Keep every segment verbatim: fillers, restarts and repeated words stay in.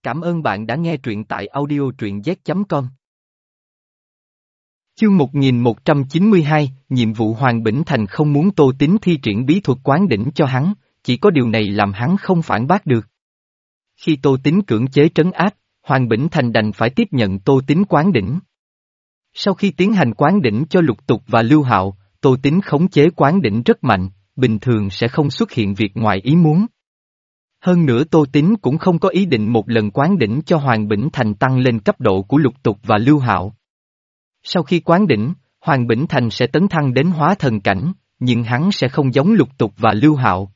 Cảm ơn bạn đã nghe truyện tại audio truyện z chấm com. Chương một nghìn một trăm chín mươi hai, nhiệm vụ Hoàng Bỉnh Thành không muốn Tô Tín thi triển bí thuật quán đỉnh cho hắn, chỉ có điều này làm hắn không phản bác được. Khi Tô Tín cưỡng chế trấn áp, Hoàng Bỉnh Thành đành phải tiếp nhận Tô Tín quán đỉnh. Sau khi tiến hành quán đỉnh cho Lục Tục và Lưu Hạo, Tô Tín khống chế quán đỉnh rất mạnh, bình thường sẽ không xuất hiện việc ngoài ý muốn. Hơn nữa Tô Tín cũng không có ý định một lần quán đỉnh cho Hoàng Bỉnh Thành tăng lên cấp độ của Lục Tục và Lưu Hạo. Sau khi quán đỉnh, Hoàng Bỉnh Thành sẽ tấn thăng đến hóa thần cảnh, nhưng hắn sẽ không giống Lục Tục và Lưu Hạo.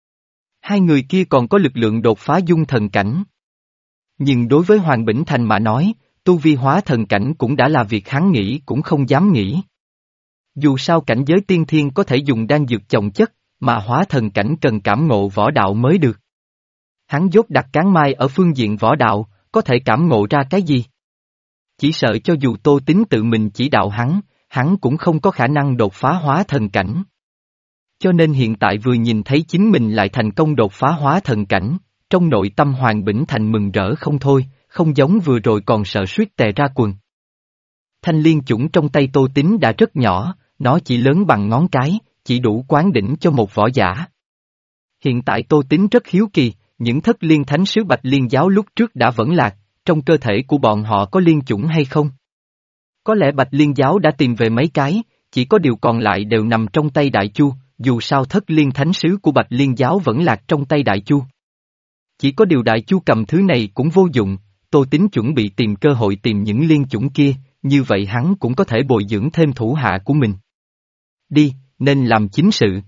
Hai người kia còn có lực lượng đột phá dung thần cảnh. Nhưng đối với Hoàng Bỉnh Thành mà nói, tu vi hóa thần cảnh cũng đã là việc hắn nghĩ cũng không dám nghĩ. Dù sao cảnh giới tiên thiên có thể dùng đan dược chồng chất, mà hóa thần cảnh cần cảm ngộ võ đạo mới được. Hắn dốt đặt cán mai ở phương diện võ đạo, có thể cảm ngộ ra cái gì? Chỉ sợ cho dù Tô Tín tự mình chỉ đạo hắn, hắn cũng không có khả năng đột phá hóa thần cảnh. Cho nên hiện tại vừa nhìn thấy chính mình lại thành công đột phá hóa thần cảnh, trong nội tâm Hoàng Bỉnh Thành mừng rỡ không thôi, không giống vừa rồi còn sợ suýt tè ra quần. Thanh liên chủng trong tay Tô Tín đã rất nhỏ, nó chỉ lớn bằng ngón cái, chỉ đủ quán đỉnh cho một võ giả. Hiện tại Tô Tín rất hiếu kỳ, những thất liên thánh sứ Bạch Liên giáo lúc trước đã vẫn lạc, trong cơ thể của bọn họ có liên chủng hay không? Có lẽ Bạch Liên giáo đã tìm về mấy cái, chỉ có điều còn lại đều nằm trong tay Đại Chu, dù sao thất liên thánh sứ của Bạch Liên giáo vẫn lạc trong tay Đại Chu. Chỉ có điều Đại Chu cầm thứ này cũng vô dụng, Tô Tín chuẩn bị tìm cơ hội tìm những liên chủng kia, như vậy hắn cũng có thể bồi dưỡng thêm thủ hạ của mình. Đi, nên làm chính sự.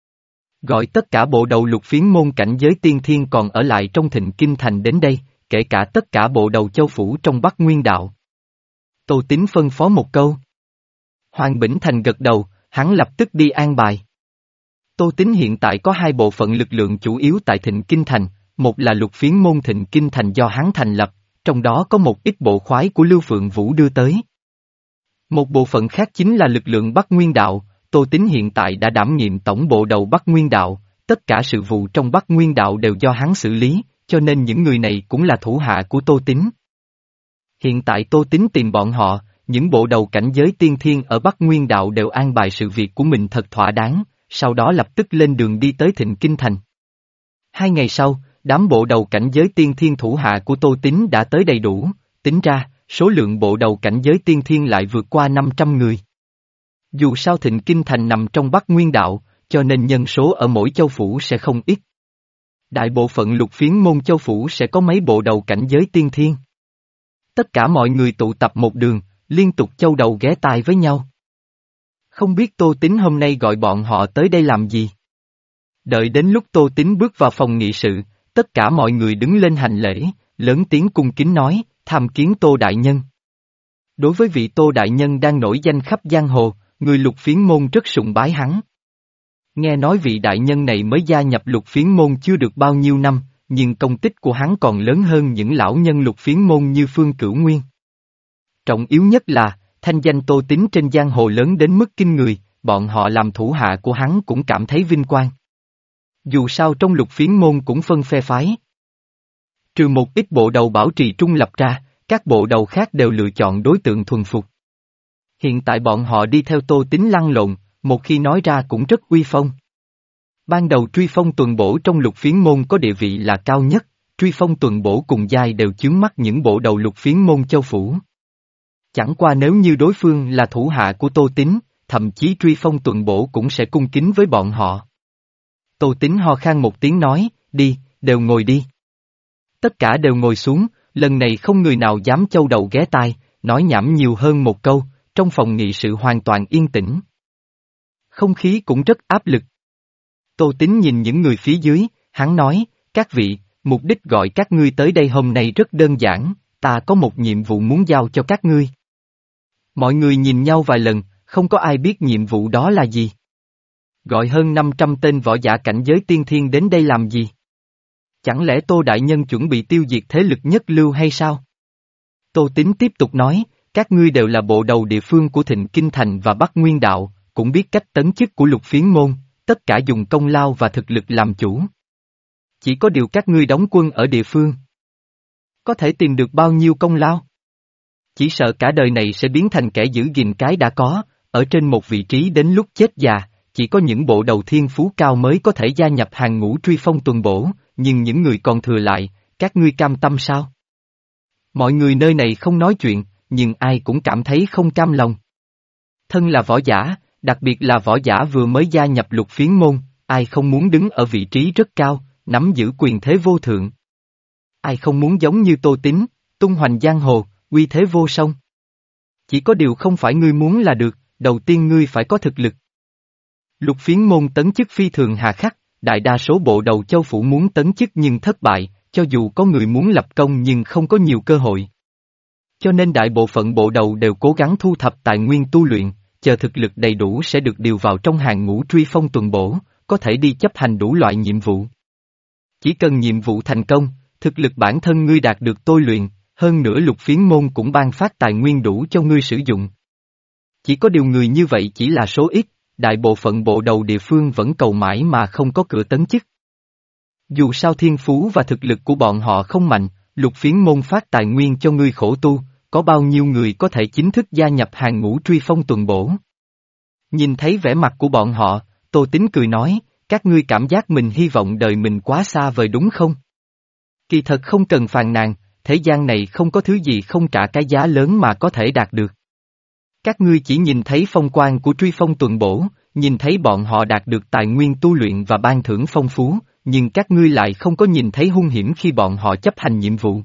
Gọi tất cả bộ đầu lục phiến môn cảnh giới tiên thiên còn ở lại trong Thịnh Kinh Thành đến đây, kể cả tất cả bộ đầu châu phủ trong Bắc Nguyên Đạo. Tô Tín phân phó một câu. Hoàng Bỉnh Thành gật đầu, hắn lập tức đi an bài. Tô Tín hiện tại có hai bộ phận lực lượng chủ yếu tại Thịnh Kinh Thành, một là lục phiến môn Thịnh Kinh Thành do hắn thành lập, trong đó có một ít bộ khoái của Lưu Phượng Vũ đưa tới. Một bộ phận khác chính là lực lượng Bắc Nguyên Đạo. Tô Tín hiện tại đã đảm nhiệm tổng bộ đầu Bắc Nguyên Đạo, tất cả sự vụ trong Bắc Nguyên Đạo đều do hắn xử lý, cho nên những người này cũng là thủ hạ của Tô Tín. Hiện tại Tô Tín tìm bọn họ, những bộ đầu cảnh giới tiên thiên ở Bắc Nguyên Đạo đều an bài sự việc của mình thật thỏa đáng, sau đó lập tức lên đường đi tới Thịnh Kinh Thành. Hai ngày sau, đám bộ đầu cảnh giới tiên thiên thủ hạ của Tô Tín đã tới đầy đủ, tính ra, số lượng bộ đầu cảnh giới tiên thiên lại vượt qua năm trăm người. Dù sao Thịnh Kinh Thành nằm trong Bắc Nguyên Đạo, cho nên nhân số ở mỗi châu phủ sẽ không ít. Đại bộ phận lục phiến môn châu phủ sẽ có mấy bộ đầu cảnh giới tiên thiên. Tất cả mọi người tụ tập một đường, liên tục châu đầu ghé tai với nhau. Không biết Tô Tín hôm nay gọi bọn họ tới đây làm gì? Đợi đến lúc Tô Tín bước vào phòng nghị sự, tất cả mọi người đứng lên hành lễ, lớn tiếng cung kính nói, tham kiến Tô Đại Nhân. Đối với vị Tô Đại Nhân đang nổi danh khắp giang hồ, người lục phiến môn rất sùng bái hắn. Nghe nói vị đại nhân này mới gia nhập lục phiến môn chưa được bao nhiêu năm, nhưng công tích của hắn còn lớn hơn những lão nhân lục phiến môn như Phương Cửu Nguyên. Trọng yếu nhất là, thanh danh Tô Tín trên giang hồ lớn đến mức kinh người, bọn họ làm thủ hạ của hắn cũng cảm thấy vinh quang. Dù sao trong lục phiến môn cũng phân phe phái. Trừ một ít bộ đầu bảo trì trung lập ra, các bộ đầu khác đều lựa chọn đối tượng thuần phục. Hiện tại bọn họ đi theo Tô Tín lăn lộn, một khi nói ra cũng rất uy phong. Ban đầu truy phong tuần bổ trong lục phiến môn có địa vị là cao nhất, truy phong tuần bổ cùng giai đều chướng mắt những bộ đầu lục phiến môn châu phủ. Chẳng qua nếu như đối phương là thủ hạ của Tô Tín, thậm chí truy phong tuần bổ cũng sẽ cung kính với bọn họ. Tô Tín ho khan một tiếng nói, đi, đều ngồi đi. Tất cả đều ngồi xuống, lần này không người nào dám châu đầu ghé tai, nói nhảm nhiều hơn một câu, trong phòng nghị sự hoàn toàn yên tĩnh. Không khí cũng rất áp lực. Tô Tín nhìn những người phía dưới, hắn nói, các vị, mục đích gọi các ngươi tới đây hôm nay rất đơn giản, ta có một nhiệm vụ muốn giao cho các ngươi. Mọi người nhìn nhau vài lần, không có ai biết nhiệm vụ đó là gì. Gọi hơn năm trăm tên võ giả cảnh giới tiên thiên đến đây làm gì? Chẳng lẽ Tô Đại Nhân chuẩn bị tiêu diệt thế lực nhất lưu hay sao? Tô Tín tiếp tục nói, các ngươi đều là bộ đầu địa phương của Thịnh Kinh Thành và Bắc Nguyên Đạo, cũng biết cách tấn chức của lục phiến môn, tất cả dùng công lao và thực lực làm chủ. Chỉ có điều các ngươi đóng quân ở địa phương. có thể tìm được bao nhiêu công lao. Chỉ sợ cả đời này sẽ biến thành kẻ giữ gìn cái đã có, ở trên một vị trí đến lúc chết già, chỉ có những bộ đầu thiên phú cao mới có thể gia nhập hàng ngũ truy phong tuần bổ, nhưng những người còn thừa lại, các ngươi cam tâm sao? Mọi người nơi này không nói chuyện, nhưng ai cũng cảm thấy không cam lòng. Thân là võ giả, đặc biệt là võ giả vừa mới gia nhập Lục Phiến môn, ai không muốn đứng ở vị trí rất cao, nắm giữ quyền thế vô thượng. Ai không muốn giống như Tô Tín, tung hoành giang hồ, uy thế vô song. Chỉ có điều không phải ngươi muốn là được, đầu tiên ngươi phải có thực lực. Lục Phiến môn tấn chức phi thường hà khắc, đại đa số bộ đầu châu phủ muốn tấn chức nhưng thất bại, cho dù có người muốn lập công nhưng không có nhiều cơ hội. Cho nên đại bộ phận bộ đầu đều cố gắng thu thập tài nguyên tu luyện, chờ thực lực đầy đủ sẽ được điều vào trong hàng ngũ truy phong tuần bổ, có thể đi chấp hành đủ loại nhiệm vụ. Chỉ cần nhiệm vụ thành công, thực lực bản thân ngươi đạt được tôi luyện, hơn nữa Lục Phiến môn cũng ban phát tài nguyên đủ cho ngươi sử dụng. Chỉ có điều người như vậy chỉ là số ít, đại bộ phận bộ đầu địa phương vẫn cầu mãi mà không có cửa tấn chức. Dù sao thiên phú và thực lực của bọn họ không mạnh, Lục Phiến môn phát tài nguyên cho ngươi khổ tu, có bao nhiêu người có thể chính thức gia nhập hàng ngũ truy phong tuần bổ. Nhìn thấy vẻ mặt của bọn họ, Tô Tín cười nói, các ngươi cảm giác mình hy vọng đời mình quá xa vời đúng không? Kỳ thật không cần phàn nàn, thế gian này không có thứ gì không trả cái giá lớn mà có thể đạt được. Các ngươi chỉ nhìn thấy phong quang của truy phong tuần bổ, nhìn thấy bọn họ đạt được tài nguyên tu luyện và ban thưởng phong phú, nhưng các ngươi lại không có nhìn thấy hung hiểm khi bọn họ chấp hành nhiệm vụ.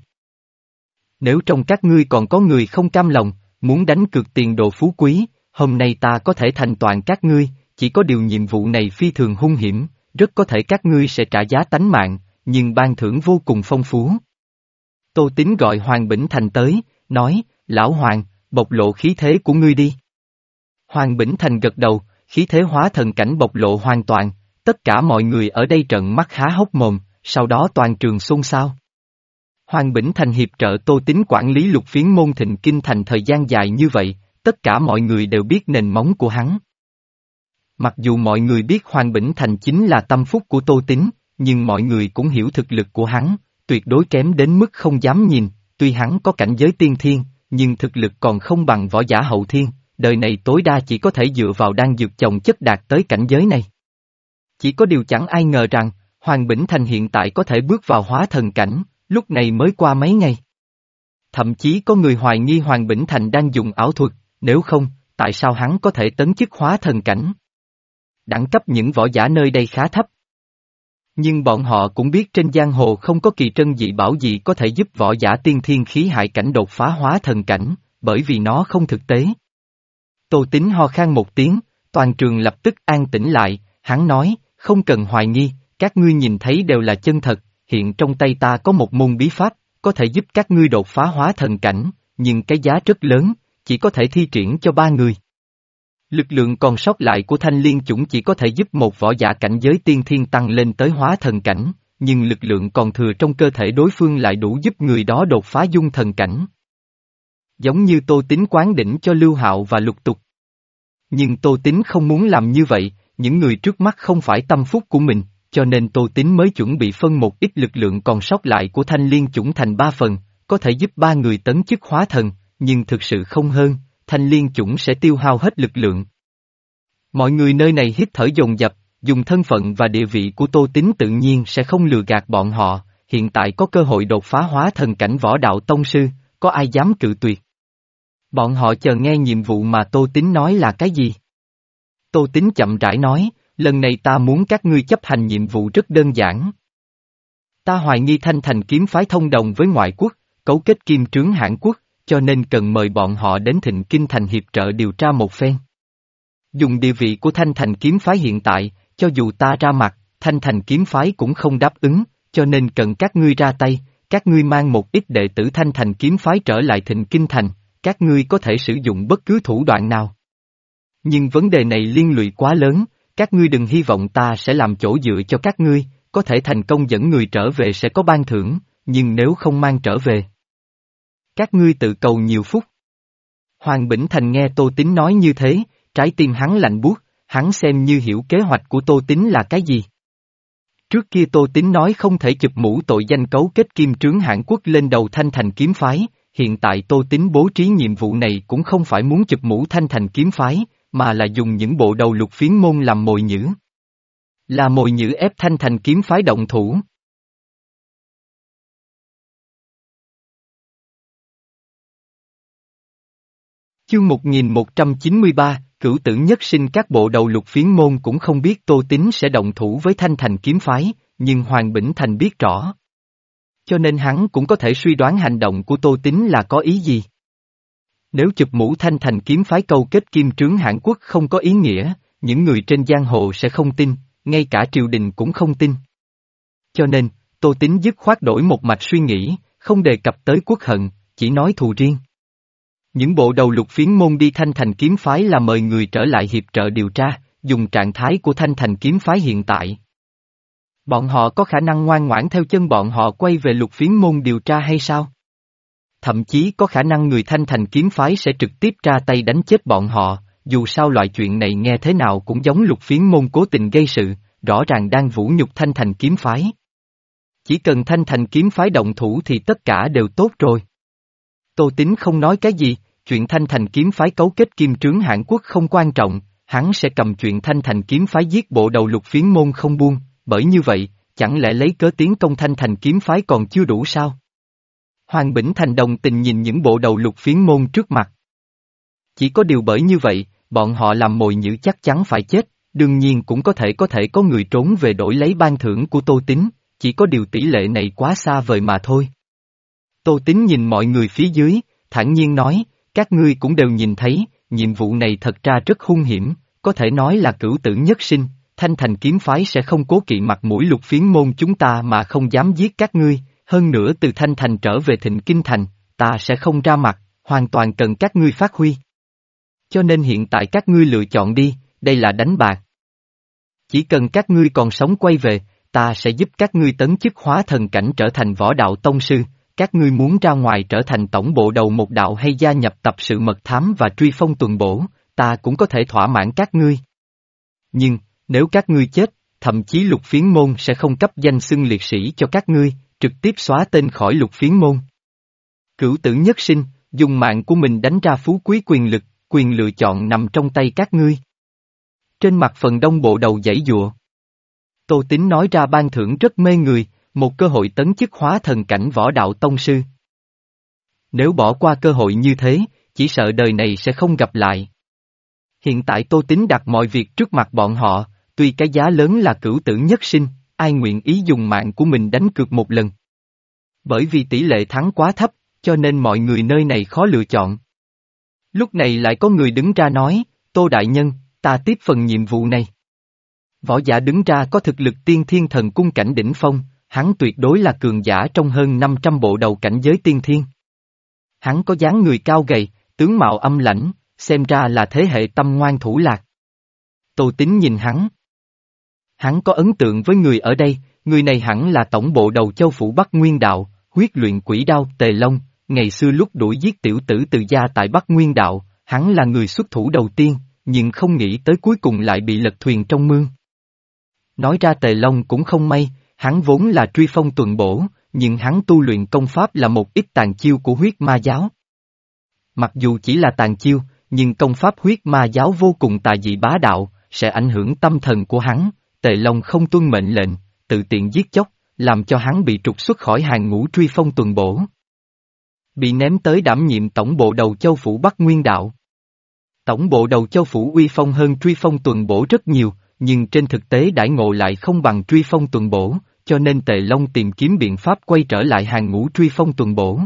Nếu trong các ngươi còn có người không cam lòng, muốn đánh cược tiền đồ phú quý, hôm nay ta có thể thành toàn các ngươi, chỉ có điều nhiệm vụ này phi thường hung hiểm, rất có thể các ngươi sẽ trả giá tánh mạng, nhưng ban thưởng vô cùng phong phú. Tô Tín gọi Hoàng Bỉnh Thành tới, nói, Lão Hoàng, bộc lộ khí thế của ngươi đi. Hoàng Bỉnh Thành gật đầu, khí thế hóa thần cảnh bộc lộ hoàn toàn, tất cả mọi người ở đây trợn mắt há hốc mồm, sau đó toàn trường xôn xao. Hoàng Bỉnh Thành hiệp trợ Tô Tín quản lý Lục Phiến môn Thịnh Kinh Thành thời gian dài như vậy, tất cả mọi người đều biết nền móng của hắn. Mặc dù mọi người biết Hoàng Bỉnh Thành chính là tâm phúc của Tô Tín, nhưng mọi người cũng hiểu thực lực của hắn, tuyệt đối kém đến mức không dám nhìn, tuy hắn có cảnh giới tiên thiên, nhưng thực lực còn không bằng võ giả hậu thiên, đời này tối đa chỉ có thể dựa vào đan dược chồng chất đạt tới cảnh giới này. Chỉ có điều chẳng ai ngờ rằng, Hoàng Bỉnh Thành hiện tại có thể bước vào hóa thần cảnh, lúc này mới qua mấy ngày. Thậm chí có người hoài nghi Hoàng Bỉnh Thành đang dùng ảo thuật, nếu không, tại sao hắn có thể tấn chức hóa thần cảnh? Đẳng cấp những võ giả nơi đây khá thấp. Nhưng bọn họ cũng biết trên giang hồ không có kỳ trân dị bảo gì có thể giúp võ giả tiên thiên khí hại cảnh đột phá hóa thần cảnh, bởi vì nó không thực tế. Tô Tín ho khan một tiếng, toàn trường lập tức an tĩnh lại, hắn nói, không cần hoài nghi, các ngươi nhìn thấy đều là chân thật, hiện trong tay ta có một môn bí pháp, có thể giúp các ngươi đột phá hóa thần cảnh, nhưng cái giá rất lớn, chỉ có thể thi triển cho ba người. Lực lượng còn sót lại của Thanh Liên chủng chỉ có thể giúp một võ giả cảnh giới tiên thiên tăng lên tới hóa thần cảnh, nhưng lực lượng còn thừa trong cơ thể đối phương lại đủ giúp người đó đột phá dung thần cảnh. Giống như Tô Tín quán đỉnh cho Lưu Hạo và Lục Tục. Nhưng Tô Tín không muốn làm như vậy, những người trước mắt không phải tâm phúc của mình, cho nên Tô Tín mới chuẩn bị phân một ít lực lượng còn sót lại của Thanh Liên chủng thành ba phần, có thể giúp ba người tấn chức hóa thần, nhưng thực sự không hơn, Thanh Liên chủng sẽ tiêu hao hết lực lượng. Mọi người nơi này hít thở dồn dập, dùng thân phận và địa vị của Tô Tín tự nhiên sẽ không lừa gạt bọn họ, hiện tại có cơ hội đột phá hóa thần cảnh võ đạo tông sư, có ai dám cự tuyệt. Bọn họ chờ nghe nhiệm vụ mà Tô Tín nói là cái gì. Tô Tín chậm rãi nói, lần này ta muốn các ngươi chấp hành nhiệm vụ rất đơn giản. Ta hoài nghi Thanh Thành kiếm phái thông đồng với ngoại quốc, cấu kết kim trướng Hãn Quốc, cho nên cần mời bọn họ đến Thịnh Kinh Thành hiệp trợ điều tra một phen. Dùng địa vị của Thanh Thành kiếm phái hiện tại, cho dù ta ra mặt, Thanh Thành kiếm phái cũng không đáp ứng, cho nên cần các ngươi ra tay, các ngươi mang một ít đệ tử Thanh Thành kiếm phái trở lại Thịnh Kinh Thành, các ngươi có thể sử dụng bất cứ thủ đoạn nào. Nhưng vấn đề này liên lụy quá lớn, các ngươi đừng hy vọng ta sẽ làm chỗ dựa cho các ngươi, có thể thành công dẫn người trở về sẽ có ban thưởng, nhưng nếu không mang trở về, các ngươi tự cầu nhiều phúc. Hoàng Bỉnh Thành nghe Tô Tín nói như thế, trái tim hắn lạnh buốt, hắn xem như hiểu kế hoạch của Tô Tín là cái gì. Trước kia Tô Tín nói không thể chụp mũ tội danh cấu kết kim trướng Hãn Quốc lên đầu Thanh Thành kiếm phái, hiện tại Tô Tín bố trí nhiệm vụ này cũng không phải muốn chụp mũ Thanh Thành kiếm phái, mà là dùng những bộ đầu lục phiến môn làm mồi nhữ. Là mồi nhữ ép Thanh Thành kiếm phái động thủ. Chương một nghìn một trăm chín mươi ba, Cửu Tử Nhất Sinh. Các bộ đầu lục phiến môn cũng không biết Tô Tín sẽ động thủ với Thanh Thành kiếm phái, nhưng Hoàng Bỉnh Thành biết rõ. Cho nên hắn cũng có thể suy đoán hành động của Tô Tín là có ý gì. Nếu chụp mũ Thanh Thành kiếm phái câu kết kim trướng Hãn Quốc không có ý nghĩa, những người trên giang hồ sẽ không tin, ngay cả triều đình cũng không tin. Cho nên, Tô Tín dứt khoát đổi một mạch suy nghĩ, không đề cập tới quốc hận, chỉ nói thù riêng. Những bộ đầu lục phiến môn đi Thanh Thành kiếm phái là mời người trở lại hiệp trợ điều tra, dùng trạng thái của Thanh Thành kiếm phái hiện tại. Bọn họ có khả năng ngoan ngoãn theo chân bọn họ quay về lục phiến môn điều tra hay sao? Thậm chí có khả năng người Thanh Thành kiếm phái sẽ trực tiếp ra tay đánh chết bọn họ, dù sao loại chuyện này nghe thế nào cũng giống lục phiến môn cố tình gây sự, rõ ràng đang vũ nhục Thanh Thành kiếm phái. Chỉ cần Thanh Thành kiếm phái động thủ thì tất cả đều tốt rồi. Tô Tín không nói cái gì, chuyện Thanh Thành kiếm phái cấu kết kim trướng Hãn Quốc không quan trọng, hắn sẽ cầm chuyện Thanh Thành kiếm phái giết bộ đầu lục phiến môn không buông, bởi như vậy, chẳng lẽ lấy cớ tiến công Thanh Thành kiếm phái còn chưa đủ sao? Hoàng Bỉnh Thành đồng tình nhìn những bộ đầu lục phiến môn trước mặt. Chỉ có điều bởi như vậy, bọn họ làm mồi nhữ chắc chắn phải chết, đương nhiên cũng có thể có thể có người trốn về đổi lấy ban thưởng của Tô Tín, chỉ có điều tỷ lệ này quá xa vời mà thôi. Tô Tín nhìn mọi người phía dưới, thản nhiên nói, các ngươi cũng đều nhìn thấy, nhiệm vụ này thật ra rất hung hiểm, có thể nói là cửu tử nhất sinh, Thanh Thành kiếm phái sẽ không cố kỵ mặt mũi lục phiến môn chúng ta mà không dám giết các ngươi, hơn nữa từ Thanh Thành trở về Thịnh Kinh Thành, ta sẽ không ra mặt, hoàn toàn cần các ngươi phát huy. Cho nên hiện tại các ngươi lựa chọn đi, đây là đánh bạc. Chỉ cần các ngươi còn sống quay về, ta sẽ giúp các ngươi tấn chức hóa thần cảnh trở thành võ đạo tông sư, các ngươi muốn ra ngoài trở thành tổng bộ đầu một đạo hay gia nhập tập sự mật thám và truy phong tuần bổ, ta cũng có thể thỏa mãn các ngươi. Nhưng, nếu các ngươi chết, thậm chí lục phiến môn sẽ không cấp danh xưng liệt sĩ cho các ngươi, trực tiếp xóa tên khỏi lục phiến môn. Cửu tử nhất sinh, dùng mạng của mình đánh ra phú quý quyền lực, quyền lựa chọn nằm trong tay các ngươi. Trên mặt phần đông bộ đầu giãy giụa. Tô Tín nói ra ban thưởng rất mê người, một cơ hội tấn chức hóa thần cảnh võ đạo tông sư. Nếu bỏ qua cơ hội như thế, chỉ sợ đời này sẽ không gặp lại. Hiện tại Tô Tín đặt mọi việc trước mặt bọn họ, tuy cái giá lớn là cửu tử nhất sinh, ai nguyện ý dùng mạng của mình đánh cược một lần. Bởi vì tỷ lệ thắng quá thấp, cho nên mọi người nơi này khó lựa chọn. Lúc này lại có người đứng ra nói, Tô Đại Nhân, ta tiếp phần nhiệm vụ này. Võ giả đứng ra có thực lực tiên thiên thần cung cảnh đỉnh phong, hắn tuyệt đối là cường giả trong hơn năm trăm bộ đầu cảnh giới tiên thiên. Hắn có dáng người cao gầy, tướng mạo âm lãnh, xem ra là thế hệ tâm ngoan thủ lạc. Tô Tín nhìn hắn. Hắn có ấn tượng với người ở đây, người này hẳn là tổng bộ đầu châu phủ Bắc Nguyên Đạo, huyết luyện quỷ đao Tề Long, ngày xưa lúc đuổi giết tiểu tử Từ gia tại Bắc Nguyên Đạo, hắn là người xuất thủ đầu tiên, nhưng không nghĩ tới cuối cùng lại bị lật thuyền trong mương. Nói ra Tề Long cũng không may, hắn vốn là truy phong tuần bổ, nhưng hắn tu luyện công pháp là một ít tàn chiêu của huyết ma giáo. Mặc dù chỉ là tàn chiêu, nhưng công pháp huyết ma giáo vô cùng tà dị bá đạo, sẽ ảnh hưởng tâm thần của hắn, Tề Long không tuân mệnh lệnh, tự tiện giết chóc, làm cho hắn bị trục xuất khỏi hàng ngũ truy phong tuần bổ. Bị ném tới đảm nhiệm tổng bộ đầu châu phủ Bắc Nguyên Đạo. Tổng bộ đầu châu phủ uy phong hơn truy phong tuần bổ rất nhiều, nhưng trên thực tế đãi ngộ lại không bằng truy phong tuần bổ, cho nên Tề Long tìm kiếm biện pháp quay trở lại hàng ngũ truy phong tuần bổ.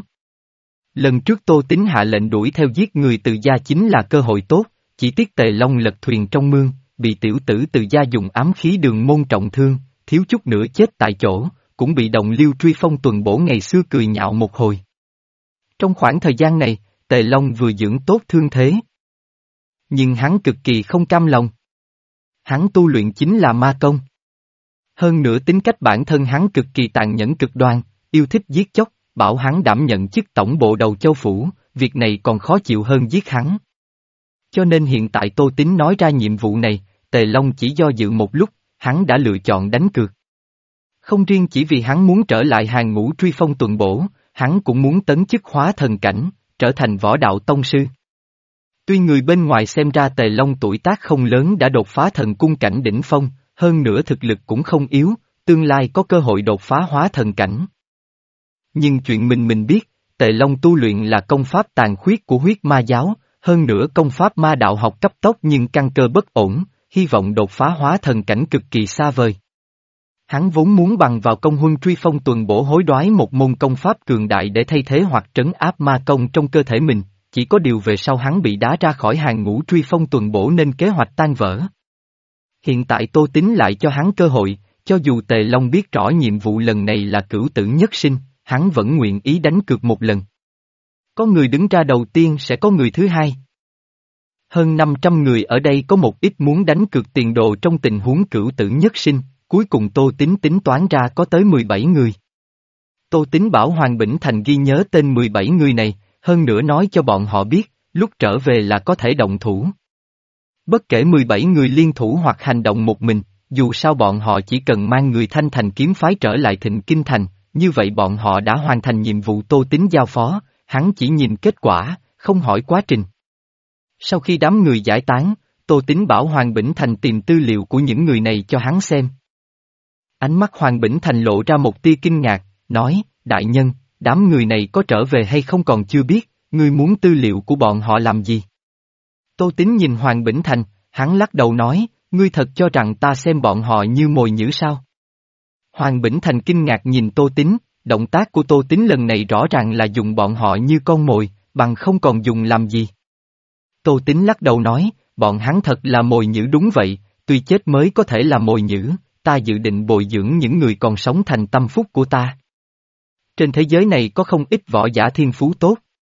Lần trước Tô Tín hạ lệnh đuổi theo giết người Từ gia chính là cơ hội tốt, chỉ tiếc Tề Long lật thuyền trong mương, bị tiểu tử Từ gia dùng ám khí đường môn trọng thương, thiếu chút nữa chết tại chỗ, cũng bị đồng liêu truy phong tuần bổ ngày xưa cười nhạo một hồi. Trong khoảng thời gian này, Tề Long vừa dưỡng tốt thương thế. Nhưng hắn cực kỳ không cam lòng. Hắn tu luyện chính là ma công. Hơn nữa tính cách bản thân hắn cực kỳ tàn nhẫn cực đoan, yêu thích giết chóc, bảo hắn đảm nhận chức tổng bộ đầu châu phủ, việc này còn khó chịu hơn giết hắn. Cho nên hiện tại Tô Tín nói ra nhiệm vụ này, Tề Long chỉ do dự một lúc, hắn đã lựa chọn đánh cược. Không riêng chỉ vì hắn muốn trở lại hàng ngũ truy phong tuần bổ, hắn cũng muốn tấn chức hóa thần cảnh, trở thành võ đạo tông sư. Tuy người bên ngoài xem ra Tề Long tuổi tác không lớn đã đột phá thần cung cảnh đỉnh phong, hơn nữa thực lực cũng không yếu, tương lai có cơ hội đột phá hóa thần cảnh. Nhưng chuyện mình mình biết, Tề Long tu luyện là công pháp tàn khuyết của huyết ma giáo, hơn nữa công pháp ma đạo học cấp tốc nhưng căn cơ bất ổn, hy vọng đột phá hóa thần cảnh cực kỳ xa vời. Hắn vốn muốn bằng vào công huân truy phong tuần bổ hối đoái một môn công pháp cường đại để thay thế hoặc trấn áp ma công trong cơ thể mình, chỉ có điều về sau hắn bị đá ra khỏi hàng ngũ truy phong tuần bổ nên kế hoạch tan vỡ. Hiện tại Tô Tín lại cho hắn cơ hội, cho dù Tề Long biết rõ nhiệm vụ lần này là cửu tử nhất sinh, hắn vẫn nguyện ý đánh cược một lần. Có người đứng ra đầu tiên sẽ có người thứ hai. Hơn năm trăm người ở đây có một ít muốn đánh cược tiền đồ trong tình huống cửu tử nhất sinh, cuối cùng Tô Tín tính toán ra có tới mười bảy người. Tô Tín bảo Hoàng Bỉnh Thành ghi nhớ tên mười bảy người này, hơn nữa nói cho bọn họ biết, lúc trở về là có thể động thủ. Bất kể mười bảy người liên thủ hoặc hành động một mình, dù sao bọn họ chỉ cần mang người Thanh Thành kiếm phái trở lại Thịnh Kinh Thành, như vậy bọn họ đã hoàn thành nhiệm vụ Tô Tín giao phó, hắn chỉ nhìn kết quả, không hỏi quá trình. Sau khi đám người giải tán, Tô Tín bảo Hoàng Bỉnh Thành tìm tư liệu của những người này cho hắn xem. Ánh mắt Hoàng Bỉnh Thành lộ ra một tia kinh ngạc, nói, đại nhân, đám người này có trở về hay không còn chưa biết, ngươi muốn tư liệu của bọn họ làm gì? Tô Tín nhìn Hoàng Bỉnh Thành, hắn lắc đầu nói, ngươi thật cho rằng ta xem bọn họ như mồi nhử sao? Hoàng Bỉnh Thành kinh ngạc nhìn Tô Tín, động tác của Tô Tín lần này rõ ràng là dùng bọn họ như con mồi, bằng không còn dùng làm gì. Tô Tín lắc đầu nói, bọn hắn thật là mồi nhử đúng vậy, tuy chết mới có thể là mồi nhử, ta dự định bồi dưỡng những người còn sống thành tâm phúc của ta. Trên thế giới này có không ít võ giả thiên phú tốt.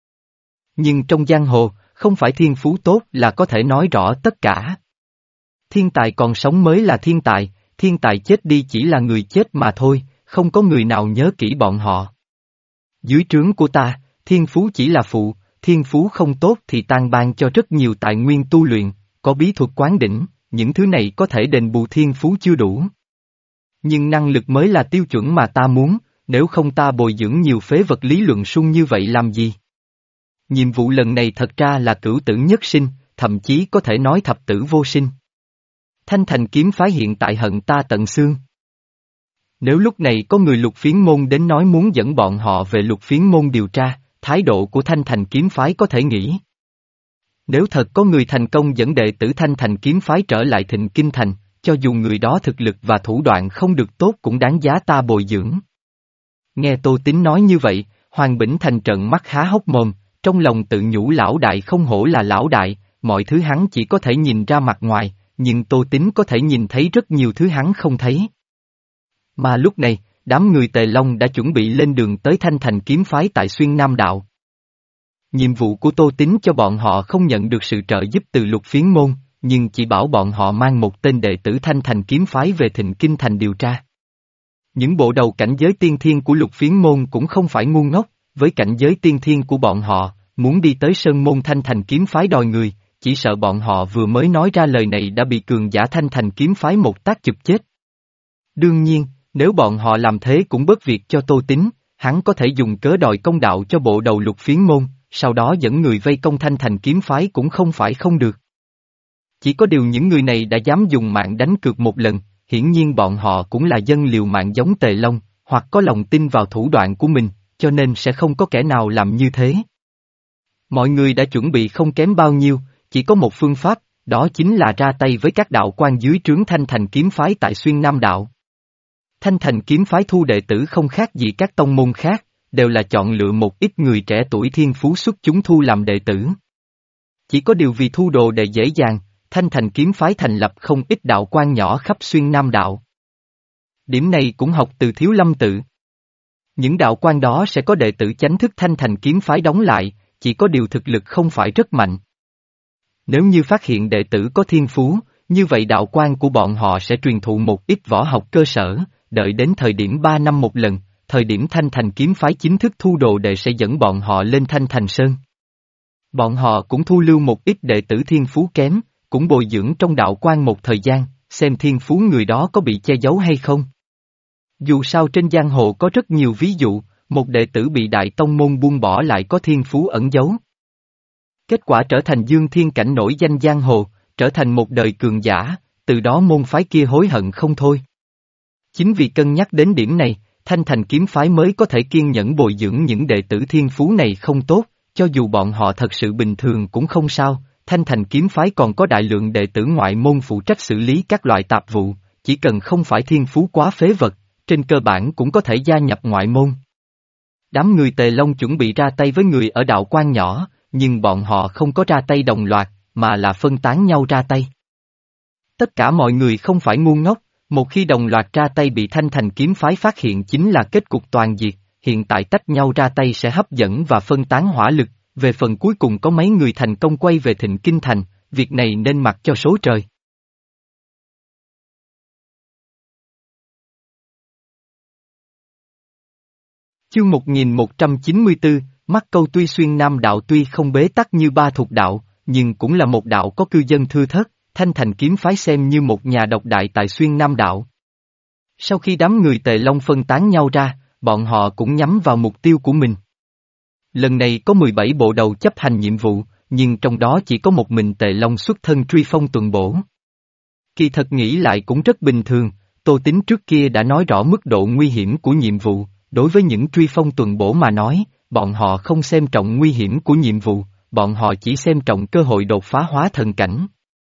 Nhưng trong giang hồ, không phải thiên phú tốt là có thể nói rõ tất cả. Thiên tài còn sống mới là thiên tài, thiên tài chết đi chỉ là người chết mà thôi, không có người nào nhớ kỹ bọn họ. Dưới trướng của ta, thiên phú chỉ là phụ, thiên phú không tốt thì tan ban cho rất nhiều tài nguyên tu luyện, có bí thuật quán đỉnh, những thứ này có thể đền bù thiên phú chưa đủ. Nhưng năng lực mới là tiêu chuẩn mà ta muốn, nếu không ta bồi dưỡng nhiều phế vật lý luận sung như vậy làm gì? Nhiệm vụ lần này thật ra là cửu tử nhất sinh, thậm chí có thể nói thập tử vô sinh. Thanh Thành kiếm phái hiện tại hận ta tận xương. Nếu lúc này có người Lục Phiến môn đến nói muốn dẫn bọn họ về Lục Phiến môn điều tra, thái độ của Thanh Thành kiếm phái có thể nghĩ. Nếu thật có người thành công dẫn đệ tử Thanh Thành kiếm phái trở lại Thịnh Kinh Thành, cho dù người đó thực lực và thủ đoạn không được tốt cũng đáng giá ta bồi dưỡng. Nghe Tô Tín nói như vậy, Hoàng Bỉnh Thành trợn mắt há hốc mồm, trong lòng tự nhủ lão đại không hổ là lão đại, mọi thứ hắn chỉ có thể nhìn ra mặt ngoài, nhưng Tô Tín có thể nhìn thấy rất nhiều thứ hắn không thấy. Mà lúc này, đám người Tề Long đã chuẩn bị lên đường tới Thanh Thành kiếm phái tại Xuyên Nam Đạo. Nhiệm vụ của Tô Tín cho bọn họ không nhận được sự trợ giúp từ Lục Phiến môn, nhưng chỉ bảo bọn họ mang một tên đệ tử Thanh Thành kiếm phái về Thịnh Kinh Thành điều tra. Những bộ đầu cảnh giới tiên thiên của Lục Phiến môn cũng không phải ngu ngốc, với cảnh giới tiên thiên của bọn họ, muốn đi tới Sơn môn Thanh Thành kiếm phái đòi người, chỉ sợ bọn họ vừa mới nói ra lời này đã bị cường giả Thanh Thành kiếm phái một tác chụp chết. Đương nhiên, nếu bọn họ làm thế cũng bất việc cho Tô Tín, hắn có thể dùng cớ đòi công đạo cho bộ đầu Lục Phiến môn, sau đó dẫn người vây công Thanh Thành kiếm phái cũng không phải không được. Chỉ có điều những người này đã dám dùng mạng đánh cược một lần, hiển nhiên bọn họ cũng là dân liều mạng giống Tề Long, hoặc có lòng tin vào thủ đoạn của mình, cho nên sẽ không có kẻ nào làm như thế. Mọi người đã chuẩn bị không kém bao nhiêu, chỉ có một phương pháp, đó chính là ra tay với các đạo quan dưới trướng Thanh Thành kiếm phái tại Xuyên Nam Đạo. Thanh Thành kiếm phái thu đệ tử không khác gì các tông môn khác, đều là chọn lựa một ít người trẻ tuổi thiên phú xuất chúng thu làm đệ tử. Chỉ có điều vì thu đồ đệ dễ dàng, Thanh Thành kiếm phái thành lập không ít đạo quan nhỏ khắp Xuyên Nam Đạo. Điểm này cũng học từ Thiếu Lâm Tự. Những đạo quan đó sẽ có đệ tử chánh thức Thanh Thành kiếm phái đóng lại, chỉ có điều thực lực không phải rất mạnh. Nếu như phát hiện đệ tử có thiên phú, như vậy đạo quan của bọn họ sẽ truyền thụ một ít võ học cơ sở, đợi đến thời điểm ba năm một lần, thời điểm Thanh Thành kiếm phái chính thức thu đồ đệ sẽ dẫn bọn họ lên Thanh Thành Sơn. Bọn họ cũng thu lưu một ít đệ tử thiên phú kém, cũng bồi dưỡng trong đạo quan một thời gian, xem thiên phú người đó có bị che giấu hay không. Dù sao trên giang hồ có rất nhiều ví dụ, một đệ tử bị đại tông môn buông bỏ lại có thiên phú ẩn giấu. Kết quả trở thành dương thiên cảnh nổi danh giang hồ, trở thành một đời cường giả, từ đó môn phái kia hối hận không thôi. Chính vì cân nhắc đến điểm này, Thanh Thành kiếm phái mới có thể kiên nhẫn bồi dưỡng những đệ tử thiên phú này không tốt, cho dù bọn họ thật sự bình thường cũng không sao. Thanh Thành kiếm phái còn có đại lượng đệ tử ngoại môn phụ trách xử lý các loại tạp vụ, chỉ cần không phải thiên phú quá phế vật, trên cơ bản cũng có thể gia nhập ngoại môn. Đám người Tề Long chuẩn bị ra tay với người ở đạo quan nhỏ, nhưng bọn họ không có ra tay đồng loạt, mà là phân tán nhau ra tay. Tất cả mọi người không phải ngu ngốc, một khi đồng loạt ra tay bị Thanh Thành kiếm phái phát hiện chính là kết cục toàn diệt, hiện tại tách nhau ra tay sẽ hấp dẫn và phân tán hỏa lực, về phần cuối cùng có mấy người thành công quay về Thịnh Kinh Thành, việc này nên mặc cho số trời. Chương một nghìn một trăm chín mươi tư, Mắc Câu tuy xuyên Nam đạo tuy không bế tắc như Ba Thục đạo, nhưng cũng là một đạo có cư dân thưa thớt, Thanh Thành kiếm phái xem như một nhà độc đại tại xuyên Nam đạo. Sau khi đám người Tề Long phân tán nhau ra, bọn họ cũng nhắm vào mục tiêu của mình. Lần này có mười bảy bộ đầu chấp hành nhiệm vụ, nhưng trong đó chỉ có một mình Tề Long xuất thân truy phong tuần bổ. Kỳ thật nghĩ lại cũng rất bình thường, Tô Tín trước kia đã nói rõ mức độ nguy hiểm của nhiệm vụ, đối với những truy phong tuần bổ mà nói, bọn họ không xem trọng nguy hiểm của nhiệm vụ, bọn họ chỉ xem trọng cơ hội đột phá hóa thần cảnh.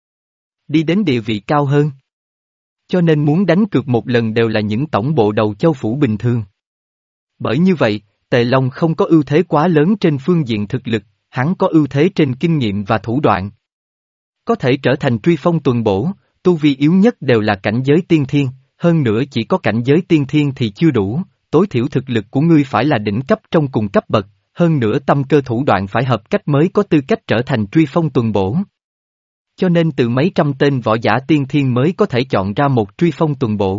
Đi đến địa vị cao hơn. Cho nên muốn đánh cược một lần đều là những tổng bộ đầu châu phủ bình thường. Bởi như vậy, Tề Long không có ưu thế quá lớn trên phương diện thực lực, hắn có ưu thế trên kinh nghiệm và thủ đoạn. Có thể trở thành truy phong tuần bổ, tu vi yếu nhất đều là cảnh giới tiên thiên, hơn nữa chỉ có cảnh giới tiên thiên thì chưa đủ, tối thiểu thực lực của ngươi phải là đỉnh cấp trong cùng cấp bậc, hơn nữa tâm cơ thủ đoạn phải hợp cách mới có tư cách trở thành truy phong tuần bổ. Cho nên từ mấy trăm tên võ giả tiên thiên mới có thể chọn ra một truy phong tuần bổ.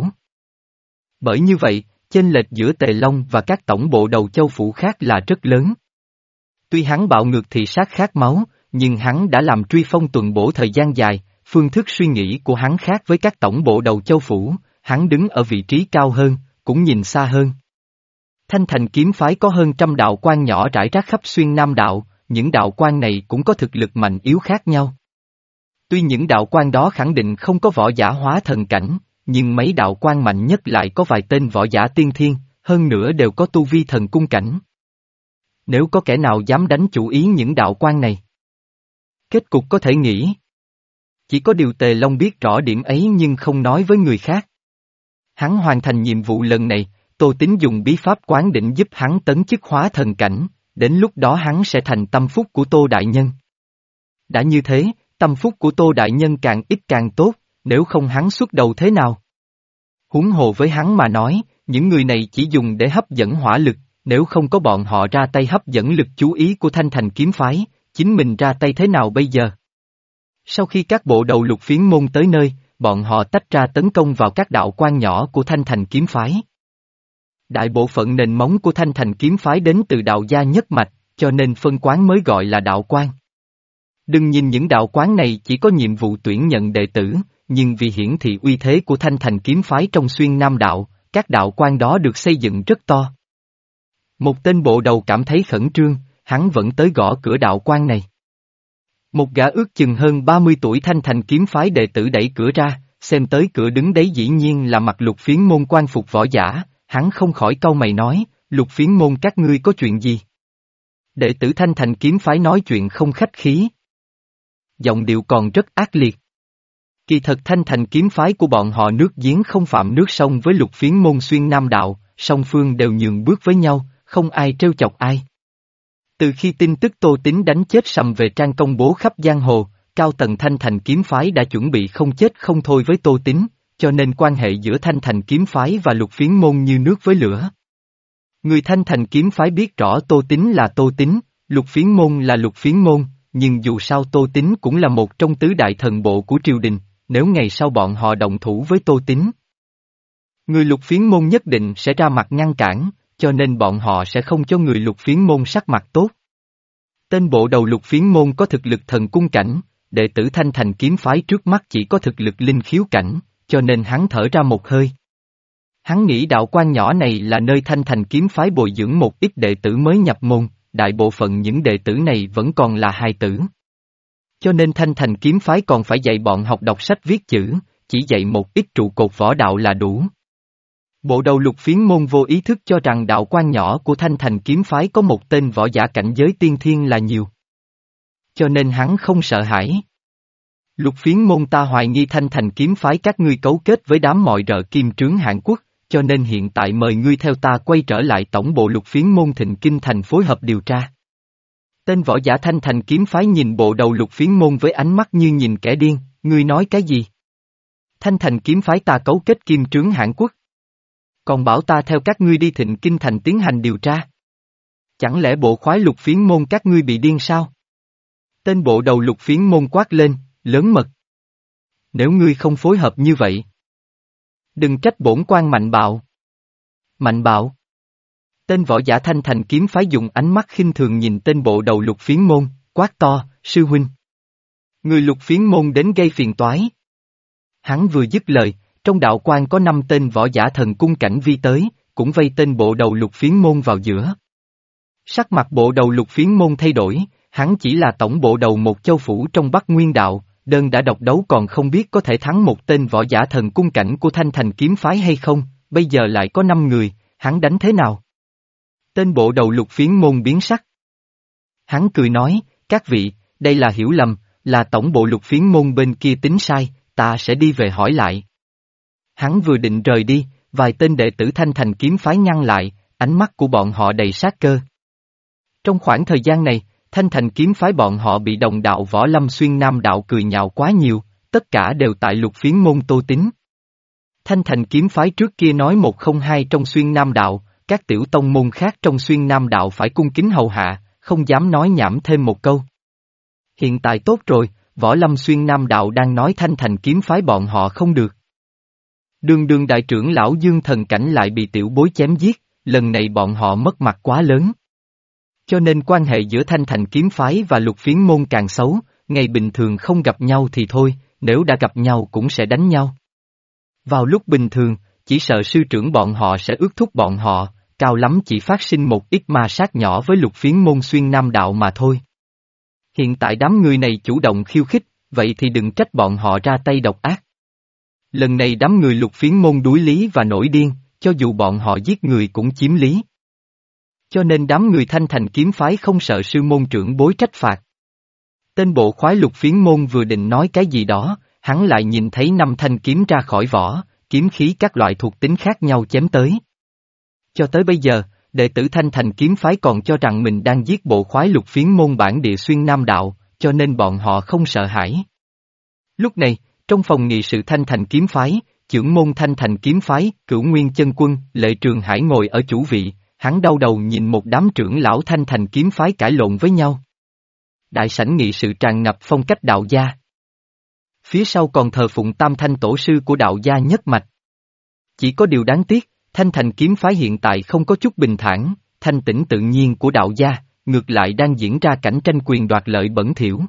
Bởi như vậy, chênh lệch giữa Tề Long và các tổng bộ đầu châu phủ khác là rất lớn. Tuy hắn bạo ngược thị sát khát máu, nhưng hắn đã làm truy phong tuần bổ thời gian dài, phương thức suy nghĩ của hắn khác với các tổng bộ đầu châu phủ, hắn đứng ở vị trí cao hơn, cũng nhìn xa hơn. Thanh Thành kiếm phái có hơn trăm đạo quan nhỏ rải rác khắp xuyên Nam đạo, những đạo quan này cũng có thực lực mạnh yếu khác nhau. Tuy những đạo quan đó khẳng định không có võ giả hóa thần cảnh, nhưng mấy đạo quan mạnh nhất lại có vài tên võ giả tiên thiên, hơn nữa đều có tu vi thần cung cảnh. Nếu có kẻ nào dám đánh chủ ý những đạo quan này, kết cục có thể nghĩ. Chỉ có điều Tề Long biết rõ điểm ấy nhưng không nói với người khác. Hắn hoàn thành nhiệm vụ lần này, Tô Tín dùng bí pháp quán định giúp hắn tấn chức hóa thần cảnh, đến lúc đó hắn sẽ thành tâm phúc của Tô Đại Nhân. Đã như thế, tâm phúc của Tô Đại Nhân càng ít càng tốt, nếu không hắn xuất đầu thế nào? Huống hồ với hắn mà nói, những người này chỉ dùng để hấp dẫn hỏa lực, nếu không có bọn họ ra tay hấp dẫn lực chú ý của Thanh Thành kiếm phái, chính mình ra tay thế nào bây giờ? Sau khi các bộ đầu lục phiến môn tới nơi, bọn họ tách ra tấn công vào các đạo quan nhỏ của Thanh Thành kiếm phái. Đại bộ phận nền móng của Thanh Thành kiếm phái đến từ đạo gia nhất mạch, cho nên phân quán mới gọi là đạo quan. Đừng nhìn những đạo quán này chỉ có nhiệm vụ tuyển nhận đệ tử, nhưng vì hiển thị uy thế của Thanh Thành kiếm phái trong xuyên Nam đạo, các đạo quan đó được xây dựng rất to. Một tên bộ đầu cảm thấy khẩn trương, hắn vẫn tới gõ cửa đạo quan này. Một gã ước chừng hơn ba mươi tuổi Thanh Thành kiếm phái đệ tử đẩy cửa ra, xem tới cửa đứng đấy dĩ nhiên là mặc lục phiến môn quan phục võ giả, hắn không khỏi cau mày nói, lục phiến môn các ngươi có chuyện gì? Đệ tử Thanh Thành kiếm phái nói chuyện không khách khí. Giọng điệu còn rất ác liệt. Kỳ thật Thanh Thành kiếm phái của bọn họ nước giếng không phạm nước sông với lục phiến môn xuyên Nam đạo, song phương đều nhường bước với nhau, không ai trêu chọc ai. Từ khi tin tức Tô Tín đánh chết Sầm về trang công bố khắp giang hồ, cao tầng Thanh Thành kiếm phái đã chuẩn bị không chết không thôi với Tô Tín, cho nên quan hệ giữa Thanh Thành kiếm phái và lục phiến môn như nước với lửa. Người Thanh Thành kiếm phái biết rõ Tô Tín là Tô Tín, lục phiến môn là lục phiến môn, nhưng dù sao Tô Tín cũng là một trong tứ đại thần bộ của triều đình, nếu ngày sau bọn họ động thủ với Tô Tín, người lục phiến môn nhất định sẽ ra mặt ngăn cản, cho nên bọn họ sẽ không cho người lục phiến môn sắc mặt tốt. Tên bộ đầu lục phiến môn có thực lực thần cung cảnh, đệ tử Thanh Thành kiếm phái trước mắt chỉ có thực lực linh khiếu cảnh, cho nên hắn thở ra một hơi. Hắn nghĩ đạo quan nhỏ này là nơi Thanh Thành kiếm phái bồi dưỡng một ít đệ tử mới nhập môn, đại bộ phận những đệ tử này vẫn còn là hài tử. Cho nên Thanh Thành kiếm phái còn phải dạy bọn học đọc sách viết chữ, chỉ dạy một ít trụ cột võ đạo là đủ. Bộ đầu Lục Phiến Môn vô ý thức cho rằng đạo quan nhỏ của Thanh Thành kiếm phái có một tên võ giả cảnh giới tiên thiên là nhiều. Cho nên hắn không sợ hãi. Lục Phiến Môn ta hoài nghi Thanh Thành kiếm phái các ngươi cấu kết với đám mọi rợ kim trướng Hàn Quốc, cho nên hiện tại mời ngươi theo ta quay trở lại tổng bộ Lục Phiến Môn Thịnh Kinh Thành phối hợp điều tra. Tên võ giả Thanh Thành kiếm phái nhìn bộ đầu Lục Phiến Môn với ánh mắt như nhìn kẻ điên, ngươi nói cái gì? Thanh Thành kiếm phái ta cấu kết kim trướng Hàn Quốc. Còn bảo ta theo các ngươi đi Thịnh Kinh Thành tiến hành điều tra. Chẳng lẽ bộ khoái Lục Phiến Môn các ngươi bị điên sao? Tên bộ đầu Lục Phiến Môn quát lên, lớn mật. Nếu ngươi không phối hợp như vậy, đừng trách bổn quan mạnh bạo. Mạnh bạo. Tên võ giả Thanh Thành kiếm phái dùng ánh mắt khinh thường nhìn tên bộ đầu Lục Phiến Môn, quát to, sư huynh. Người Lục Phiến Môn đến gây phiền toái. Hắn vừa dứt lời, trong đạo quan có năm tên võ giả thần cung cảnh vi tới, cũng vây tên bộ đầu Lục Phiến Môn vào giữa. Sắc mặt bộ đầu Lục Phiến Môn thay đổi, hắn chỉ là tổng bộ đầu một châu phủ trong Bắc Nguyên Đạo, đơn đã độc đấu còn không biết có thể thắng một tên võ giả thần cung cảnh của Thanh Thành kiếm phái hay không, bây giờ lại có năm người, hắn đánh thế nào? Tên bộ đầu Lục Phiến Môn biến sắc. Hắn cười nói, các vị, đây là hiểu lầm, là tổng bộ Lục Phiến Môn bên kia tính sai, ta sẽ đi về hỏi lại. Hắn vừa định rời đi, vài tên đệ tử Thanh Thành kiếm phái ngăn lại, ánh mắt của bọn họ đầy sát cơ. Trong khoảng thời gian này, Thanh Thành kiếm phái bọn họ bị đồng đạo Võ Lâm Xuyên Nam đạo cười nhạo quá nhiều, tất cả đều tại Lục Phiến Môn Tô Tín. Thanh Thành kiếm phái trước kia nói một không hai trong Xuyên Nam đạo, các tiểu tông môn khác trong Xuyên Nam đạo phải cung kính hầu hạ, không dám nói nhảm thêm một câu. Hiện tại tốt rồi, Võ Lâm Xuyên Nam đạo đang nói Thanh Thành kiếm phái bọn họ không được. Đường đường đại trưởng lão Dương Thần Cảnh lại bị tiểu bối chém giết, lần này bọn họ mất mặt quá lớn. Cho nên quan hệ giữa Thanh Thành kiếm phái và Lục Phiến Môn càng xấu, ngày bình thường không gặp nhau thì thôi, nếu đã gặp nhau cũng sẽ đánh nhau. Vào lúc bình thường, chỉ sợ sư trưởng bọn họ sẽ ước thúc bọn họ, cao lắm chỉ phát sinh một ít ma sát nhỏ với Lục Phiến Môn Xuyên Nam đạo mà thôi. Hiện tại đám người này chủ động khiêu khích, vậy thì đừng trách bọn họ ra tay độc ác. Lần này đám người Lục Phiến Môn đuối lý và nổi điên, cho dù bọn họ giết người cũng chiếm lý. Cho nên đám người Thanh Thành kiếm phái không sợ sư môn trưởng bối trách phạt. Tên bộ khoái Lục Phiến Môn vừa định nói cái gì đó, hắn lại nhìn thấy năm thanh kiếm ra khỏi vỏ, kiếm khí các loại thuộc tính khác nhau chém tới. Cho tới bây giờ, đệ tử Thanh Thành kiếm phái còn cho rằng mình đang giết bộ khoái Lục Phiến Môn bản địa Xuyên Nam đạo, cho nên bọn họ không sợ hãi. Lúc này, trong phòng nghị sự Thanh Thành kiếm phái, chưởng môn Thanh Thành kiếm phái, Cửu Nguyên Chân Quân, Lệ Trường Hải ngồi ở chủ vị, hắn đau đầu nhìn một đám trưởng lão Thanh Thành kiếm phái cãi lộn với nhau. Đại sảnh nghị sự tràn ngập phong cách đạo gia. Phía sau còn thờ phụng tam thanh tổ sư của đạo gia nhất mạch. Chỉ có điều đáng tiếc, Thanh Thành kiếm phái hiện tại không có chút bình thản, thanh tĩnh tự nhiên của đạo gia, ngược lại đang diễn ra cảnh tranh quyền đoạt lợi bẩn thỉu.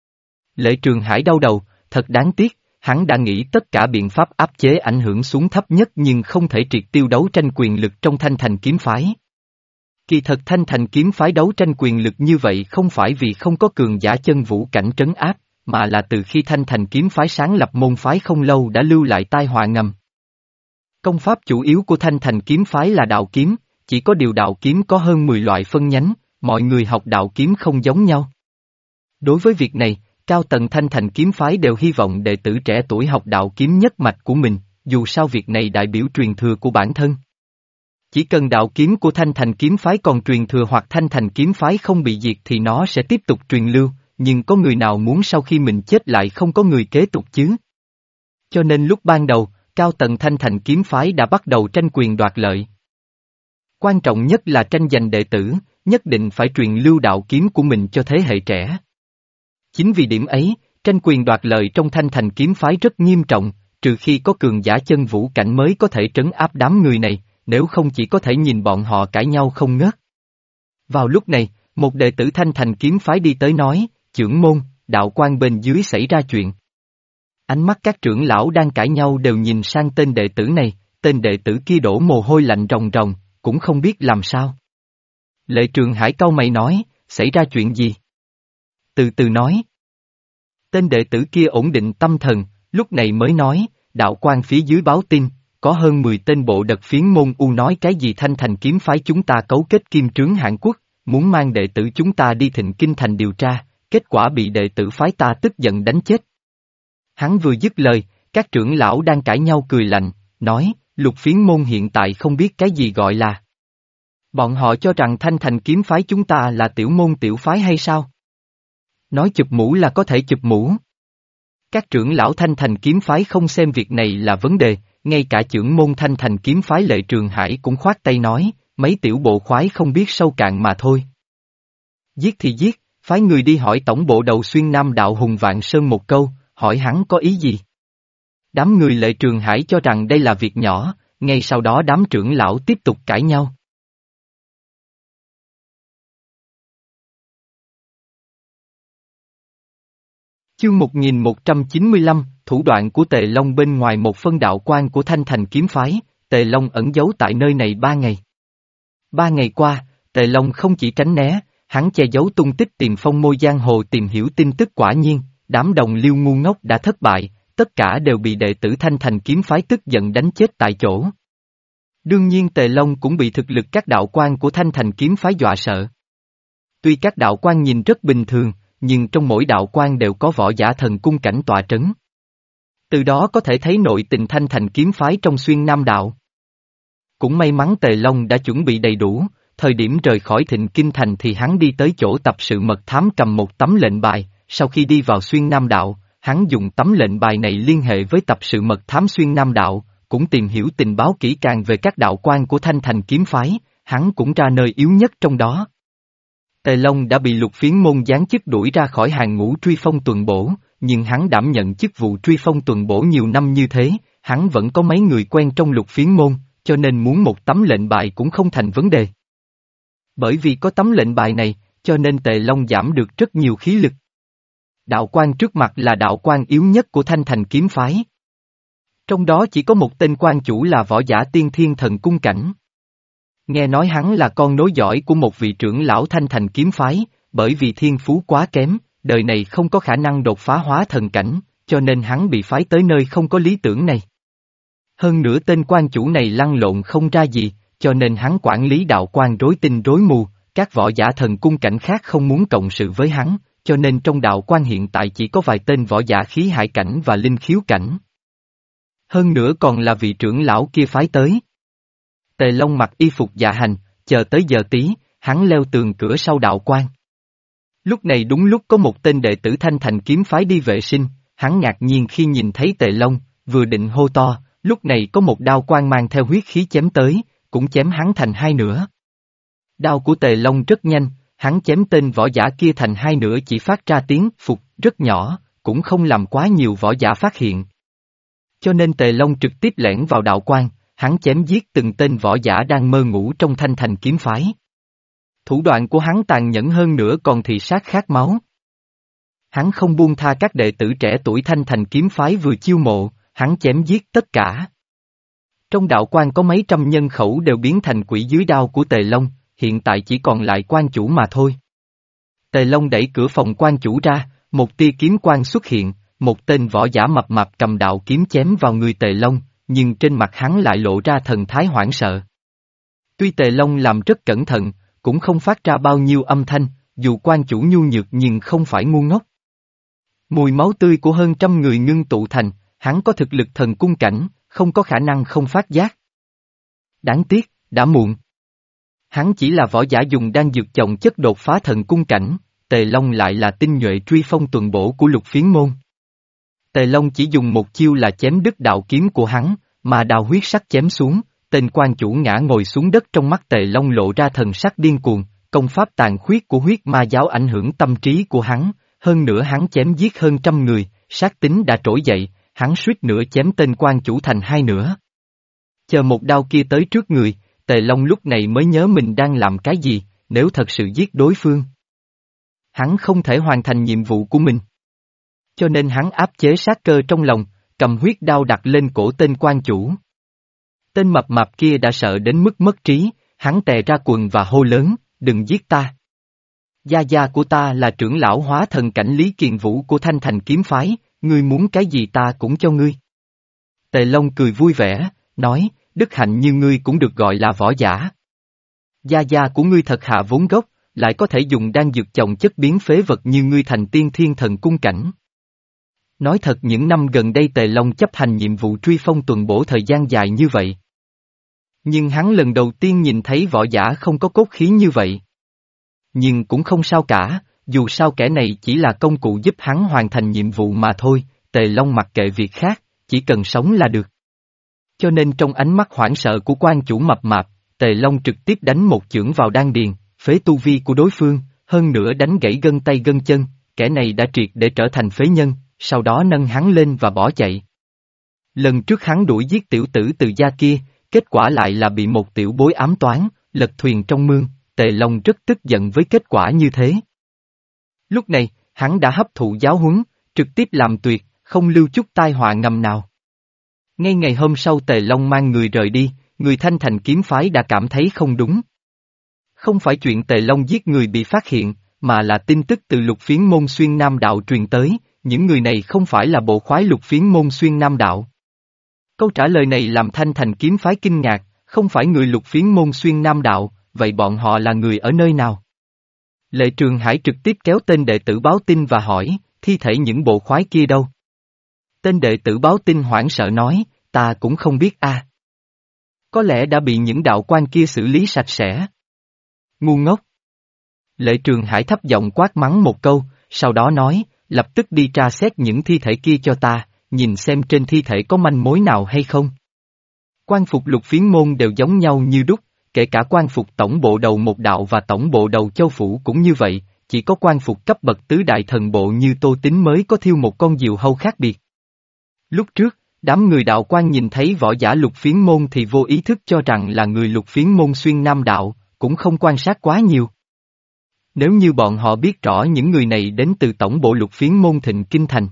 Lệ Trường Hải đau đầu, thật đáng tiếc, hắn đã nghĩ tất cả biện pháp áp chế ảnh hưởng xuống thấp nhất nhưng không thể triệt tiêu đấu tranh quyền lực trong Thanh Thành kiếm phái. Kỳ thật Thanh Thành kiếm phái đấu tranh quyền lực như vậy không phải vì không có cường giả chân vũ cảnh trấn áp, mà là từ khi Thanh Thành kiếm phái sáng lập môn phái không lâu đã lưu lại tai họa ngầm. Công pháp chủ yếu của Thanh Thành kiếm phái là đạo kiếm, chỉ có điều đạo kiếm có hơn mười loại phân nhánh, mọi người học đạo kiếm không giống nhau. Đối với việc này, cao tầng Thanh Thành kiếm phái đều hy vọng đệ tử trẻ tuổi học đạo kiếm nhất mạch của mình, dù sao việc này đại biểu truyền thừa của bản thân. Chỉ cần đạo kiếm của Thanh Thành kiếm phái còn truyền thừa hoặc Thanh Thành kiếm phái không bị diệt thì nó sẽ tiếp tục truyền lưu, nhưng có người nào muốn sau khi mình chết lại không có người kế tục chứ? Cho nên lúc ban đầu, cao tầng Thanh Thành kiếm phái đã bắt đầu tranh quyền đoạt lợi. Quan trọng nhất là tranh giành đệ tử, nhất định phải truyền lưu đạo kiếm của mình cho thế hệ trẻ. Chính vì điểm ấy, tranh quyền đoạt lợi trong Thanh Thành kiếm phái rất nghiêm trọng, trừ khi có cường giả chân vũ cảnh mới có thể trấn áp đám người này, nếu không chỉ có thể nhìn bọn họ cãi nhau không ngớt. Vào lúc này, một đệ tử Thanh Thành kiếm phái đi tới nói, chưởng môn, đạo quan bên dưới xảy ra chuyện. Ánh mắt các trưởng lão đang cãi nhau đều nhìn sang tên đệ tử này, tên đệ tử kia đổ mồ hôi lạnh ròng ròng, cũng không biết làm sao. Lệ Trường Hải cau mày nói, xảy ra chuyện gì? Từ từ nói. Tên đệ tử kia ổn định tâm thần, lúc này mới nói, đạo quan phía dưới báo tin, có hơn mười tên bộ đật phiến môn u nói cái gì Thanh Thành kiếm phái chúng ta cấu kết kim trướng Hàn Quốc, muốn mang đệ tử chúng ta đi Thịnh Kinh Thành điều tra, kết quả bị đệ tử phái ta tức giận đánh chết. Hắn vừa dứt lời, các trưởng lão đang cãi nhau cười lạnh, nói, Lục phiến môn hiện tại không biết cái gì gọi là. Bọn họ cho rằng Thanh Thành kiếm phái chúng ta là tiểu môn tiểu phái hay sao? Nói chụp mũ là có thể chụp mũ. Các trưởng lão Thanh Thành kiếm phái không xem việc này là vấn đề, ngay cả trưởng môn Thanh Thành kiếm phái Lệ Trường Hải cũng khoát tay nói, mấy tiểu bộ khoái không biết sâu cạn mà thôi. Giết thì giết, phái người đi hỏi tổng bộ đầu xuyên Nam đạo Hùng Vạn Sơn một câu, hỏi hắn có ý gì. Đám người Lệ Trường Hải cho rằng đây là việc nhỏ, ngay sau đó đám trưởng lão tiếp tục cãi nhau. Chương một nghìn một trăm chín mươi lăm, thủ đoạn của Tề Long bên ngoài một phân đạo quan của Thanh Thành kiếm phái, Tề Long ẩn giấu tại nơi này ba ngày. Ba ngày qua, Tề Long không chỉ tránh né, hắn che giấu tung tích tìm phong môi giang hồ tìm hiểu tin tức quả nhiên, đám đồng liêu ngu ngốc đã thất bại, tất cả đều bị đệ tử Thanh Thành kiếm phái tức giận đánh chết tại chỗ. Đương nhiên Tề Long cũng bị thực lực các đạo quan của Thanh Thành kiếm phái dọa sợ. Tuy các đạo quan nhìn rất bình thường, nhưng trong mỗi đạo quan đều có võ giả thần cung cảnh tọa trấn. Từ đó có thể thấy nội tình Thanh Thành kiếm phái trong xuyên Nam đạo. Cũng may mắn Tề Long đã chuẩn bị đầy đủ, thời điểm rời khỏi Thịnh Kinh Thành thì hắn đi tới chỗ tập sự mật thám cầm một tấm lệnh bài, sau khi đi vào xuyên Nam đạo, hắn dùng tấm lệnh bài này liên hệ với tập sự mật thám xuyên Nam đạo, cũng tìm hiểu tình báo kỹ càng về các đạo quan của Thanh Thành kiếm phái, hắn cũng ra nơi yếu nhất trong đó. Tề Long đã bị Lục phiến môn giáng chức đuổi ra khỏi hàng ngũ truy phong tuần bổ, nhưng hắn đảm nhận chức vụ truy phong tuần bổ nhiều năm như thế, hắn vẫn có mấy người quen trong Lục phiến môn, cho nên muốn một tấm lệnh bài cũng không thành vấn đề. Bởi vì có tấm lệnh bài này, cho nên Tề Long giảm được rất nhiều khí lực. Đạo quan trước mặt là đạo quan yếu nhất của Thanh Thành kiếm phái. Trong đó chỉ có một tên quan chủ là võ giả tiên thiên thần cung cảnh. Nghe nói hắn là con nối dõi của một vị trưởng lão Thanh Thành kiếm phái, bởi vì thiên phú quá kém, đời này không có khả năng đột phá hóa thần cảnh, cho nên hắn bị phái tới nơi không có lý tưởng này. Hơn nữa tên quan chủ này lăn lộn không ra gì, cho nên hắn quản lý đạo quan rối tinh rối mù, các võ giả thần cung cảnh khác không muốn cộng sự với hắn, cho nên trong đạo quan hiện tại chỉ có vài tên võ giả khí hải cảnh và linh khiếu cảnh. Hơn nữa còn là vị trưởng lão kia phái tới. Tề Long mặc y phục dạ hành, chờ tới giờ tí, hắn leo tường cửa sau đạo quan. Lúc này đúng lúc có một tên đệ tử Thanh Thành kiếm phái đi vệ sinh, hắn ngạc nhiên khi nhìn thấy Tề Long, vừa định hô to, lúc này có một đao quang mang theo huyết khí chém tới, cũng chém hắn thành hai nửa. Đao của Tề Long rất nhanh, hắn chém tên võ giả kia thành hai nửa chỉ phát ra tiếng phục rất nhỏ, cũng không làm quá nhiều võ giả phát hiện. Cho nên Tề Long trực tiếp lẻn vào đạo quan, hắn chém giết từng tên võ giả đang mơ ngủ trong Thanh Thành kiếm phái. Thủ đoạn của hắn tàn nhẫn hơn nữa còn thị sát khát máu. Hắn không buông tha các đệ tử trẻ tuổi Thanh Thành kiếm phái vừa chiêu mộ, hắn chém giết tất cả. Trong đạo quan có mấy trăm nhân khẩu đều biến thành quỷ dưới đao của Tề Long, hiện tại chỉ còn lại quan chủ mà thôi. Tề Long đẩy cửa phòng quan chủ ra, một tia kiếm quang xuất hiện, một tên võ giả mập mạp cầm đạo kiếm chém vào người Tề Long, nhưng trên mặt hắn lại lộ ra thần thái hoảng sợ. Tuy Tề Long làm rất cẩn thận, cũng không phát ra bao nhiêu âm thanh, dù quan chủ nhu nhược nhưng không phải ngu ngốc. Mùi máu tươi của hơn trăm người ngưng tụ thành, hắn có thực lực thần cung cảnh, không có khả năng không phát giác. Đáng tiếc, đã muộn. Hắn chỉ là võ giả dùng đan dược chồng chất đột phá thần cung cảnh, Tề Long lại là tinh nhuệ truy phong tuần bổ của Lục phiến môn. Tề Long chỉ dùng một chiêu là chém đứt đạo kiếm của hắn, mà đào huyết sắc chém xuống, tên quan chủ ngã ngồi xuống đất trong mắt Tề Long lộ ra thần sắc điên cuồng, công pháp tàn khuyết của huyết ma giáo ảnh hưởng tâm trí của hắn, hơn nữa hắn chém giết hơn trăm người, sát tính đã trỗi dậy, hắn suýt nữa chém tên quan chủ thành hai nửa. Chờ một đao kia tới trước người, Tề Long lúc này mới nhớ mình đang làm cái gì, nếu thật sự giết đối phương. Hắn không thể hoàn thành nhiệm vụ của mình. Cho nên hắn áp chế sát cơ trong lòng, cầm huyết đao đặt lên cổ tên quan chủ. Tên mập mạp kia đã sợ đến mức mất trí, hắn tè ra quần và hô lớn, đừng giết ta. Gia gia của ta là trưởng lão hóa thần cảnh Lý Kiền Vũ của Thanh Thành kiếm phái, ngươi muốn cái gì ta cũng cho ngươi. Tề Long cười vui vẻ, nói, đức hạnh như ngươi cũng được gọi là võ giả. Gia gia của ngươi thật hạ vốn gốc, lại có thể dùng đan dược chồng chất biến phế vật như ngươi thành tiên thiên thần cung cảnh. Nói thật những năm gần đây Tề Long chấp hành nhiệm vụ truy phong tuần bổ thời gian dài như vậy. Nhưng hắn lần đầu tiên nhìn thấy võ giả không có cốt khí như vậy. Nhưng cũng không sao cả, dù sao kẻ này chỉ là công cụ giúp hắn hoàn thành nhiệm vụ mà thôi, Tề Long mặc kệ việc khác, chỉ cần sống là được. Cho nên trong ánh mắt hoảng sợ của quan chủ mập mạp, Tề Long trực tiếp đánh một chưởng vào đan điền, phế tu vi của đối phương, hơn nữa đánh gãy gân tay gân chân, kẻ này đã triệt để trở thành phế nhân, sau đó nâng hắn lên và bỏ chạy. Lần trước hắn đuổi giết tiểu tử từ gia kia, kết quả lại là bị một tiểu bối ám toán, lật thuyền trong mương, Tề Long rất tức giận với kết quả như thế. Lúc này, hắn đã hấp thụ giáo huấn, trực tiếp làm tuyệt, không lưu chút tai họa ngầm nào. Ngay ngày hôm sau Tề Long mang người rời đi, người Thanh Thành kiếm phái đã cảm thấy không đúng. Không phải chuyện Tề Long giết người bị phát hiện, mà là tin tức từ lục phiến môn xuyên Nam Đạo truyền tới, những người này không phải là bộ khoái lục phiến môn xuyên Nam Đạo. Câu trả lời này làm Thanh Thành kiếm phái kinh ngạc, không phải người lục phiến môn xuyên Nam Đạo, vậy bọn họ là người ở nơi nào? Lệ Trường Hải trực tiếp kéo tên đệ tử báo tin và hỏi, thi thể những bộ khoái kia đâu? Tên đệ tử báo tin hoảng sợ nói, ta cũng không biết a. Có lẽ đã bị những đạo quan kia xử lý sạch sẽ. Ngu ngốc. Lệ Trường Hải thấp giọng quát mắng một câu, sau đó nói, lập tức đi tra xét những thi thể kia cho ta, nhìn xem trên thi thể có manh mối nào hay không. Quan phục lục phiến môn đều giống nhau như đúc, kể cả quan phục tổng bộ đầu một đạo và tổng bộ đầu châu phủ cũng như vậy, chỉ có quan phục cấp bậc tứ đại thần bộ như Tô Tín mới có thiêu một con diều hâu khác biệt. Lúc trước, đám người đạo quan nhìn thấy võ giả lục phiến môn thì vô ý thức cho rằng là người lục phiến môn xuyên Nam Đạo, cũng không quan sát quá nhiều. Nếu như bọn họ biết rõ những người này đến từ tổng bộ lục phiến môn Thịnh Kinh Thành,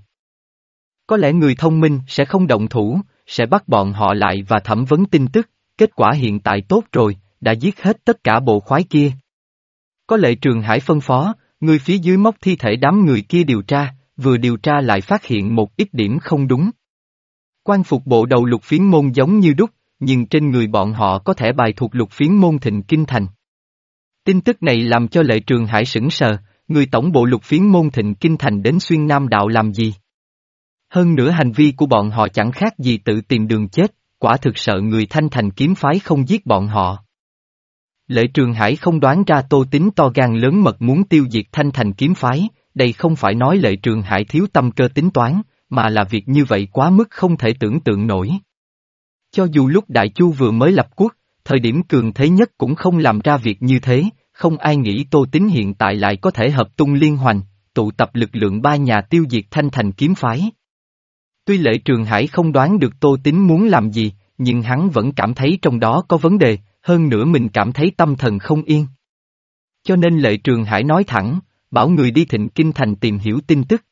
có lẽ người thông minh sẽ không động thủ, sẽ bắt bọn họ lại và thẩm vấn tin tức, kết quả hiện tại tốt rồi, đã giết hết tất cả bộ khoái kia. Có Lệ Trường Hải phân phó, người phía dưới móc thi thể đám người kia điều tra, vừa điều tra lại phát hiện một ít điểm không đúng. Quan phục bộ đầu lục phiến môn giống như đúc, nhưng trên người bọn họ có thẻ bài thuộc lục phiến môn Thịnh Kinh Thành. Tin tức này làm cho Lệ Trường Hải sững sờ, người tổng bộ lục phiến môn Thịnh Kinh Thành đến xuyên Nam Đạo làm gì? Hơn nữa hành vi của bọn họ chẳng khác gì tự tìm đường chết, quả thực sợ người Thanh Thành kiếm phái không giết bọn họ. Lệ Trường Hải không đoán ra Tô Tín to gan lớn mật muốn tiêu diệt Thanh Thành kiếm phái, đây không phải nói Lệ Trường Hải thiếu tâm cơ tính toán, mà là việc như vậy quá mức không thể tưởng tượng nổi. Cho dù lúc Đại Chu vừa mới lập quốc, thời điểm cường thế nhất cũng không làm ra việc như thế, không ai nghĩ Tô Tín hiện tại lại có thể hợp tung liên hoành, tụ tập lực lượng ba nhà tiêu diệt Thanh Thành kiếm phái. Tuy Lệ Trường Hải không đoán được Tô Tín muốn làm gì, nhưng hắn vẫn cảm thấy trong đó có vấn đề, hơn nữa mình cảm thấy tâm thần không yên. Cho nên Lệ Trường Hải nói thẳng, bảo người đi Thịnh Kinh Thành tìm hiểu tin tức.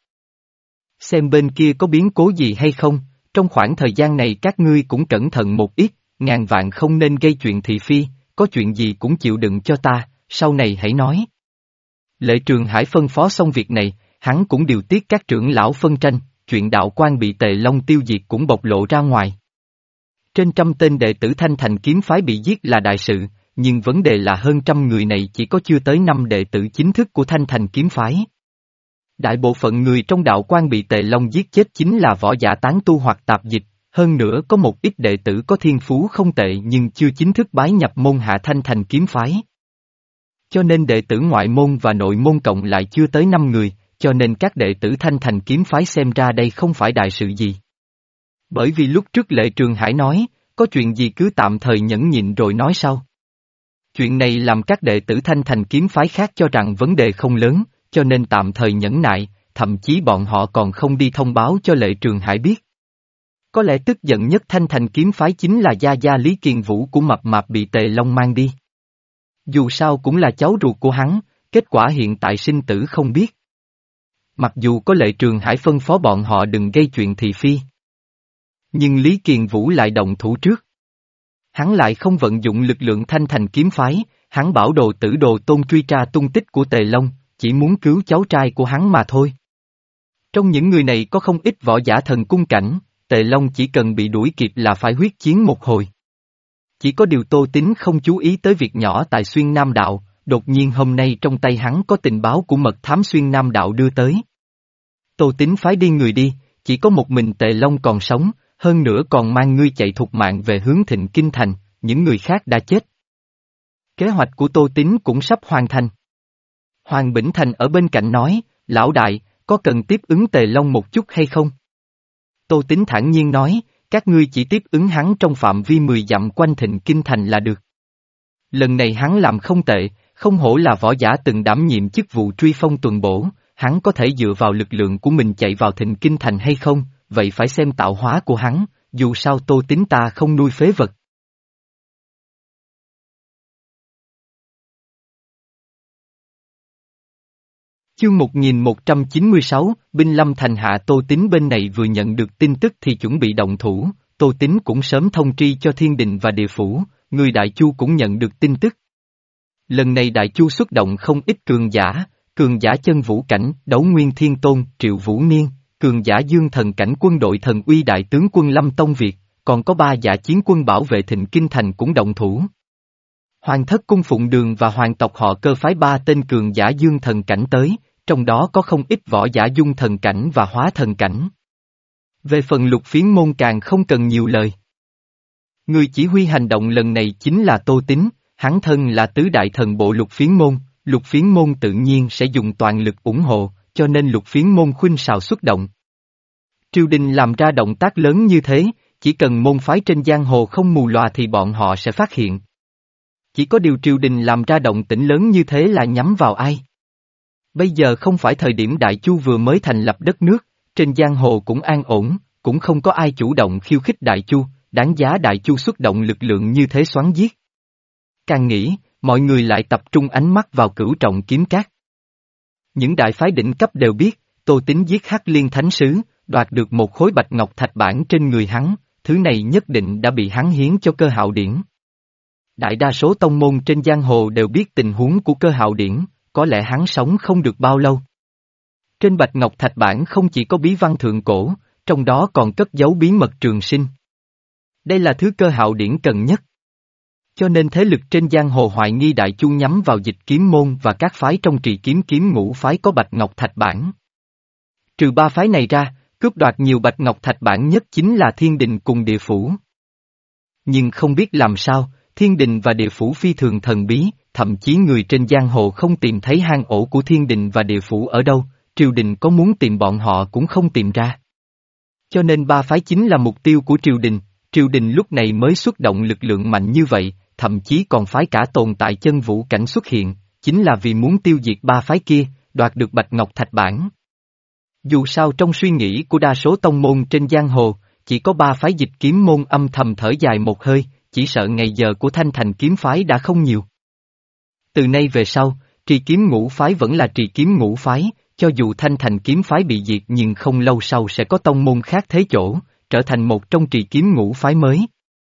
Xem bên kia có biến cố gì hay không, trong khoảng thời gian này các ngươi cũng cẩn thận một ít, ngàn vạn không nên gây chuyện thị phi, có chuyện gì cũng chịu đựng cho ta, sau này hãy nói. Lệ Trường Hải phân phó xong việc này, hắn cũng điều tiết các trưởng lão phân tranh, chuyện đạo quan bị Tề Long tiêu diệt cũng bộc lộ ra ngoài. Trên trăm tên đệ tử Thanh Thành kiếm phái bị giết là đại sự, nhưng vấn đề là hơn trăm người này chỉ có chưa tới năm đệ tử chính thức của Thanh Thành kiếm phái. Đại bộ phận người trong đạo quan bị Tề Long giết chết chính là võ giả tán tu hoặc tạp dịch, hơn nữa có một ít đệ tử có thiên phú không tệ nhưng chưa chính thức bái nhập môn hạ Thanh Thành kiếm phái. Cho nên đệ tử ngoại môn và nội môn cộng lại chưa tới năm người, cho nên các đệ tử Thanh Thành kiếm phái xem ra đây không phải đại sự gì. Bởi vì lúc trước Lệ Trường Hải nói, có chuyện gì cứ tạm thời nhẫn nhịn rồi nói sau. Chuyện này làm các đệ tử Thanh Thành kiếm phái khác cho rằng vấn đề không lớn, cho nên tạm thời nhẫn nại, thậm chí bọn họ còn không đi thông báo cho Lệ Trường Hải biết. Có lẽ tức giận nhất Thanh Thành kiếm phái chính là gia gia Lý Kiền Vũ của mập mạp bị Tề Long mang đi. Dù sao cũng là cháu ruột của hắn, kết quả hiện tại sinh tử không biết. Mặc dù có Lệ Trường Hải phân phó bọn họ đừng gây chuyện thị phi, nhưng Lý Kiền Vũ lại động thủ trước. hắn lại không vận dụng lực lượng thanh thành kiếm phái, hắn bảo đồ tử đồ tôn truy tra tung tích của Tề Long, chỉ muốn cứu cháu trai của hắn mà thôi. Trong những người này có không ít võ giả thần cung cảnh, Tề Long chỉ cần bị đuổi kịp là phải huyết chiến một hồi. Chỉ có điều Tô Tín không chú ý tới việc nhỏ tại Xuyên Nam Đạo, đột nhiên hôm nay trong tay hắn có tình báo của mật thám Xuyên Nam Đạo đưa tới. Tô Tín phái đi người đi, chỉ có một mình Tề Long còn sống, hơn nữa còn mang ngươi chạy thục mạng về hướng Thịnh Kinh Thành, những người khác đã chết. Kế hoạch của Tô Tín cũng sắp hoàn thành. Hoàng Bỉnh Thành ở bên cạnh nói, lão đại, có cần tiếp ứng Tề Long một chút hay không? Tô Tín thản nhiên nói, các ngươi chỉ tiếp ứng hắn trong phạm vi mười dặm quanh Thịnh Kinh Thành là được. Lần này hắn làm không tệ, không hổ là võ giả từng đảm nhiệm chức vụ truy phong tuần bổ, hắn có thể dựa vào lực lượng của mình chạy vào Thịnh Kinh Thành hay không, vậy phải xem tạo hóa của hắn, dù sao Tô Tín ta không nuôi phế vật. Chương một nghìn một trăm chín mươi sáu, Binh Lâm Thành hạ. Tô Tín bên này vừa nhận được tin tức thì chuẩn bị động thủ, Tô Tín cũng sớm thông tri cho Thiên Đình và Địa Phủ, người Đại Chu cũng nhận được tin tức. Lần này Đại Chu xuất động không ít cường giả, cường giả chân vũ cảnh, Đấu Nguyên Thiên Tôn, Triệu Vũ Niên, cường giả dương thần cảnh quân đội thần uy đại tướng quân Lâm Tông Việt, còn có ba giả chiến quân bảo vệ Thịnh Kinh Thành cũng động thủ. Hoàng thất cung Phụng Đường và hoàng tộc họ Cơ phái ba tên cường giả dương thần cảnh tới, trong đó có không ít võ giả dung thần cảnh và hóa thần cảnh. Về phần Lục Phiến Môn càng không cần nhiều lời. Người chỉ huy hành động lần này chính là Tô Tín, hắn thân là tứ đại thần bộ Lục Phiến Môn, Lục Phiến Môn tự nhiên sẽ dùng toàn lực ủng hộ, cho nên Lục Phiến Môn khuynh xào xuất động. Triều đình làm ra động tác lớn như thế, chỉ cần môn phái trên giang hồ không mù lòa thì bọn họ sẽ phát hiện. Chỉ có điều triều đình làm ra động tĩnh lớn như thế là nhắm vào ai? Bây giờ không phải thời điểm Đại Chu vừa mới thành lập đất nước, trên giang hồ cũng an ổn, cũng không có ai chủ động khiêu khích Đại Chu, đáng giá Đại Chu xuất động lực lượng như thế xoắn giết. Càng nghĩ, mọi người lại tập trung ánh mắt vào Cửu Trọng Kiếm Cát. Những đại phái đỉnh cấp đều biết, Tô Tín giết Hắc Liên Thánh Sứ, đoạt được một khối bạch ngọc thạch bản trên người hắn, thứ này nhất định đã bị hắn hiến cho Cơ Hạo Điển. Đại đa số tông môn trên giang hồ đều biết tình huống của Cơ Hạo Điển, có lẽ hắn sống không được bao lâu. Trên bạch ngọc thạch bản không chỉ có bí văn thượng cổ, trong đó còn cất giấu bí mật trường sinh. Đây là thứ Cơ Hạo Điển cần nhất. Cho nên thế lực trên giang hồ hoài nghi Đại Chu nhắm vào Dịch Kiếm môn và các phái trong Trì Kiếm Kiếm Ngũ phái có bạch ngọc thạch bản. Trừ ba phái này ra, cướp đoạt nhiều bạch ngọc thạch bản nhất chính là Thiên Đình cùng Địa Phủ. Nhưng không biết làm sao, Thiên Đình và Địa Phủ phi thường thần bí, thậm chí người trên giang hồ không tìm thấy hang ổ của Thiên Đình và Địa Phủ ở đâu, triều đình có muốn tìm bọn họ cũng không tìm ra. Cho nên ba phái chính là mục tiêu của triều đình, triều đình lúc này mới xuất động lực lượng mạnh như vậy, thậm chí còn phái cả tồn tại chân vũ cảnh xuất hiện, chính là vì muốn tiêu diệt ba phái kia, đoạt được bạch ngọc thạch bản. Dù sao trong suy nghĩ của đa số tông môn trên giang hồ, chỉ có ba phái Dịch Kiếm môn âm thầm thở dài một hơi, chỉ sợ ngày giờ của Thanh Thành kiếm phái đã không nhiều. Từ nay về sau, Trì Kiếm Ngũ phái vẫn là Trì Kiếm Ngũ phái, cho dù Thanh Thành kiếm phái bị diệt nhưng không lâu sau sẽ có tông môn khác thế chỗ, trở thành một trong Trì Kiếm Ngũ phái mới.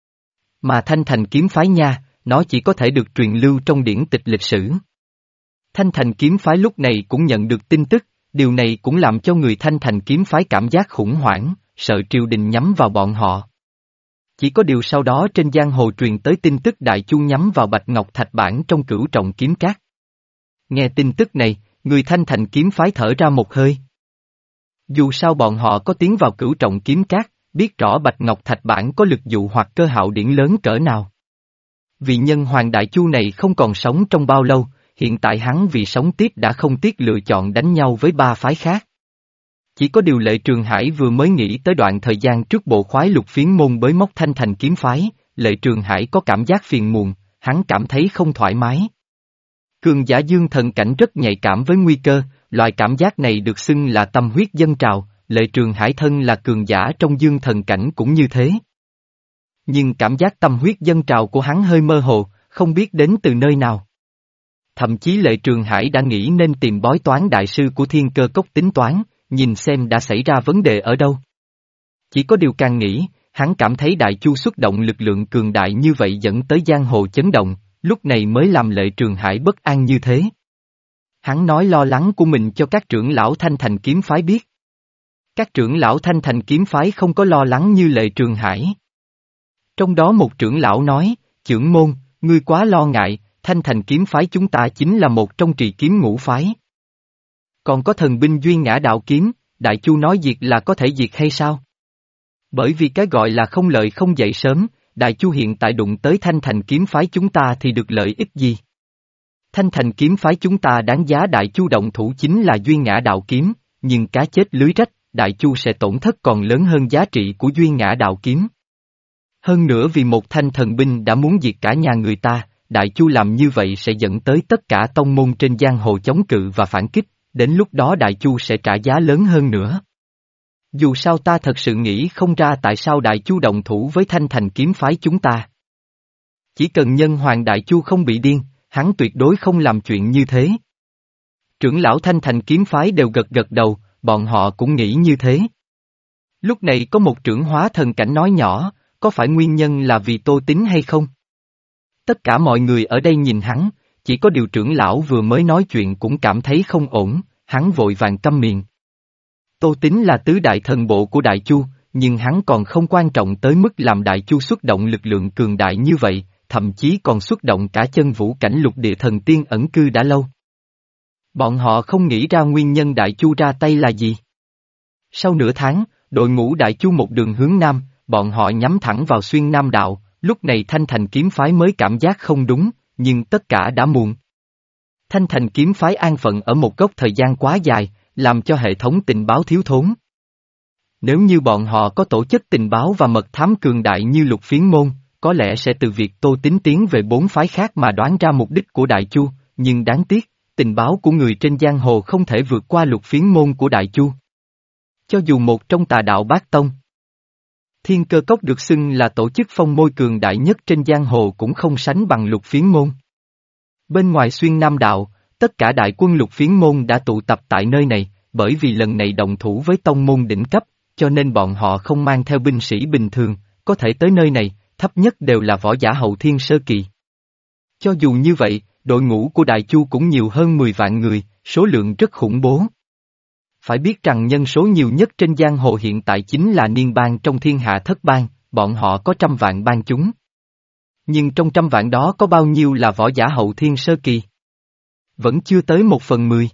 Mà Thanh Thành kiếm phái nha, nó chỉ có thể được truyền lưu trong điển tịch lịch sử. Thanh Thành kiếm phái lúc này cũng nhận được tin tức, điều này cũng làm cho người Thanh Thành kiếm phái cảm giác khủng hoảng, sợ triều đình nhắm vào bọn họ. Chỉ có điều sau đó trên giang hồ truyền tới tin tức Đại Chu nhắm vào bạch ngọc thạch bản trong Cửu Trọng Kiếm Cát. Nghe tin tức này, người Thanh Thành kiếm phái thở ra một hơi. Dù sao bọn họ có tiến vào Cửu Trọng Kiếm Cát, biết rõ bạch ngọc thạch bản có lực dụ hoặc Cơ Hạo Điển lớn cỡ nào. Vì nhân hoàng Đại Chu này không còn sống trong bao lâu, hiện tại hắn vì sống tiếp đã không tiếc lựa chọn đánh nhau với ba phái khác. Chỉ có điều Lệ Trường Hải vừa mới nghĩ tới đoạn thời gian trước bộ khoái Lục Phiến môn bới móc Thanh Thành kiếm phái, Lệ Trường Hải có cảm giác phiền muộn, hắn cảm thấy không thoải mái. Cường giả dương thần cảnh rất nhạy cảm với nguy cơ, loại cảm giác này được xưng là tâm huyết dâng trào, Lệ Trường Hải thân là cường giả trong dương thần cảnh cũng như thế. Nhưng cảm giác tâm huyết dâng trào của hắn hơi mơ hồ, không biết đến từ nơi nào. Thậm chí Lệ Trường Hải đã nghĩ nên tìm bói toán đại sư của Thiên Cơ Cốc tính toán, nhìn xem đã xảy ra vấn đề ở đâu. Chỉ có điều càng nghĩ, Hắn cảm thấy Đại Chu xuất động lực lượng cường đại như vậy dẫn tới giang hồ chấn động, lúc này mới làm Lệ Trường Hải bất an như thế. Hắn nói lo lắng của mình cho các trưởng lão Thanh Thành kiếm phái biết. Các trưởng lão Thanh Thành kiếm phái không có lo lắng như Lệ Trường Hải. Trong đó một trưởng lão nói, trưởng môn, ngươi quá lo ngại, Thanh Thành kiếm phái chúng ta chính là một trong trì kiếm ngũ phái. Còn có thần binh Duyên Ngã Đạo Kiếm, Đại Chu nói diệt là có thể diệt hay sao? Bởi vì cái gọi là không lợi không dậy sớm, Đại Chu hiện tại đụng tới Thanh Thành kiếm phái chúng ta thì được lợi ích gì? Thanh Thành kiếm phái chúng ta đáng giá Đại Chu động thủ chính là Duyên Ngã Đạo Kiếm, nhưng cá chết lưới rách, Đại Chu sẽ tổn thất còn lớn hơn giá trị của Duyên Ngã Đạo Kiếm. Hơn nữa vì một thanh thần binh đã muốn diệt cả nhà người ta, Đại Chu làm như vậy sẽ dẫn tới tất cả tông môn trên giang hồ chống cự và phản kích, đến lúc đó Đại Chu sẽ trả giá lớn hơn nữa. Dù sao ta thật sự nghĩ không ra tại sao Đại Chu động thủ với Thanh Thành kiếm phái chúng ta. Chỉ cần nhân hoàng Đại Chu không bị điên, hắn tuyệt đối không làm chuyện như thế. Trưởng lão Thanh Thành kiếm phái đều gật gật đầu, bọn họ cũng nghĩ như thế. Lúc này có một trưởng hóa thần cảnh nói nhỏ, có phải nguyên nhân là vì Tô Tín hay không? Tất cả mọi người ở đây nhìn hắn, chỉ có điều trưởng lão vừa mới nói chuyện cũng cảm thấy không ổn, hắn vội vàng câm miệng. Tô Tín là tứ đại thần bộ của Đại Chu, nhưng hắn còn không quan trọng tới mức làm Đại Chu xuất động lực lượng cường đại như vậy, thậm chí còn xuất động cả chân vũ cảnh lục địa thần tiên ẩn cư đã lâu. Bọn họ không nghĩ ra nguyên nhân Đại Chu ra tay là gì. Sau nửa tháng, đội ngũ Đại Chu một đường hướng Nam, bọn họ nhắm thẳng vào xuyên Nam đạo, lúc này Thanh Thành kiếm phái mới cảm giác không đúng, nhưng tất cả đã muộn. Thanh Thành kiếm phái an phận ở một góc thời gian quá dài, làm cho hệ thống tình báo thiếu thốn. Nếu như bọn họ có tổ chức tình báo và mật thám cường đại như Lục Phiến Môn, có lẽ sẽ từ việc Tô Tín tiến về bốn phái khác mà đoán ra mục đích của Đại Chu, nhưng đáng tiếc, tình báo của người trên giang hồ không thể vượt qua Lục Phiến Môn của Đại Chu. Cho dù một trong tà đạo Bát Tông, Thiên Cơ Cốc được xưng là tổ chức phong môi cường đại nhất trên giang hồ cũng không sánh bằng Lục Phiến Môn. Bên ngoài xuyên Nam đạo, tất cả đại quân Lục Phiến Môn đã tụ tập tại nơi này, bởi vì lần này đồng thủ với tông môn đỉnh cấp, cho nên bọn họ không mang theo binh sĩ bình thường, có thể tới nơi này, thấp nhất đều là võ giả hậu thiên sơ kỳ. Cho dù như vậy, đội ngũ của Đại Chu cũng nhiều hơn mười vạn người, số lượng rất khủng bố. Phải biết rằng nhân số nhiều nhất trên giang hồ hiện tại chính là Niên Bang trong thiên hạ thất bang, bọn họ có trăm vạn bang chúng. Nhưng trong trăm vạn đó có bao nhiêu là võ giả hậu thiên sơ kỳ? Vẫn chưa tới một phần mười.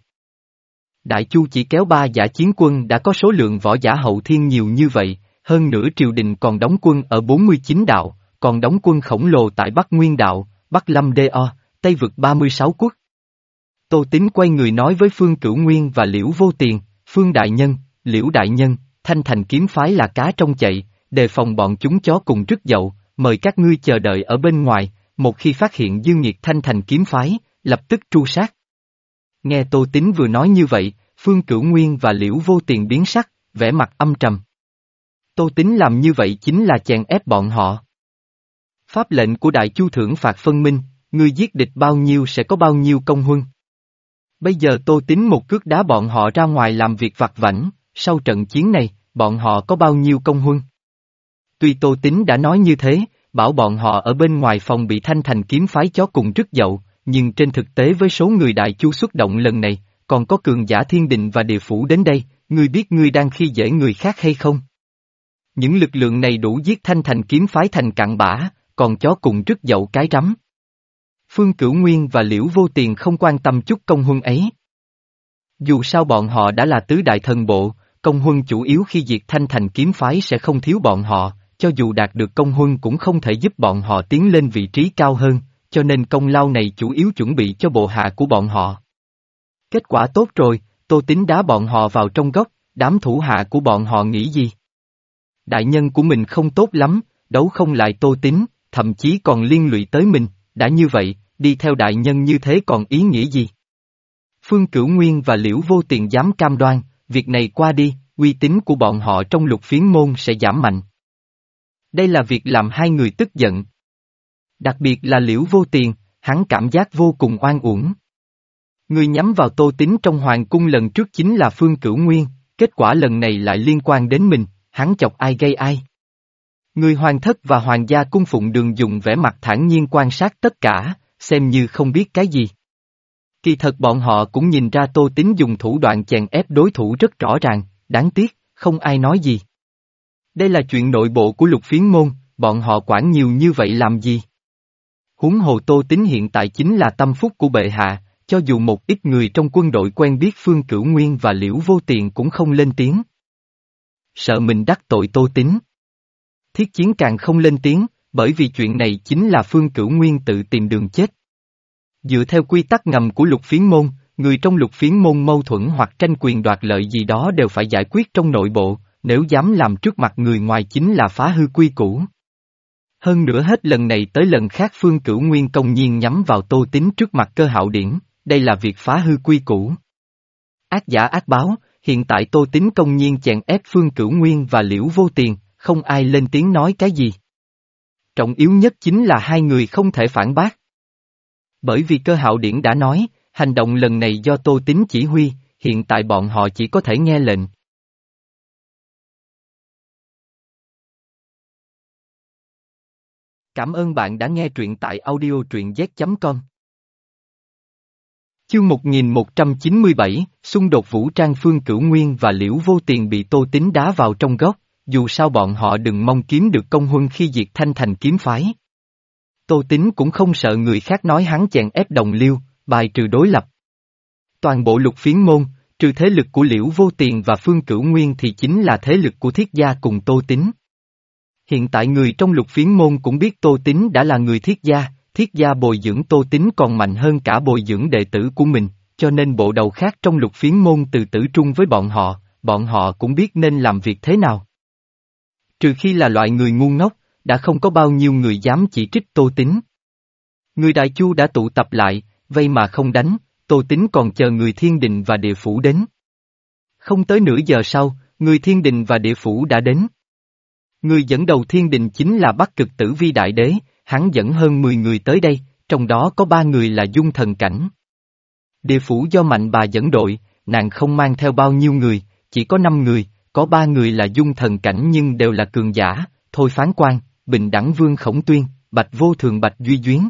Đại Chu chỉ kéo ba giả chiến quân đã có số lượng võ giả hậu thiên nhiều như vậy, hơn nữa triều đình còn đóng quân ở bốn mươi chín đạo, còn đóng quân khổng lồ tại Bắc Nguyên đạo, Bắc Lâm Đê O, Tây vực ba mươi sáu quốc. Tô Tín quay người nói với Phương Cửu Nguyên và Liễu Vô Tiền, Phương Đại Nhân, Liễu Đại Nhân, Thanh Thành kiếm phái là cá trong chậy, đề phòng bọn chúng chó cùng rứt dậu, mời các ngươi chờ đợi ở bên ngoài, một khi phát hiện dương nhiệt Thanh Thành kiếm phái, lập tức tru sát. Nghe Tô Tín vừa nói như vậy, Phương Cửu Nguyên và Liễu Vô Tiền biến sắc, vẻ mặt âm trầm. Tô Tín làm như vậy chính là chèn ép bọn họ. Pháp lệnh của Đại Chu thưởng phạt phân minh, ngươi giết địch bao nhiêu sẽ có bao nhiêu công huân. Bây giờ Tô Tín một cước đá bọn họ ra ngoài làm việc vặt vãnh, sau trận chiến này, bọn họ có bao nhiêu công huân. Tuy Tô Tín đã nói như thế, bảo bọn họ ở bên ngoài phòng bị Thanh Thành kiếm phái chó cùng rứt dậu, nhưng trên thực tế với số người Đại Chu xuất động lần này, còn có cường giả thiên đình và địa phủ đến đây, ngươi biết ngươi đang khi dễ người khác hay không? Những lực lượng này đủ giết Thanh Thành kiếm phái thành cặn bã, còn chó cùng rứt dậu cái rắm. Phương Cửu Nguyên và Liễu Vô Tiền không quan tâm chút công huân ấy. Dù sao bọn họ đã là tứ đại thần bộ, công huân chủ yếu khi diệt Thanh Thành kiếm phái sẽ không thiếu bọn họ, cho dù đạt được công huân cũng không thể giúp bọn họ tiến lên vị trí cao hơn, cho nên công lao này chủ yếu chuẩn bị cho bộ hạ của bọn họ. Kết quả tốt rồi, Tô Tín đá bọn họ vào trong góc, đám thủ hạ của bọn họ nghĩ gì? Đại nhân của mình không tốt lắm, đấu không lại Tô Tín, thậm chí còn liên lụy tới mình, đã như vậy, đi theo đại nhân như thế còn ý nghĩa gì? Phương Cửu Nguyên và Liễu Vô Tiền dám cam đoan, việc này qua đi, uy tín của bọn họ trong Lục Phiến Môn sẽ giảm mạnh. Đây là việc làm hai người tức giận. Đặc biệt là Liễu Vô Tiền, hắn cảm giác vô cùng oan uổng. Người nhắm vào Tô Tín trong hoàng cung lần trước chính là Phương Cửu Nguyên, kết quả lần này lại liên quan đến mình, hắn chọc ai gây ai. Người hoàng thất và hoàng gia cung phụng Đường dùng vẻ mặt thản nhiên quan sát tất cả, xem như không biết cái gì. Kỳ thật bọn họ cũng nhìn ra Tô Tín dùng thủ đoạn chèn ép đối thủ rất rõ ràng, đáng tiếc, không ai nói gì. Đây là chuyện nội bộ của Lục Phiến môn, bọn họ quản nhiều như vậy làm gì? Huống hồ Tô Tín hiện tại chính là tâm phúc của bệ hạ, cho dù một ít người trong quân đội quen biết Phương Cửu Nguyên và Liễu Vô Tiền cũng không lên tiếng. Sợ mình đắc tội Tô Tín. Thiết Chiến càng không lên tiếng, bởi vì chuyện này chính là Phương Cửu Nguyên tự tìm đường chết. Dựa theo quy tắc ngầm của Lục Phiến môn, người trong Lục Phiến môn mâu thuẫn hoặc tranh quyền đoạt lợi gì đó đều phải giải quyết trong nội bộ, nếu dám làm trước mặt người ngoài chính là phá hư quy củ. Hơn nữa hết lần này tới lần khác Phương Cửu Nguyên công nhiên nhắm vào Tô Tín trước mặt Cơ Hạo Điển, đây là việc phá hư quy củ. Ác giả ác báo, hiện tại Tô Tín công nhiên chèn ép Phương Cửu Nguyên và Liễu Vô Tiền, không ai lên tiếng nói cái gì. Trọng yếu nhất chính là hai người không thể phản bác. Bởi vì Cơ Hạo Điển đã nói, hành động lần này do Tô Tín chỉ huy, hiện tại bọn họ chỉ có thể nghe lệnh. Cảm ơn bạn đã nghe truyện tại audio truyện z chấm com. Chương một nghìn một trăm chín mươi bảy, xung đột vũ trang. Phương Cửu Nguyên và Liễu Vô Tiền bị Tô Tín đá vào trong góc, dù sao bọn họ đừng mong kiếm được công huân khi diệt Thanh Thành kiếm phái. Tô Tín cũng không sợ người khác nói hắn chèn ép đồng liêu, bài trừ đối lập. Toàn bộ Lục Phiến môn, trừ thế lực của Liễu Vô Tiền và Phương Cửu Nguyên thì chính là thế lực của Thiết gia cùng Tô Tín. Hiện tại người trong Lục Phiến môn cũng biết Tô Tín đã là người Thiết gia, Thiết gia bồi dưỡng Tô Tín còn mạnh hơn cả bồi dưỡng đệ tử của mình, cho nên bộ đầu khác trong Lục Phiến môn từ tử trung với bọn họ, bọn họ cũng biết nên làm việc thế nào. Trừ khi là loại người ngu ngốc, đã không có bao nhiêu người dám chỉ trích Tô Tín. Người Đại Chu đã tụ tập lại, vây mà không đánh, Tô Tín còn chờ người Thiên Đình và Địa Phủ đến. Không tới nửa giờ sau, người Thiên Đình và Địa Phủ đã đến. Người dẫn đầu Thiên Đình chính là Bắc Cực Tử Vi Đại Đế, hắn dẫn hơn mười người tới đây, trong đó có ba người là dung thần cảnh. Địa Phủ do Mạnh Bà dẫn đội, nàng không mang theo bao nhiêu người, chỉ có năm người, có ba người là dung thần cảnh nhưng đều là cường giả, Thôi Phán Quan, Bình Đẳng Vương Khổng Tuyên, Bạch Vô Thường Bạch Duy Duyến.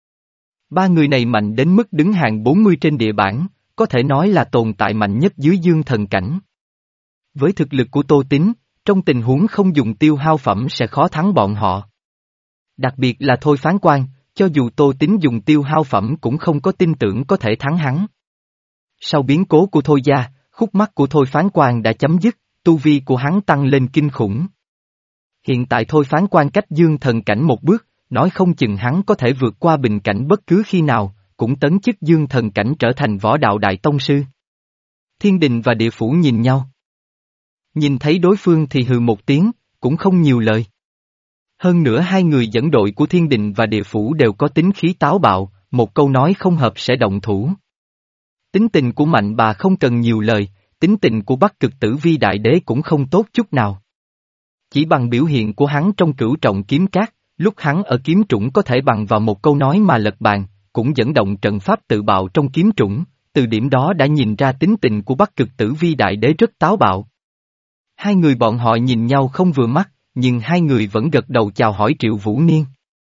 Ba người này mạnh đến mức đứng hàng bốn mươi trên địa bảng, có thể nói là tồn tại mạnh nhất dưới dương thần cảnh. Với thực lực của Tô Tín, trong tình huống không dùng tiêu hao phẩm sẽ khó thắng bọn họ. Đặc biệt là Thôi Phán Quan, cho dù Tô Tín dùng tiêu hao phẩm cũng không có tin tưởng có thể thắng hắn. Sau biến cố của Thôi gia, khúc mắc của Thôi Phán Quan đã chấm dứt, tu vi của hắn tăng lên kinh khủng. Hiện tại Thôi Phán Quan cách dương thần cảnh một bước, nói không chừng hắn có thể vượt qua bình cảnh bất cứ khi nào, cũng tấn chức dương thần cảnh trở thành võ đạo đại tông sư. Thiên Đình và Địa Phủ nhìn nhau. Nhìn thấy đối phương thì hừ một tiếng, cũng không nhiều lời. Hơn nữa hai người dẫn đội của Thiên Đình và Địa Phủ đều có tính khí táo bạo, một câu nói không hợp sẽ động thủ. Tính tình của Mạnh Bà không cần nhiều lời, tính tình của Bắc Cực Tử Vi Đại Đế cũng không tốt chút nào. Chỉ bằng biểu hiện của hắn trong Cửu Trọng Kiếm Cát, lúc hắn ở kiếm trũng có thể bằng vào một câu nói mà lật bàn, cũng dẫn động trận pháp tự bạo trong kiếm trũng, từ điểm đó đã nhìn ra tính tình của Bắc Cực Tử Vi Đại Đế rất táo bạo. Hai người bọn họ nhìn nhau không vừa mắt, nhưng hai người vẫn gật đầu chào hỏi Triệu Vũ Niên.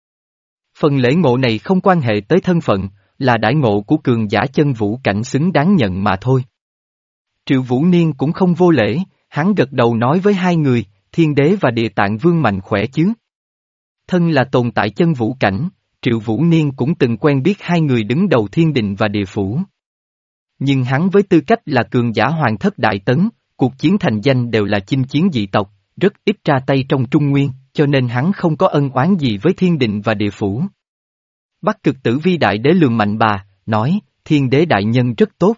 Phần lễ ngộ này không quan hệ tới thân phận, là đãi ngộ của cường giả chân vũ cảnh xứng đáng nhận mà thôi. Triệu Vũ Niên cũng không vô lễ, hắn gật đầu nói với hai người, Thiên Đế và Địa Tạng Vương mạnh khỏe chứ. Thân là tồn tại chân vũ cảnh, Triệu Vũ Niên cũng từng quen biết hai người đứng đầu Thiên Đình và Địa Phủ. Nhưng hắn với tư cách là cường giả hoàng thất đại tấn, cuộc chiến thành danh đều là chinh chiến dị tộc, rất ít ra tay trong Trung Nguyên, cho nên hắn không có ân oán gì với Thiên Đình và Địa Phủ. Bắc Cực Tử Vi Đại Đế lườm Mạnh Bà, nói, Thiên Đế đại nhân rất tốt.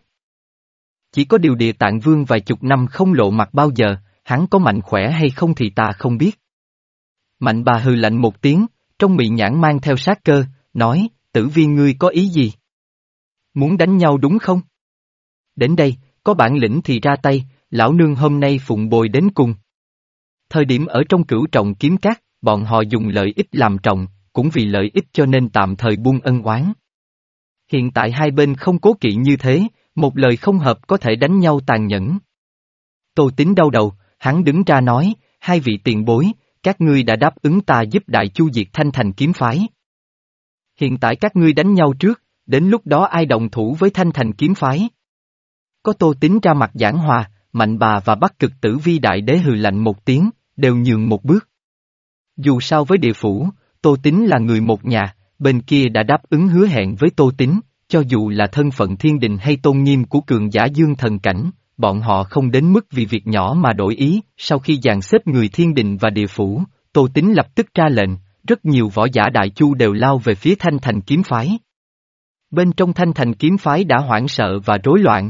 Chỉ có điều Địa Tạng Vương vài chục năm không lộ mặt bao giờ, hắn có mạnh khỏe hay không thì ta không biết. Mạnh Bà hừ lạnh một tiếng, trong miệng nhãn mang theo sát cơ, nói, Tử Vi ngươi có ý gì? Muốn đánh nhau đúng không? Đến đây, có bản lĩnh thì ra tay, lão nương hôm nay phụng bồi đến cùng. Thời điểm ở trong Cửu Trọng Kiếm Cát, bọn họ dùng lợi ích làm trọng, cũng vì lợi ích cho nên tạm thời buông ân oán. Hiện tại hai bên không cố kỵ như thế, một lời không hợp có thể đánh nhau tàn nhẫn. Tô Tín đau đầu, hắn đứng ra nói, hai vị tiền bối, các ngươi đã đáp ứng ta giúp Đại Chu diệt Thanh Thành kiếm phái. Hiện tại các ngươi đánh nhau trước, đến lúc đó ai động thủ với Thanh Thành kiếm phái? Có Tô Tín ra mặt giảng hòa, Mạnh Bà và Bắc Cực Tử Vi đại đế hừ lạnh một tiếng, đều nhường một bước. Dù sao với địa phủ, Tô Tín là người một nhà, bên kia đã đáp ứng hứa hẹn với Tô Tín, cho dù là thân phận thiên đình hay tôn nghiêm của cường giả dương thần cảnh, bọn họ không đến mức vì việc nhỏ mà đổi ý. Sau khi dàn xếp người thiên đình và địa phủ, Tô Tín lập tức ra lệnh, rất nhiều võ giả Đại Chu đều lao về phía Thanh Thành kiếm phái. Bên trong Thanh Thành kiếm phái đã hoảng sợ và rối loạn.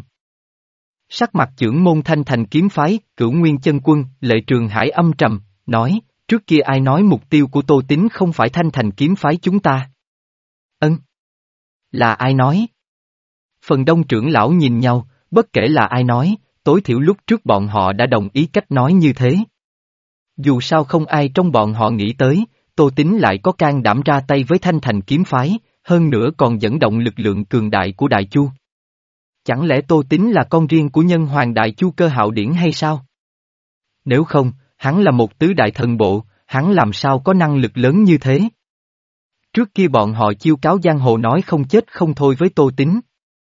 Sắc mặt chưởng môn Thanh Thành kiếm phái, Cửu Nguyên Chân Quân, Lệ Trường Hải âm trầm, nói, trước kia ai nói mục tiêu của Tô Tín không phải Thanh Thành kiếm phái chúng ta? Ân. Là ai nói? Phần đông trưởng lão nhìn nhau, bất kể là ai nói, tối thiểu lúc trước bọn họ đã đồng ý cách nói như thế. Dù sao không ai trong bọn họ nghĩ tới, Tô Tín lại có can đảm ra tay với Thanh Thành kiếm phái, hơn nữa còn dẫn động lực lượng cường đại của Đại Chu. Chẳng lẽ Tô Tín là con riêng của nhân hoàng Đại Chu Cơ Hạo Điển hay sao? Nếu không, hắn là một tứ đại thần bộ, hắn làm sao có năng lực lớn như thế? Trước kia bọn họ chiêu cáo giang hồ nói không chết không thôi với Tô Tín.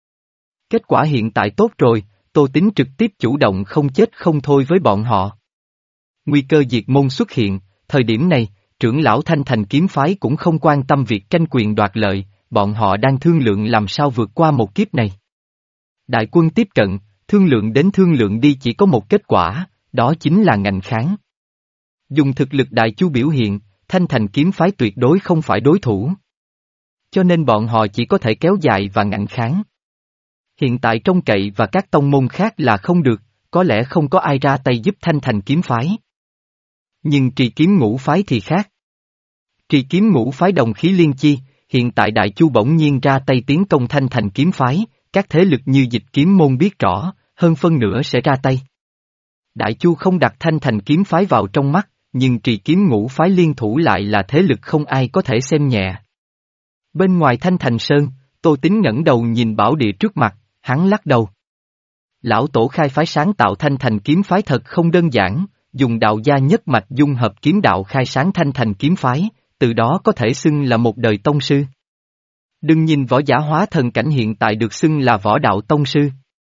Kết quả hiện tại tốt rồi, Tô Tín trực tiếp chủ động không chết không thôi với bọn họ. Nguy cơ diệt môn xuất hiện, thời điểm này, trưởng lão Thanh Thành kiếm phái cũng không quan tâm việc tranh quyền đoạt lợi, bọn họ đang thương lượng làm sao vượt qua một kiếp này. Đại quân tiếp cận, thương lượng đến thương lượng đi chỉ có một kết quả, đó chính là ngạnh kháng. Dùng thực lực Đại Chu biểu hiện, Thanh Thành kiếm phái tuyệt đối không phải đối thủ. Cho nên bọn họ chỉ có thể kéo dài và ngạnh kháng. Hiện tại trông cậy và các tông môn khác là không được, có lẽ không có ai ra tay giúp Thanh Thành kiếm phái. Nhưng Trì Kiếm Ngũ phái thì khác. Trì Kiếm Ngũ phái đồng khí liên chi, hiện tại Đại Chu bỗng nhiên ra tay tiến công Thanh Thành kiếm phái, các thế lực như Dịch Kiếm môn biết rõ, hơn phân nửa sẽ ra tay. Đại Chu không đặt Thanh Thành kiếm phái vào trong mắt, nhưng Trì Kiếm Ngũ phái liên thủ lại là thế lực không ai có thể xem nhẹ. Bên ngoài Thanh Thành Sơn, Tô Tín ngẩng đầu nhìn bảo địa trước mặt, hắn lắc đầu. Lão tổ khai phái sáng tạo Thanh Thành kiếm phái thật không đơn giản, dùng đạo gia nhất mạch dung hợp kiếm đạo khai sáng Thanh Thành kiếm phái, từ đó có thể xưng là một đời tông sư. Đừng nhìn võ giả hóa thần cảnh hiện tại được xưng là võ đạo tông sư.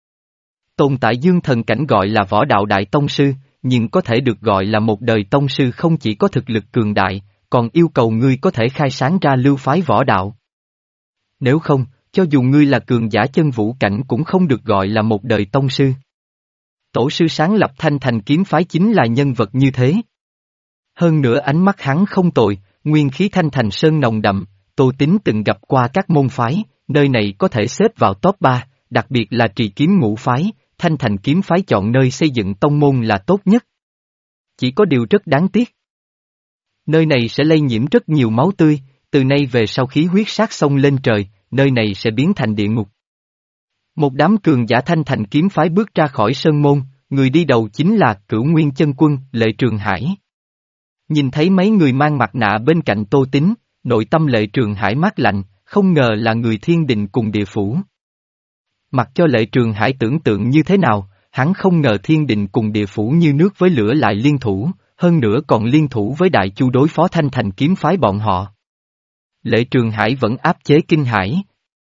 Tồn tại dương thần cảnh gọi là võ đạo đại tông sư, nhưng có thể được gọi là một đời tông sư không chỉ có thực lực cường đại, còn yêu cầu ngươi có thể khai sáng ra lưu phái võ đạo. Nếu không, cho dù ngươi là cường giả chân vũ cảnh cũng không được gọi là một đời tông sư. Tổ sư sáng lập Thanh Thành kiếm phái chính là nhân vật như thế. Hơn nữa ánh mắt hắn không tồi, nguyên khí Thanh Thành Sơn nồng đậm, Tô Tín từng gặp qua các môn phái, nơi này có thể xếp vào top ba, đặc biệt là Trì Kiếm Ngũ phái, Thanh Thành kiếm phái chọn nơi xây dựng tông môn là tốt nhất. Chỉ có điều rất đáng tiếc. Nơi này sẽ lây nhiễm rất nhiều máu tươi, từ nay về sau khí huyết sát sông lên trời, nơi này sẽ biến thành địa ngục. Một đám cường giả Thanh Thành kiếm phái bước ra khỏi sơn môn, người đi đầu chính là Cửu Nguyên Chân Quân, Lệ Trường Hải. Nhìn thấy mấy người mang mặt nạ bên cạnh Tô Tín, nội tâm Lệ Trường Hải mát lạnh, không ngờ là người thiên đình cùng địa phủ. Mặc cho Lệ Trường Hải tưởng tượng như thế nào, hắn không ngờ thiên đình cùng địa phủ như nước với lửa lại liên thủ, hơn nữa còn liên thủ với Đại Chu đối phó Thanh Thành kiếm phái bọn họ. Lệ Trường Hải vẫn áp chế kinh hãi.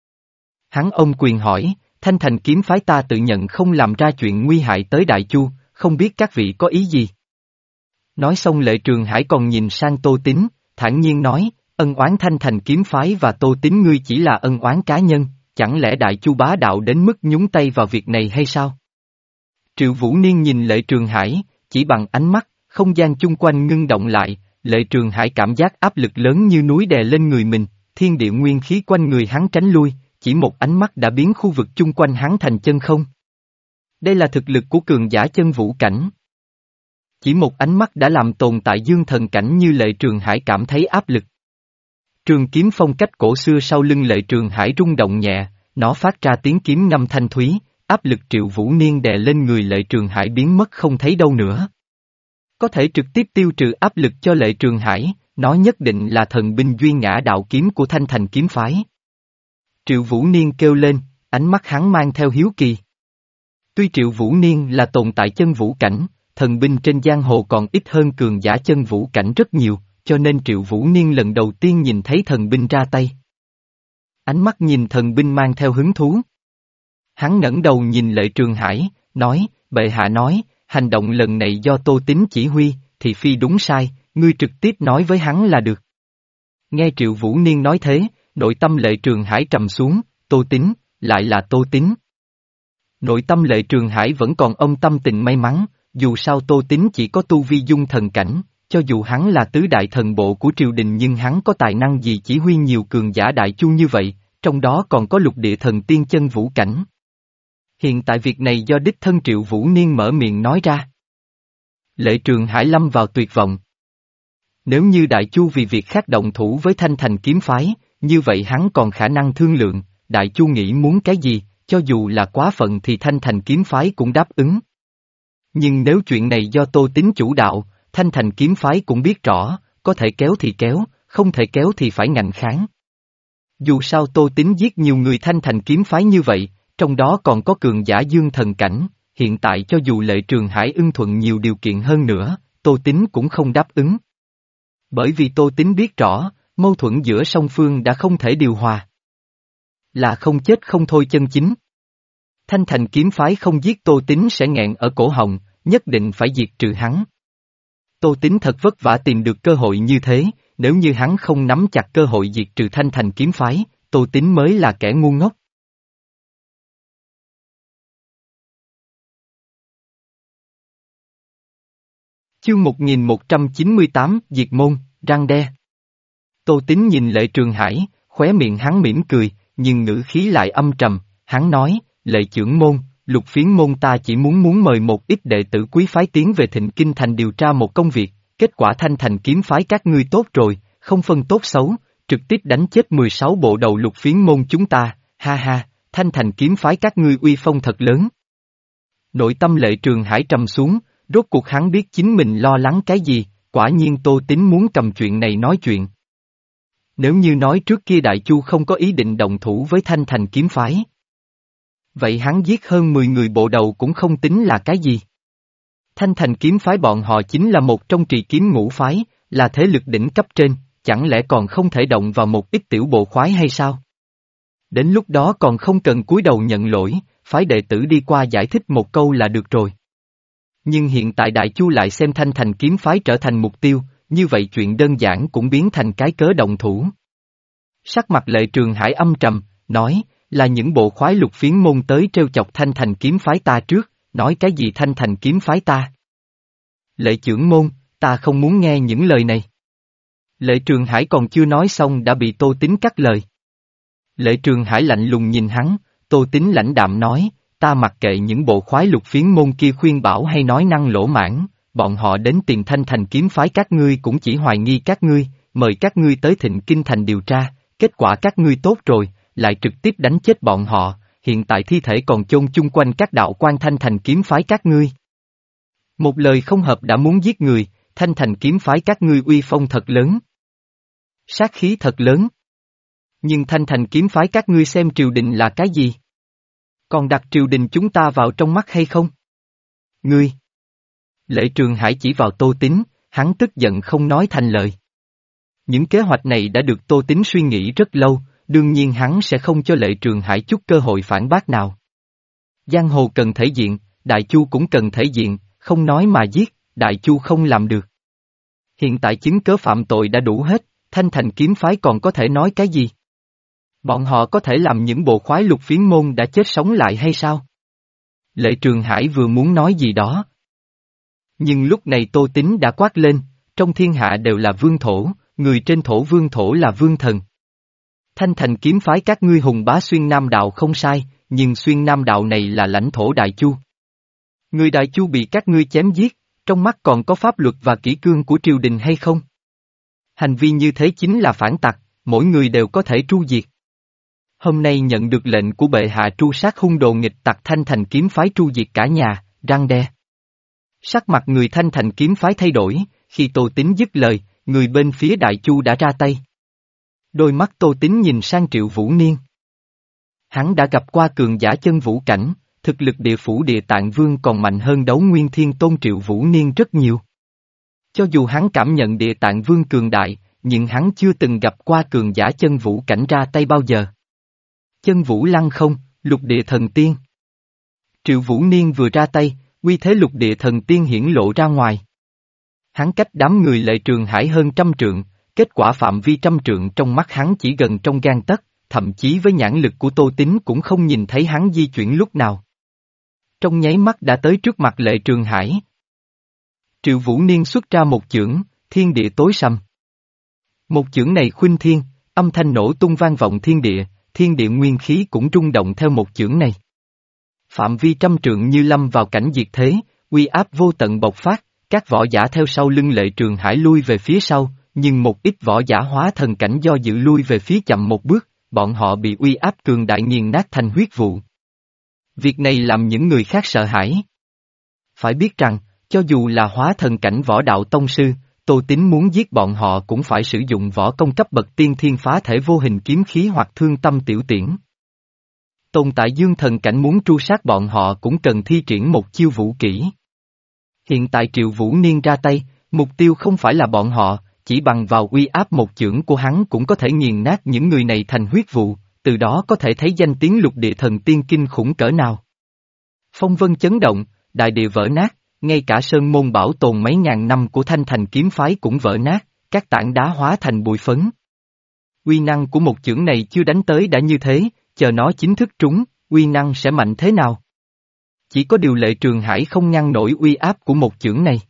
Hắn ôm quyền hỏi, Thanh Thành kiếm phái ta tự nhận không làm ra chuyện nguy hại tới Đại Chu, không biết các vị có ý gì? Nói xong Lệ Trường Hải còn nhìn sang Tô Tín, thản nhiên nói, ân oán Thanh Thành kiếm phái và Tô Tín ngươi chỉ là ân oán cá nhân, chẳng lẽ Đại Chu bá đạo đến mức nhúng tay vào việc này hay sao? Triệu Vũ Niên nhìn Lệ Trường Hải, chỉ bằng ánh mắt, không gian chung quanh ngưng động lại, Lệ Trường Hải cảm giác áp lực lớn như núi đè lên người mình, thiên địa nguyên khí quanh người hắn tránh lui, chỉ một ánh mắt đã biến khu vực chung quanh hắn thành chân không. Đây là thực lực của cường giả chân vũ cảnh. Chỉ một ánh mắt đã làm tồn tại dương thần cảnh như Lệ Trường Hải cảm thấy áp lực. Trường kiếm phong cách cổ xưa sau lưng Lệ Trường Hải rung động nhẹ, nó phát ra tiếng kiếm ngâm thanh thúy, áp lực Triệu Vũ Niên đè lên người Lệ Trường Hải biến mất không thấy đâu nữa. Có thể trực tiếp tiêu trừ áp lực cho Lệ Trường Hải, nó nhất định là thần binh duy ngã đạo kiếm của Thanh Thành kiếm phái. Triệu Vũ Niên kêu lên, ánh mắt hắn mang theo hiếu kỳ. Tuy Triệu Vũ Niên là tồn tại chân vũ cảnh, thần binh trên giang hồ còn ít hơn cường giả chân vũ cảnh rất nhiều, cho nên Triệu Vũ Niên lần đầu tiên nhìn thấy thần binh ra tay. Ánh mắt nhìn thần binh mang theo hứng thú. Hắn ngẩng đầu nhìn Lệ Trường Hải, nói, bệ hạ nói, hành động lần này do Tô Tín chỉ huy, thì phi đúng sai, ngươi trực tiếp nói với hắn là được. Nghe Triệu Vũ Niên nói thế, nội tâm Lệ Trường Hải trầm xuống, Tô Tín, lại là Tô Tín. Nội tâm Lệ Trường Hải vẫn còn ông tâm tình may mắn, dù sao Tô Tín chỉ có tu vi dung thần cảnh, cho dù hắn là tứ đại thần bộ của triều đình nhưng hắn có tài năng gì chỉ huy nhiều cường giả đại chu như vậy, trong đó còn có lục địa thần tiên chân vũ cảnh. Hiện tại việc này do đích thân Triệu Vũ Niên mở miệng nói ra. Lệ Trường Hải lâm vào tuyệt vọng. Nếu như Đại Chu vì việc khác động thủ với Thanh Thành kiếm phái, như vậy hắn còn khả năng thương lượng, Đại Chu nghĩ muốn cái gì, cho dù là quá phận thì Thanh Thành kiếm phái cũng đáp ứng. Nhưng nếu chuyện này do Tô Tín chủ đạo, Thanh Thành kiếm phái cũng biết rõ, có thể kéo thì kéo, không thể kéo thì phải ngạnh kháng. Dù sao Tô Tín giết nhiều người Thanh Thành kiếm phái như vậy, trong đó còn có cường giả dương thần cảnh, hiện tại cho dù Lệ Trường Hải ưng thuận nhiều điều kiện hơn nữa, Tô Tín cũng không đáp ứng. Bởi vì Tô Tín biết rõ, mâu thuẫn giữa song phương đã không thể điều hòa. Là không chết không thôi chân chính. Thanh Thành kiếm phái không giết Tô Tín sẽ nghẹn ở cổ họng, nhất định phải diệt trừ hắn. Tô Tín thật vất vả tìm được cơ hội như thế, nếu như hắn không nắm chặt cơ hội diệt trừ Thanh Thành kiếm phái, Tô Tín mới là kẻ ngu ngốc. Chương một nghìn một trăm chín mươi tám, Diệt môn, răng đe. Tô Tín nhìn Lệ Trường Hải, khóe miệng hắn mỉm cười, nhưng ngữ khí lại âm trầm, hắn nói, Lệ trưởng môn, Lục Phiến môn ta chỉ muốn muốn mời một ít đệ tử quý phái tiến về Thịnh Kinh Thành điều tra một công việc, kết quả Thanh Thành kiếm phái các ngươi tốt rồi, không phân tốt xấu, trực tiếp đánh chết mười sáu bộ đầu Lục Phiến môn chúng ta, ha ha, Thanh Thành kiếm phái các ngươi uy phong thật lớn. Nội tâm Lệ Trường Hải trầm xuống, rốt cuộc hắn biết chính mình lo lắng cái gì, quả nhiên Tô Tín muốn cầm chuyện này nói chuyện. Nếu như nói trước kia Đại Chu không có ý định động thủ với Thanh Thành kiếm phái, vậy hắn giết hơn mười người bộ đầu cũng không tính là cái gì. Thanh Thành kiếm phái bọn họ chính là một trong trì kiếm ngũ phái, là thế lực đỉnh cấp trên, chẳng lẽ còn không thể động vào một ít tiểu bộ khoái hay sao? Đến lúc đó còn không cần cúi đầu nhận lỗi, phái đệ tử đi qua giải thích một câu là được rồi. Nhưng hiện tại Đại Chu lại xem Thanh Thành kiếm phái trở thành mục tiêu, như vậy chuyện đơn giản cũng biến thành cái cớ động thủ. Sắc mặt Lệ Trường Hải âm trầm, nói, là những bộ khoái Lục Phiến môn tới trêu chọc Thanh Thành kiếm phái ta trước, nói cái gì Thanh Thành kiếm phái ta. Lệ trưởng môn, ta không muốn nghe những lời này. Lệ Trường Hải còn chưa nói xong đã bị Tô Tín cắt lời. Lệ Trường Hải lạnh lùng nhìn hắn, Tô Tín lãnh đạm nói, ta mặc kệ những bộ khoái Lục Phiến môn kia khuyên bảo hay nói năng lỗ mãn, bọn họ đến tìm Thanh Thành kiếm phái các ngươi cũng chỉ hoài nghi các ngươi, mời các ngươi tới Thịnh Kinh Thành điều tra, kết quả các ngươi tốt rồi, lại trực tiếp đánh chết bọn họ, hiện tại thi thể còn chôn chung quanh các đạo quan Thanh Thành kiếm phái các ngươi. Một lời không hợp đã muốn giết người, Thanh Thành kiếm phái các ngươi uy phong thật lớn. Sát khí thật lớn. Nhưng Thanh Thành kiếm phái các ngươi xem triều đình là cái gì? Còn đặt triều đình chúng ta vào trong mắt hay không? Ngươi! Lệ Trường Hải chỉ vào Tô Tín, hắn tức giận không nói thành lời. Những kế hoạch này đã được Tô Tín suy nghĩ rất lâu, đương nhiên hắn sẽ không cho Lệ Trường Hải chút cơ hội phản bác nào. Giang hồ cần thể diện, Đại Chu cũng cần thể diện, không nói mà giết, Đại Chu không làm được. Hiện tại chứng cớ phạm tội đã đủ hết, Thanh Thành kiếm phái còn có thể nói cái gì? Bọn họ có thể làm những bộ khoái Lục Phiến môn đã chết sống lại hay sao? Lệ Trường Hải vừa muốn nói gì đó. Nhưng lúc này Tô Tín đã quát lên, trong thiên hạ đều là vương thổ, người trên thổ vương thổ là vương thần. Thanh Thành kiếm phái các ngươi hùng bá xuyên Nam đạo không sai, nhưng xuyên Nam đạo này là lãnh thổ Đại Chu. Người Đại Chu bị các ngươi chém giết, trong mắt còn có pháp luật và kỷ cương của triều đình hay không? Hành vi như thế chính là phản tặc, mỗi người đều có thể tru diệt. Hôm nay nhận được lệnh của bệ hạ tru sát hung đồ nghịch tặc Thanh Thành kiếm phái tru diệt cả nhà, răng đe. Sắc mặt người Thanh Thành kiếm phái thay đổi, khi Tô Tín dứt lời, người bên phía Đại Chu đã ra tay. Đôi mắt Tô Tín nhìn sang Triệu Vũ Niên. Hắn đã gặp qua cường giả chân vũ cảnh, thực lực địa phủ Địa Tạng Vương còn mạnh hơn Đấu Nguyên Thiên Tôn Triệu Vũ Niên rất nhiều. Cho dù hắn cảm nhận Địa Tạng Vương cường đại, nhưng hắn chưa từng gặp qua cường giả chân vũ cảnh ra tay bao giờ. Chân vũ lăng không, lục địa thần tiên. Triệu Vũ Niên vừa ra tay, uy thế lục địa thần tiên hiển lộ ra ngoài. Hắn cách đám người Lệ Trường Hải hơn trăm trượng, kết quả phạm vi trăm trượng trong mắt hắn chỉ gần trong gang tấc, thậm chí với nhãn lực của Tô Tín cũng không nhìn thấy hắn di chuyển lúc nào. Trong nháy mắt đã tới trước mặt Lệ Trường Hải. Triệu Vũ Niên xuất ra một chưởng, thiên địa tối sầm. Một chưởng này khuynh thiên, âm thanh nổ tung vang vọng thiên địa, thiên địa nguyên khí cũng rung động theo một chưởng này. Phạm vi trăm trượng như lâm vào cảnh diệt thế, uy áp vô tận bộc phát, các võ giả theo sau lưng Lệ Trường Hải lui về phía sau, nhưng một ít võ giả hóa thần cảnh do dự lui về phía chậm một bước, bọn họ bị uy áp cường đại nghiền nát thành huyết vụ. Việc này làm những người khác sợ hãi. Phải biết rằng, cho dù là hóa thần cảnh võ đạo tông sư, Tô Tín muốn giết bọn họ cũng phải sử dụng võ công cấp bậc tiên thiên phá thể vô hình kiếm khí hoặc thương tâm tiểu tiễn. Tồn tại dương thần cảnh muốn tru sát bọn họ cũng cần thi triển một chiêu vũ kỹ. Hiện tại Triệu Vũ Niên ra tay, mục tiêu không phải là bọn họ, chỉ bằng vào uy áp một chưởng của hắn cũng có thể nghiền nát những người này thành huyết vụ, từ đó có thể thấy danh tiếng lục địa thần tiên kinh khủng cỡ nào. Phong vân chấn động, đại địa vỡ nát, ngay cả sơn môn bảo tồn mấy ngàn năm của Thanh Thành kiếm phái cũng vỡ nát, các tảng đá hóa thành bụi phấn. Uy năng của một chưởng này chưa đánh tới đã như thế, chờ nó chính thức trúng, uy năng sẽ mạnh thế nào? Chỉ có điều Lệ Trường Hải không ngăn nổi uy áp của một chưởng này.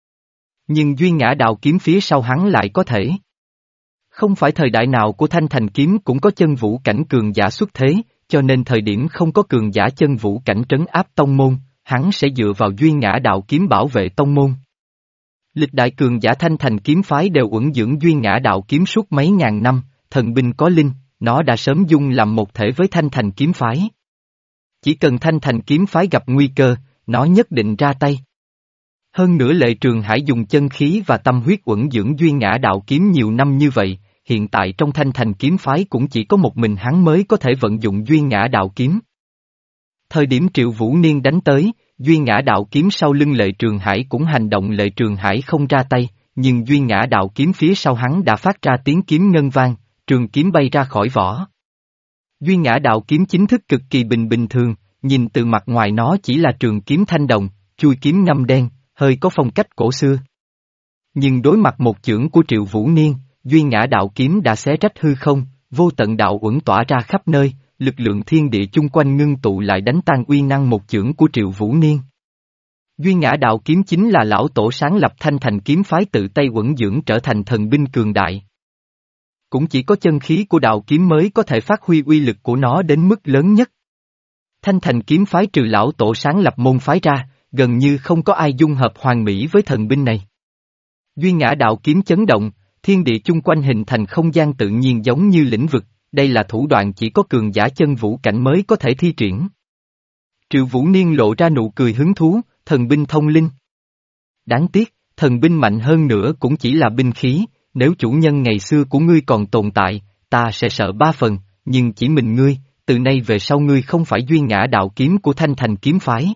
Nhưng duy ngã đạo kiếm phía sau hắn lại có thể. Không phải thời đại nào của Thanh Thành kiếm cũng có chân vũ cảnh cường giả xuất thế, cho nên thời điểm không có cường giả chân vũ cảnh trấn áp tông môn, hắn sẽ dựa vào duy ngã đạo kiếm bảo vệ tông môn. Lịch đại cường giả Thanh Thành kiếm phái đều uẩn dưỡng duy ngã đạo kiếm suốt mấy ngàn năm, thần binh có linh, nó đã sớm dung làm một thể với Thanh Thành kiếm phái. Chỉ cần Thanh Thành kiếm phái gặp nguy cơ, nó nhất định ra tay. Hơn nữa Lệ Trường Hải dùng chân khí và tâm huyết uẩn dưỡng duy ngã đạo kiếm nhiều năm như vậy, hiện tại trong Thanh Thành kiếm phái cũng chỉ có một mình hắn mới có thể vận dụng duy ngã đạo kiếm. Thời điểm Triệu Vũ Niên đánh tới, duy ngã đạo kiếm sau lưng Lệ Trường Hải cũng hành động. Lệ Trường Hải không ra tay, nhưng duy ngã đạo kiếm phía sau hắn đã phát ra tiếng kiếm ngân vang, trường kiếm bay ra khỏi vỏ. Duy ngã đạo kiếm chính thức cực kỳ bình bình thường, nhìn từ mặt ngoài nó chỉ là trường kiếm thanh đồng, chui kiếm ngăm đen, hơi có phong cách cổ xưa. Nhưng đối mặt một chưởng của Triệu Vũ Niên, duy ngã đạo kiếm đã xé rách hư không, vô tận đạo uẩn tỏa ra khắp nơi, lực lượng thiên địa chung quanh ngưng tụ lại đánh tan uy năng một chưởng của Triệu Vũ Niên. Duy ngã đạo kiếm chính là lão tổ sáng lập Thanh Thành kiếm phái tự tay uẩn dưỡng trở thành thần binh cường đại. Cũng chỉ có chân khí của đạo kiếm mới có thể phát huy uy lực của nó đến mức lớn nhất. Thanh Thành kiếm phái trừ lão tổ sáng lập môn phái ra, gần như không có ai dung hợp hoàn mỹ với thần binh này. Duy ngã đạo kiếm chấn động, thiên địa chung quanh hình thành không gian tự nhiên giống như lĩnh vực, đây là thủ đoạn chỉ có cường giả chân vũ cảnh mới có thể thi triển. Triệu Vũ Niên lộ ra nụ cười hứng thú, thần binh thông linh. Đáng tiếc, thần binh mạnh hơn nữa cũng chỉ là binh khí, nếu chủ nhân ngày xưa của ngươi còn tồn tại, ta sẽ sợ ba phần, nhưng chỉ mình ngươi, từ nay về sau ngươi không phải duy ngã đạo kiếm của Thanh Thành kiếm phái,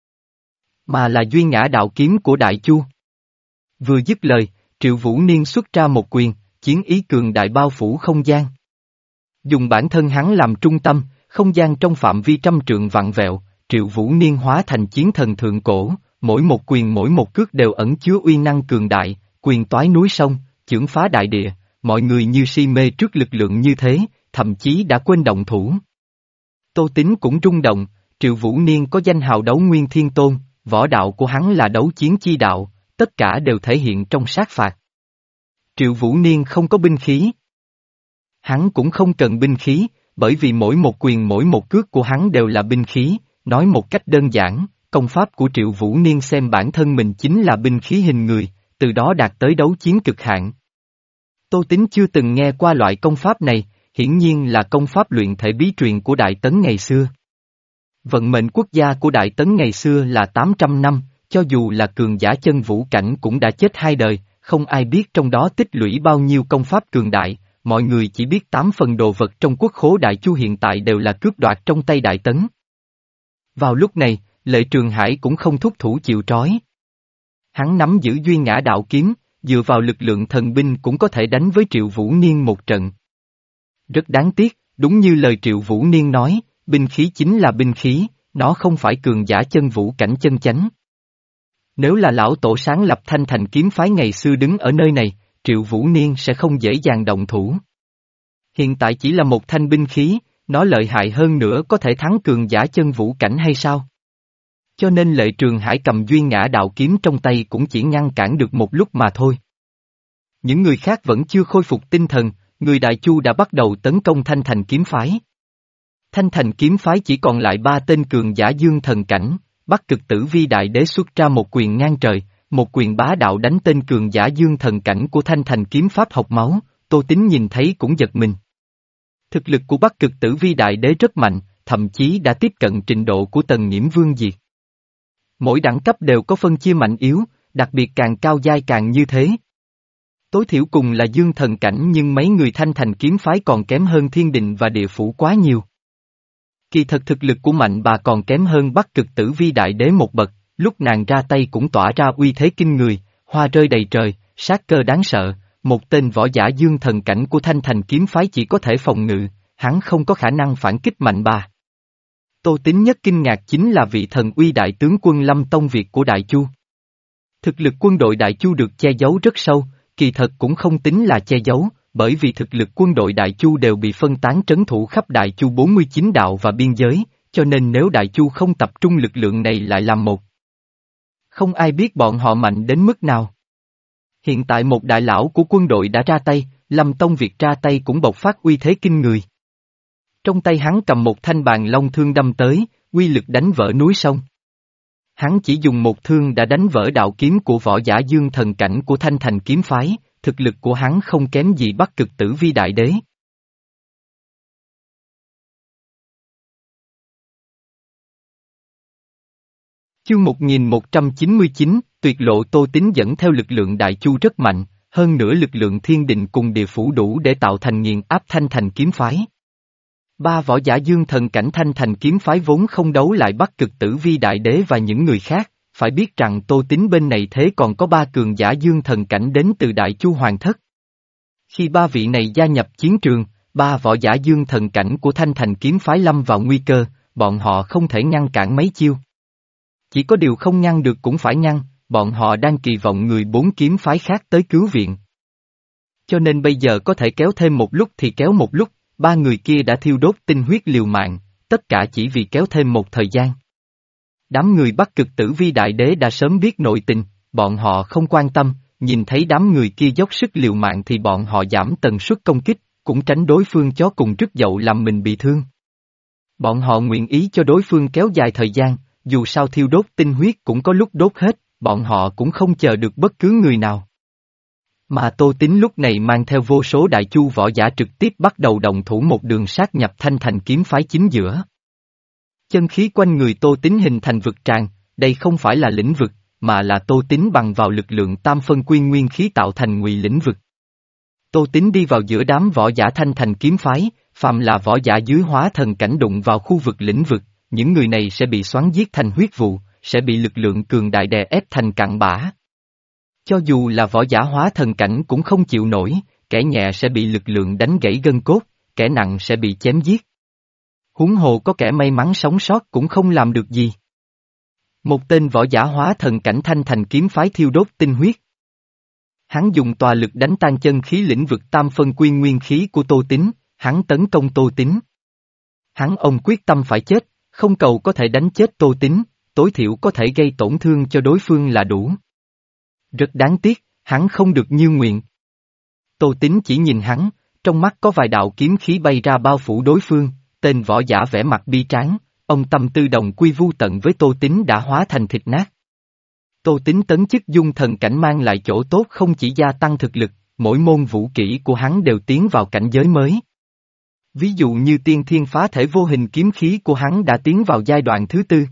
mà là duy ngã đạo kiếm của Đại Chu. Vừa dứt lời, Triệu Vũ Niên xuất ra một quyền, chiến ý cường đại bao phủ không gian. Dùng bản thân hắn làm trung tâm, không gian trong phạm vi trăm trượng vặn vẹo, Triệu Vũ Niên hóa thành chiến thần thượng cổ, mỗi một quyền mỗi một cước đều ẩn chứa uy năng cường đại, quyền toái núi sông, chưởng phá đại địa, mọi người như si mê trước lực lượng như thế, thậm chí đã quên động thủ. Tô Tín cũng rung động, Triệu Vũ Niên có danh hào Đấu Nguyên Thiên Tôn, võ đạo của hắn là đấu chiến chi đạo, tất cả đều thể hiện trong sát phạt. Triệu Vũ Niên không có binh khí. Hắn cũng không cần binh khí, bởi vì mỗi một quyền mỗi một cước của hắn đều là binh khí, nói một cách đơn giản, công pháp của Triệu Vũ Niên xem bản thân mình chính là binh khí hình người, từ đó đạt tới đấu chiến cực hạn. Tô Tín chưa từng nghe qua loại công pháp này, hiển nhiên là công pháp luyện thể bí truyền của Đại Tấn ngày xưa. Vận mệnh quốc gia của Đại Tấn ngày xưa là tám trăm năm, cho dù là cường giả chân vũ cảnh cũng đã chết hai đời, không ai biết trong đó tích lũy bao nhiêu công pháp cường đại, mọi người chỉ biết tám phần đồ vật trong quốc khố Đại Chu hiện tại đều là cướp đoạt trong tay Đại Tấn. Vào lúc này, Lệ Trường Hải cũng không thúc thủ chịu trói. Hắn nắm giữ duy ngã đạo kiếm, dựa vào lực lượng thần binh cũng có thể đánh với Triệu Vũ Niên một trận. Rất đáng tiếc, đúng như lời Triệu Vũ Niên nói, binh khí chính là binh khí, nó không phải cường giả chân vũ cảnh chân chánh. Nếu là lão tổ sáng lập Thanh Thành kiếm phái ngày xưa đứng ở nơi này, Triệu Vũ Niên sẽ không dễ dàng động thủ. Hiện tại chỉ là một thanh binh khí, nó lợi hại hơn nữa có thể thắng cường giả chân vũ cảnh hay sao? Cho nên Lệ Trường Hải cầm duy ngã đạo kiếm trong tay cũng chỉ ngăn cản được một lúc mà thôi. Những người khác vẫn chưa khôi phục tinh thần, người Đại Chu đã bắt đầu tấn công Thanh Thành kiếm phái. Thanh Thành kiếm phái chỉ còn lại ba tên cường giả dương thần cảnh, Bắc Cực Tử Vi Đại Đế xuất ra một quyền ngang trời, một quyền bá đạo đánh tên cường giả dương thần cảnh của Thanh Thành kiếm pháp học máu, Tô Tín nhìn thấy cũng giật mình. Thực lực của Bắc Cực Tử Vi Đại Đế rất mạnh, thậm chí đã tiếp cận trình độ của Tần Nghiễm Vương Diệt. Mỗi đẳng cấp đều có phân chia mạnh yếu, đặc biệt càng cao giai càng như thế. Tối thiểu cùng là dương thần cảnh nhưng mấy người Thanh Thành kiếm phái còn kém hơn Thiên Đình và Địa Phủ quá nhiều. Kỳ thật thực lực của Mạnh Bà còn kém hơn Bắc Cực Tử Vi Đại Đế một bậc, lúc nàng ra tay cũng tỏa ra uy thế kinh người, hoa rơi đầy trời, sát cơ đáng sợ, một tên võ giả dương thần cảnh của Thanh Thành kiếm phái chỉ có thể phòng ngự, hắn không có khả năng phản kích Mạnh Bà. Tô Tín nhất kinh ngạc chính là vị thần uy đại tướng quân Lâm Tông Việt của Đại Chu. Thực lực quân đội Đại Chu được che giấu rất sâu, kỳ thật cũng không tính là che giấu, bởi vì thực lực quân đội Đại Chu đều bị phân tán trấn thủ khắp Đại Chu bốn mươi chín đạo và biên giới, cho nên nếu Đại Chu không tập trung lực lượng này lại làm một. Không ai biết bọn họ mạnh đến mức nào. Hiện tại một đại lão của quân đội đã ra tay, Lâm Tông Việt ra tay cũng bộc phát uy thế kinh người. Trong tay hắn cầm một thanh bàn long thương đâm tới, uy lực đánh vỡ núi sông. Hắn chỉ dùng một thương đã đánh vỡ đạo kiếm của võ giả dương thần cảnh của Thanh Thành kiếm phái, thực lực của hắn không kém gì Bắc Cực Tử Vi Đại Đế. Chương một nghìn một trăm chín mươi chín, tuyệt lộ. Tô Tín dẫn theo lực lượng Đại Chu rất mạnh, hơn nữa lực lượng Thiên Đình cùng Địa Phủ đủ để tạo thành nghiền áp Thanh Thành kiếm phái. Ba võ giả dương thần cảnh Thanh Thành kiếm phái vốn không đấu lại Bắc Cực Tử Vi Đại Đế và những người khác, phải biết rằng Tô Tín bên này thế còn có ba cường giả dương thần cảnh đến từ Đại Chu Hoàng Thất. Khi ba vị này gia nhập chiến trường, ba võ giả dương thần cảnh của Thanh Thành kiếm phái lâm vào nguy cơ, bọn họ không thể ngăn cản mấy chiêu. Chỉ có điều không ngăn được cũng phải ngăn, bọn họ đang kỳ vọng người bốn kiếm phái khác tới cứu viện. Cho nên bây giờ có thể kéo thêm một lúc thì kéo một lúc, ba người kia đã thiêu đốt tinh huyết liều mạng, tất cả chỉ vì kéo thêm một thời gian. Đám người Bắc Cực Tử Vi Đại Đế đã sớm biết nội tình, bọn họ không quan tâm, nhìn thấy đám người kia dốc sức liều mạng thì bọn họ giảm tần suất công kích, cũng tránh đối phương chó cùng rứt dậu làm mình bị thương. Bọn họ nguyện ý cho đối phương kéo dài thời gian, dù sao thiêu đốt tinh huyết cũng có lúc đốt hết, bọn họ cũng không chờ được bất cứ người nào. Mà Tô Tín lúc này mang theo vô số Đại Chu võ giả trực tiếp bắt đầu động thủ một đường sát nhập Thanh Thành kiếm phái chính giữa. Chân khí quanh người Tô Tín hình thành vực tràng, đây không phải là lĩnh vực, mà là Tô Tín bằng vào lực lượng tam phân quy nguyên khí tạo thành ngụy lĩnh vực. Tô Tín đi vào giữa đám võ giả Thanh Thành kiếm phái, phàm là võ giả dưới hóa thần cảnh đụng vào khu vực lĩnh vực, những người này sẽ bị xoắn giết thành huyết vụ, sẽ bị lực lượng cường đại đè ép thành cặn bã. Cho dù là võ giả hóa thần cảnh cũng không chịu nổi, kẻ nhẹ sẽ bị lực lượng đánh gãy gân cốt, kẻ nặng sẽ bị chém giết. Huống hồ có kẻ may mắn sống sót cũng không làm được gì. Một tên võ giả hóa thần cảnh Thanh Thành kiếm phái thiêu đốt tinh huyết. Hắn dùng tòa lực đánh tan chân khí lĩnh vực tam phân quy nguyên khí của Tô Tín, hắn tấn công Tô Tín. Hắn ông quyết tâm phải chết, không cầu có thể đánh chết Tô Tín, tối thiểu có thể gây tổn thương cho đối phương là đủ. Rất đáng tiếc, hắn không được như nguyện. Tô Tín chỉ nhìn hắn, trong mắt có vài đạo kiếm khí bay ra bao phủ đối phương, tên võ giả vẻ mặt bi tráng, ông tâm tư đồng quy vu tận với Tô Tín đã hóa thành thịt nát. Tô Tín tấn chức dung thần cảnh mang lại chỗ tốt không chỉ gia tăng thực lực, mỗi môn vũ kỹ của hắn đều tiến vào cảnh giới mới. Ví dụ như tiên thiên phá thể vô hình kiếm khí của hắn đã tiến vào giai đoạn thứ tư.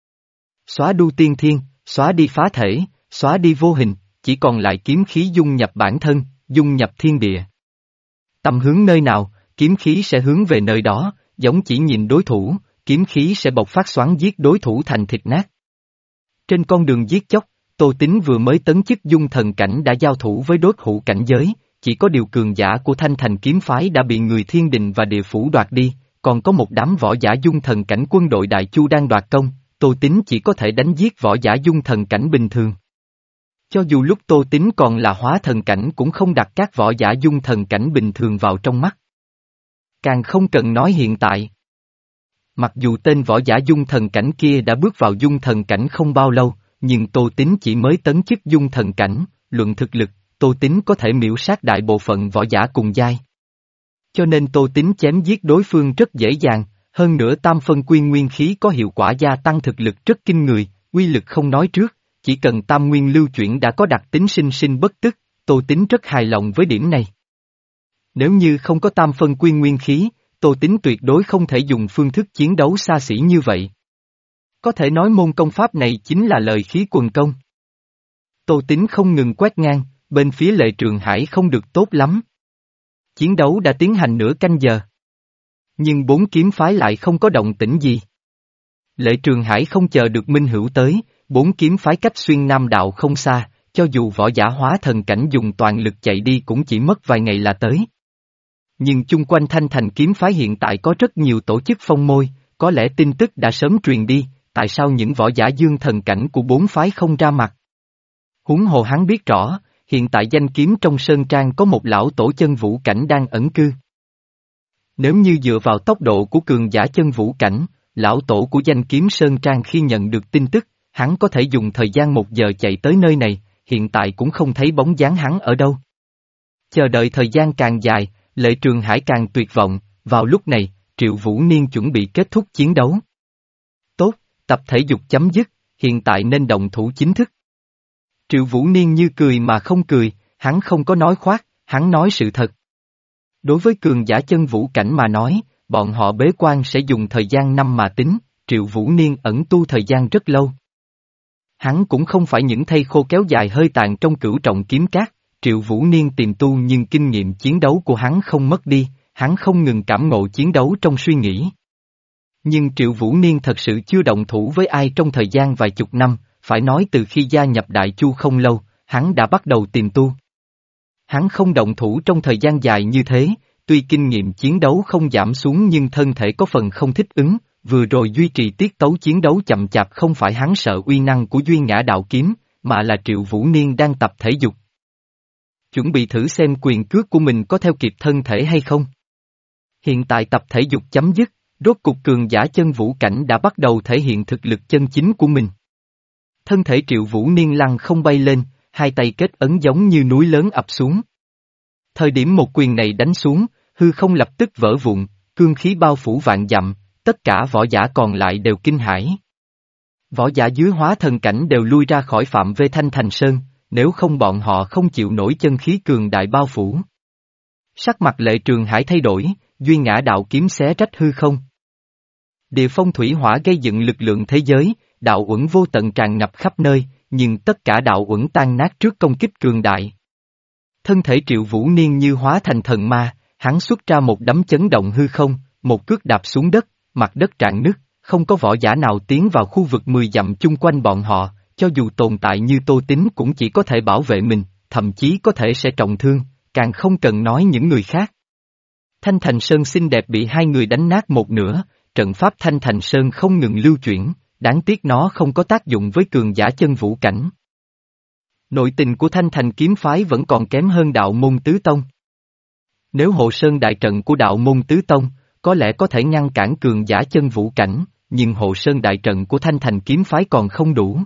Xóa đu tiên thiên, xóa đi phá thể, xóa đi vô hình, chỉ còn lại kiếm khí dung nhập bản thân, dung nhập thiên địa. Tâm hướng nơi nào, kiếm khí sẽ hướng về nơi đó, giống chỉ nhìn đối thủ, kiếm khí sẽ bộc phát xoắn giết đối thủ thành thịt nát. Trên con đường giết chóc, Tô Tín vừa mới tấn chức dung thần cảnh đã giao thủ với đối thủ cảnh giới, chỉ có điều cường giả của Thanh Thành kiếm phái đã bị người thiên đình và địa phủ đoạt đi, còn có một đám võ giả dung thần cảnh quân đội Đại Chu đang đoạt công, Tô Tín chỉ có thể đánh giết võ giả dung thần cảnh bình thường. Cho dù lúc Tô Tín còn là hóa thần cảnh cũng không đặt các võ giả dung thần cảnh bình thường vào trong mắt. Càng không cần nói hiện tại. Mặc dù tên võ giả dung thần cảnh kia đã bước vào dung thần cảnh không bao lâu, nhưng Tô Tín chỉ mới tấn chức dung thần cảnh, luận thực lực, Tô Tín có thể miễu sát đại bộ phận võ giả cùng giai. Cho nên Tô Tín chém giết đối phương rất dễ dàng, hơn nữa tam phân quyên nguyên khí có hiệu quả gia tăng thực lực rất kinh người, uy lực không nói trước, chỉ cần tam nguyên lưu chuyển đã có đặc tính sinh sinh bất tức, Tô Tín rất hài lòng với điểm này. Nếu như không có tam phân quyên nguyên khí, Tô Tín tuyệt đối không thể dùng phương thức chiến đấu xa xỉ như vậy. Có thể nói môn công pháp này chính là lời khí quần công. Tô Tín không ngừng quét ngang, bên phía Lệ Trường Hải không được tốt lắm. Chiến đấu đã tiến hành nửa canh giờ. Nhưng bốn kiếm phái lại không có động tĩnh gì. Lệ Trường Hải không chờ được Minh Hữu tới, bốn kiếm phái cách xuyên Nam đạo không xa, cho dù võ giả hóa thần cảnh dùng toàn lực chạy đi cũng chỉ mất vài ngày là tới. Nhưng chung quanh Thanh Thành kiếm phái hiện tại có rất nhiều tổ chức phong môi, có lẽ tin tức đã sớm truyền đi, tại sao những võ giả dương thần cảnh của bốn phái không ra mặt? Huống hồ hắn biết rõ, hiện tại danh kiếm trong sơn trang có một lão tổ chân vũ cảnh đang ẩn cư. Nếu như dựa vào tốc độ của cường giả chân vũ cảnh, lão tổ của danh kiếm sơn trang khi nhận được tin tức, hắn có thể dùng thời gian một giờ chạy tới nơi này, hiện tại cũng không thấy bóng dáng hắn ở đâu. Chờ đợi thời gian càng dài, Lệ Trường Hải càng tuyệt vọng, vào lúc này, Triệu Vũ Niên chuẩn bị kết thúc chiến đấu. Tốt, tập thể dục chấm dứt, hiện tại nên động thủ chính thức. Triệu Vũ Niên như cười mà không cười, hắn không có nói khoác, hắn nói sự thật. Đối với cường giả chân vũ cảnh mà nói, bọn họ bế quan sẽ dùng thời gian năm mà tính, Triệu Vũ Niên ẩn tu thời gian rất lâu. Hắn cũng không phải những thây khô kéo dài hơi tàn trong cửu trọng kiếm cát, Triệu Vũ Niên tìm tu nhưng kinh nghiệm chiến đấu của hắn không mất đi, hắn không ngừng cảm ngộ chiến đấu trong suy nghĩ. Nhưng Triệu Vũ Niên thật sự chưa động thủ với ai trong thời gian vài chục năm, phải nói từ khi gia nhập Đại Chu không lâu, hắn đã bắt đầu tìm tu. Hắn không động thủ trong thời gian dài như thế, tuy kinh nghiệm chiến đấu không giảm xuống nhưng thân thể có phần không thích ứng, vừa rồi duy trì tiết tấu chiến đấu chậm chạp không phải hắn sợ uy năng của Duy Ngã Đạo Kiếm, mà là Triệu Vũ Niên đang tập thể dục. Chuẩn bị thử xem quyền cước của mình có theo kịp thân thể hay không. Hiện tại tập thể dục chấm dứt, rốt cục cường giả chân vũ cảnh đã bắt đầu thể hiện thực lực chân chính của mình. Thân thể Triệu Vũ Niên lăn không bay lên, hai tay kết ấn giống như núi lớn ập xuống. Thời điểm một quyền này đánh xuống, hư không lập tức vỡ vụn, cương khí bao phủ vạn dặm, tất cả võ giả còn lại đều kinh hãi. Võ giả dưới hóa thần cảnh đều lui ra khỏi phạm vi Thanh Thành Sơn, nếu không bọn họ không chịu nổi chân khí cường đại bao phủ. Sắc mặt Lệ Trường Hải thay đổi, Duy Ngã Đạo Kiếm xé rách hư không. Địa phong thủy hỏa gây dựng lực lượng thế giới, đạo uẩn vô tận tràn ngập khắp nơi, nhưng tất cả đạo uẩn tan nát trước công kích cường đại. Thân thể Triệu Vũ Niên như hóa thành thần ma, hắn xuất ra một đấm chấn động hư không, một cước đạp xuống đất, mặt đất rạn nứt, không có võ giả nào tiến vào khu vực mười dặm chung quanh bọn họ, cho dù tồn tại như Tô Tín cũng chỉ có thể bảo vệ mình, thậm chí có thể sẽ trọng thương, càng không cần nói những người khác. Thanh Thành Sơn xinh đẹp bị hai người đánh nát một nửa, trận pháp Thanh Thành Sơn không ngừng lưu chuyển, đáng tiếc nó không có tác dụng với cường giả chân vũ cảnh. Nội tình của Thanh Thành kiếm phái vẫn còn kém hơn đạo môn tứ tông. Nếu hộ sơn đại trận của đạo môn tứ tông, có lẽ có thể ngăn cản cường giả chân vũ cảnh, nhưng hộ sơn đại trận của Thanh Thành kiếm phái còn không đủ.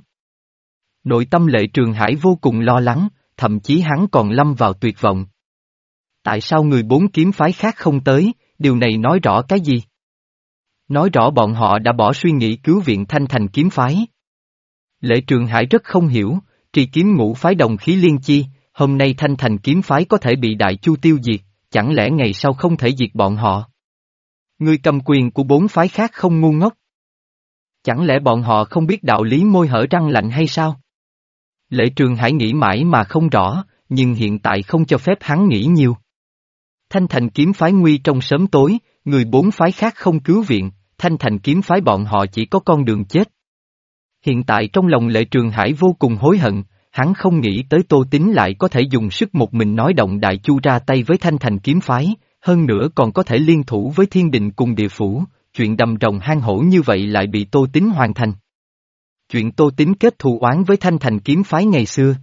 Nội tâm Lệ Trường Hải vô cùng lo lắng, thậm chí hắn còn lâm vào tuyệt vọng. Tại sao người bốn kiếm phái khác không tới, điều này nói rõ cái gì? Nói rõ bọn họ đã bỏ suy nghĩ cứu viện Thanh Thành kiếm phái. Lệ Trường Hải rất không hiểu, trì kiếm ngũ phái đồng khí liên chi, hôm nay Thanh Thành kiếm phái có thể bị Đại Chu tiêu diệt, chẳng lẽ ngày sau không thể diệt bọn họ? Người cầm quyền của bốn phái khác không ngu ngốc. Chẳng lẽ bọn họ không biết đạo lý môi hở răng lạnh hay sao? Lệ Trường Hải nghĩ mãi mà không rõ, nhưng hiện tại không cho phép hắn nghĩ nhiều. Thanh Thành kiếm phái nguy trong sớm tối, người bốn phái khác không cứu viện, Thanh Thành kiếm phái bọn họ chỉ có con đường chết. Hiện tại trong lòng Lệ Trường Hải vô cùng hối hận, hắn không nghĩ tới Tô Tín lại có thể dùng sức một mình nói động đại chu ra tay với Thanh Thành kiếm phái, hơn nữa còn có thể liên thủ với Thiên Đình cùng địa phủ, chuyện đầm rồng hang hổ như vậy lại bị Tô Tín hoàn thành. Chuyện Tô Tín kết thù oán với Thanh Thành kiếm phái ngày xưa.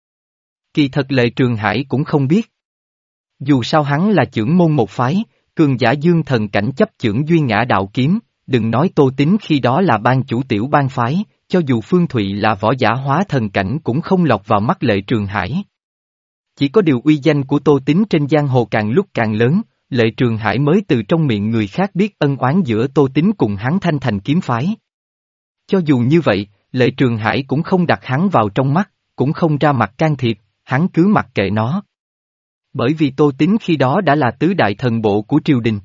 Kỳ thật Lệ Trường Hải cũng không biết. Dù sao hắn là trưởng môn một phái, cường giả dương thần cảnh chấp trưởng duy ngã đạo kiếm, đừng nói Tô Tín khi đó là ban chủ tiểu ban phái, cho dù Phương Thụy là võ giả hóa thần cảnh cũng không lọt vào mắt Lệ Trường Hải. Chỉ có điều uy danh của Tô Tín trên giang hồ càng lúc càng lớn, Lệ Trường Hải mới từ trong miệng người khác biết ân oán giữa Tô Tín cùng hắn Thanh Thành kiếm phái. Cho dù như vậy, Lệ Trường Hải cũng không đặt hắn vào trong mắt, cũng không ra mặt can thiệp, hắn cứ mặc kệ nó. Bởi vì Tô Tín khi đó đã là tứ đại thần bộ của triều đình.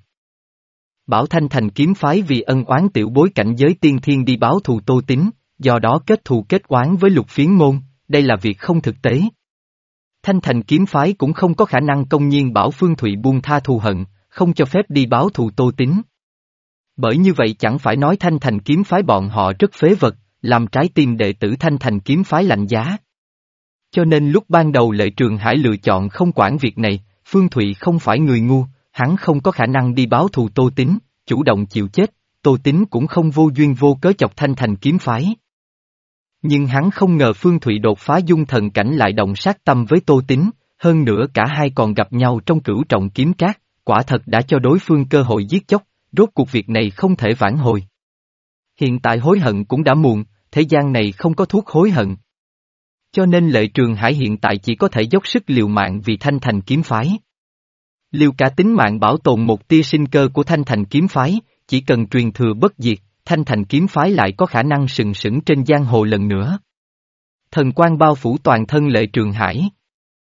Bảo Thanh Thành kiếm phái vì ân oán tiểu bối cảnh giới tiên thiên đi báo thù Tô Tín, do đó kết thù kết oán với Lục Phiến môn, đây là việc không thực tế. Thanh Thành kiếm phái cũng không có khả năng công nhiên bảo Phương Thụy buông tha thù hận, không cho phép đi báo thù Tô Tín. Bởi như vậy chẳng phải nói Thanh Thành kiếm phái bọn họ rất phế vật, làm trái tim đệ tử Thanh Thành kiếm phái lạnh giá. Cho nên lúc ban đầu Lệ Trường Hải lựa chọn không quản việc này, Phương Thụy không phải người ngu, hắn không có khả năng đi báo thù Tô Tín, chủ động chịu chết, Tô Tín cũng không vô duyên vô cớ chọc Thanh Thành kiếm phái. Nhưng hắn không ngờ Phương Thụy đột phá dung thần cảnh lại động sát tâm với Tô Tín, hơn nữa cả hai còn gặp nhau trong cửu trọng kiếm trác, quả thật đã cho đối phương cơ hội giết chóc, rốt cuộc việc này không thể vãn hồi. Hiện tại hối hận cũng đã muộn, thế gian này không có thuốc hối hận. Cho nên Lệ Trường Hải hiện tại chỉ có thể dốc sức liều mạng vì Thanh Thành kiếm phái. Liều cả tính mạng bảo tồn một tia sinh cơ của Thanh Thành kiếm phái, chỉ cần truyền thừa bất diệt, Thanh Thành kiếm phái lại có khả năng sừng sững trên giang hồ lần nữa. Thần quang bao phủ toàn thân Lệ Trường Hải.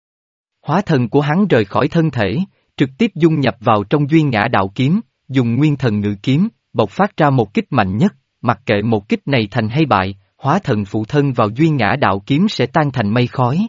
Hóa thần của hắn rời khỏi thân thể, trực tiếp dung nhập vào trong duy ngã đạo kiếm, dùng nguyên thần ngự kiếm, bộc phát ra một kích mạnh nhất, mặc kệ một kích này thành hay bại, hóa thần phụ thân vào duy ngã đạo kiếm sẽ tan thành mây khói.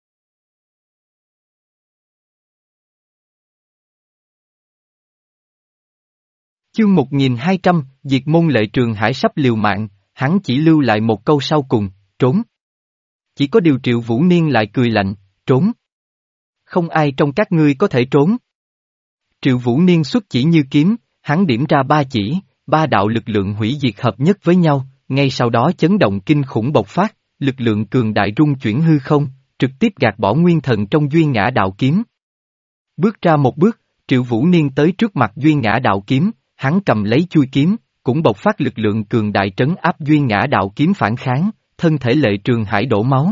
Chương một nghìn hai trăm, diệt môn. Lệ Trường Hải sắp liều mạng, hắn chỉ lưu lại một câu sau cùng, trốn. Chỉ có điều Triệu Vũ Niên lại cười lạnh, trốn. Không ai trong các ngươi có thể trốn. Triệu Vũ Niên xuất chỉ như kiếm, hắn điểm ra ba chỉ, ba đạo lực lượng hủy diệt hợp nhất với nhau, ngay sau đó chấn động kinh khủng bộc phát, lực lượng cường đại rung chuyển hư không, trực tiếp gạt bỏ nguyên thần trong duy ngã đạo kiếm. Bước ra một bước, Triệu Vũ Niên tới trước mặt duy ngã đạo kiếm, hắn cầm lấy chui kiếm, cũng bộc phát lực lượng cường đại trấn áp duy ngã đạo kiếm phản kháng, thân thể Lệ Trường Hải đổ máu.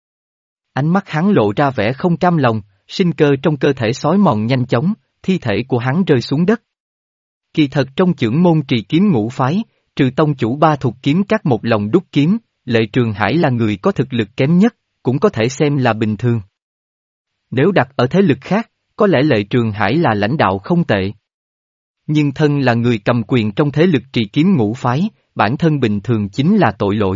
Ánh mắt hắn lộ ra vẻ không cam lòng, sinh cơ trong cơ thể xói mòn nhanh chóng, thi thể của hắn rơi xuống đất. Kỳ thật trong chưởng môn trì kiếm ngũ phái, trừ tông chủ ba thuộc kiếm các một lòng đúc kiếm, Lệ Trường Hải là người có thực lực kém nhất, cũng có thể xem là bình thường. Nếu đặt ở thế lực khác, có lẽ Lệ Trường Hải là lãnh đạo không tệ. Nhưng thân là người cầm quyền trong thế lực trì kiếm ngũ phái, bản thân bình thường chính là tội lỗi.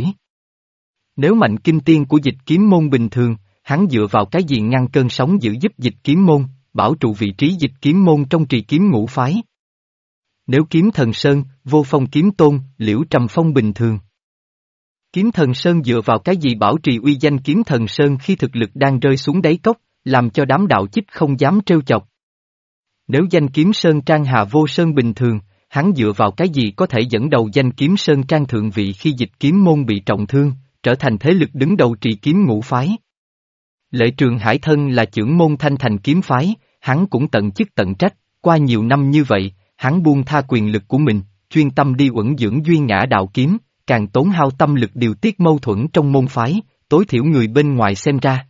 Nếu mạnh kinh tiên của dịch kiếm môn bình thường, hắn dựa vào cái gì ngăn cơn sóng dữ giúp dịch kiếm môn, bảo trụ vị trí dịch kiếm môn trong trì kiếm ngũ phái. Nếu Kiếm Thần Sơn, Vô Phong Kiếm Tôn, Liễu Trầm Phong bình thường. Kiếm Thần Sơn dựa vào cái gì bảo trì uy danh Kiếm Thần Sơn khi thực lực đang rơi xuống đáy cốc, làm cho đám đạo chích không dám trêu chọc. Nếu danh Kiếm Sơn Trang Hà Vô Sơn bình thường, hắn dựa vào cái gì có thể dẫn đầu danh Kiếm Sơn Trang thượng vị khi dịch kiếm môn bị trọng thương, trở thành thế lực đứng đầu trì kiếm ngũ phái. Lệ Trường Hải thân là trưởng môn Thanh Thành kiếm phái, hắn cũng tận chức tận trách, qua nhiều năm như vậy, hắn buông tha quyền lực của mình, chuyên tâm đi uẩn dưỡng duy ngã đạo kiếm, càng tốn hao tâm lực điều tiết mâu thuẫn trong môn phái, tối thiểu người bên ngoài xem ra.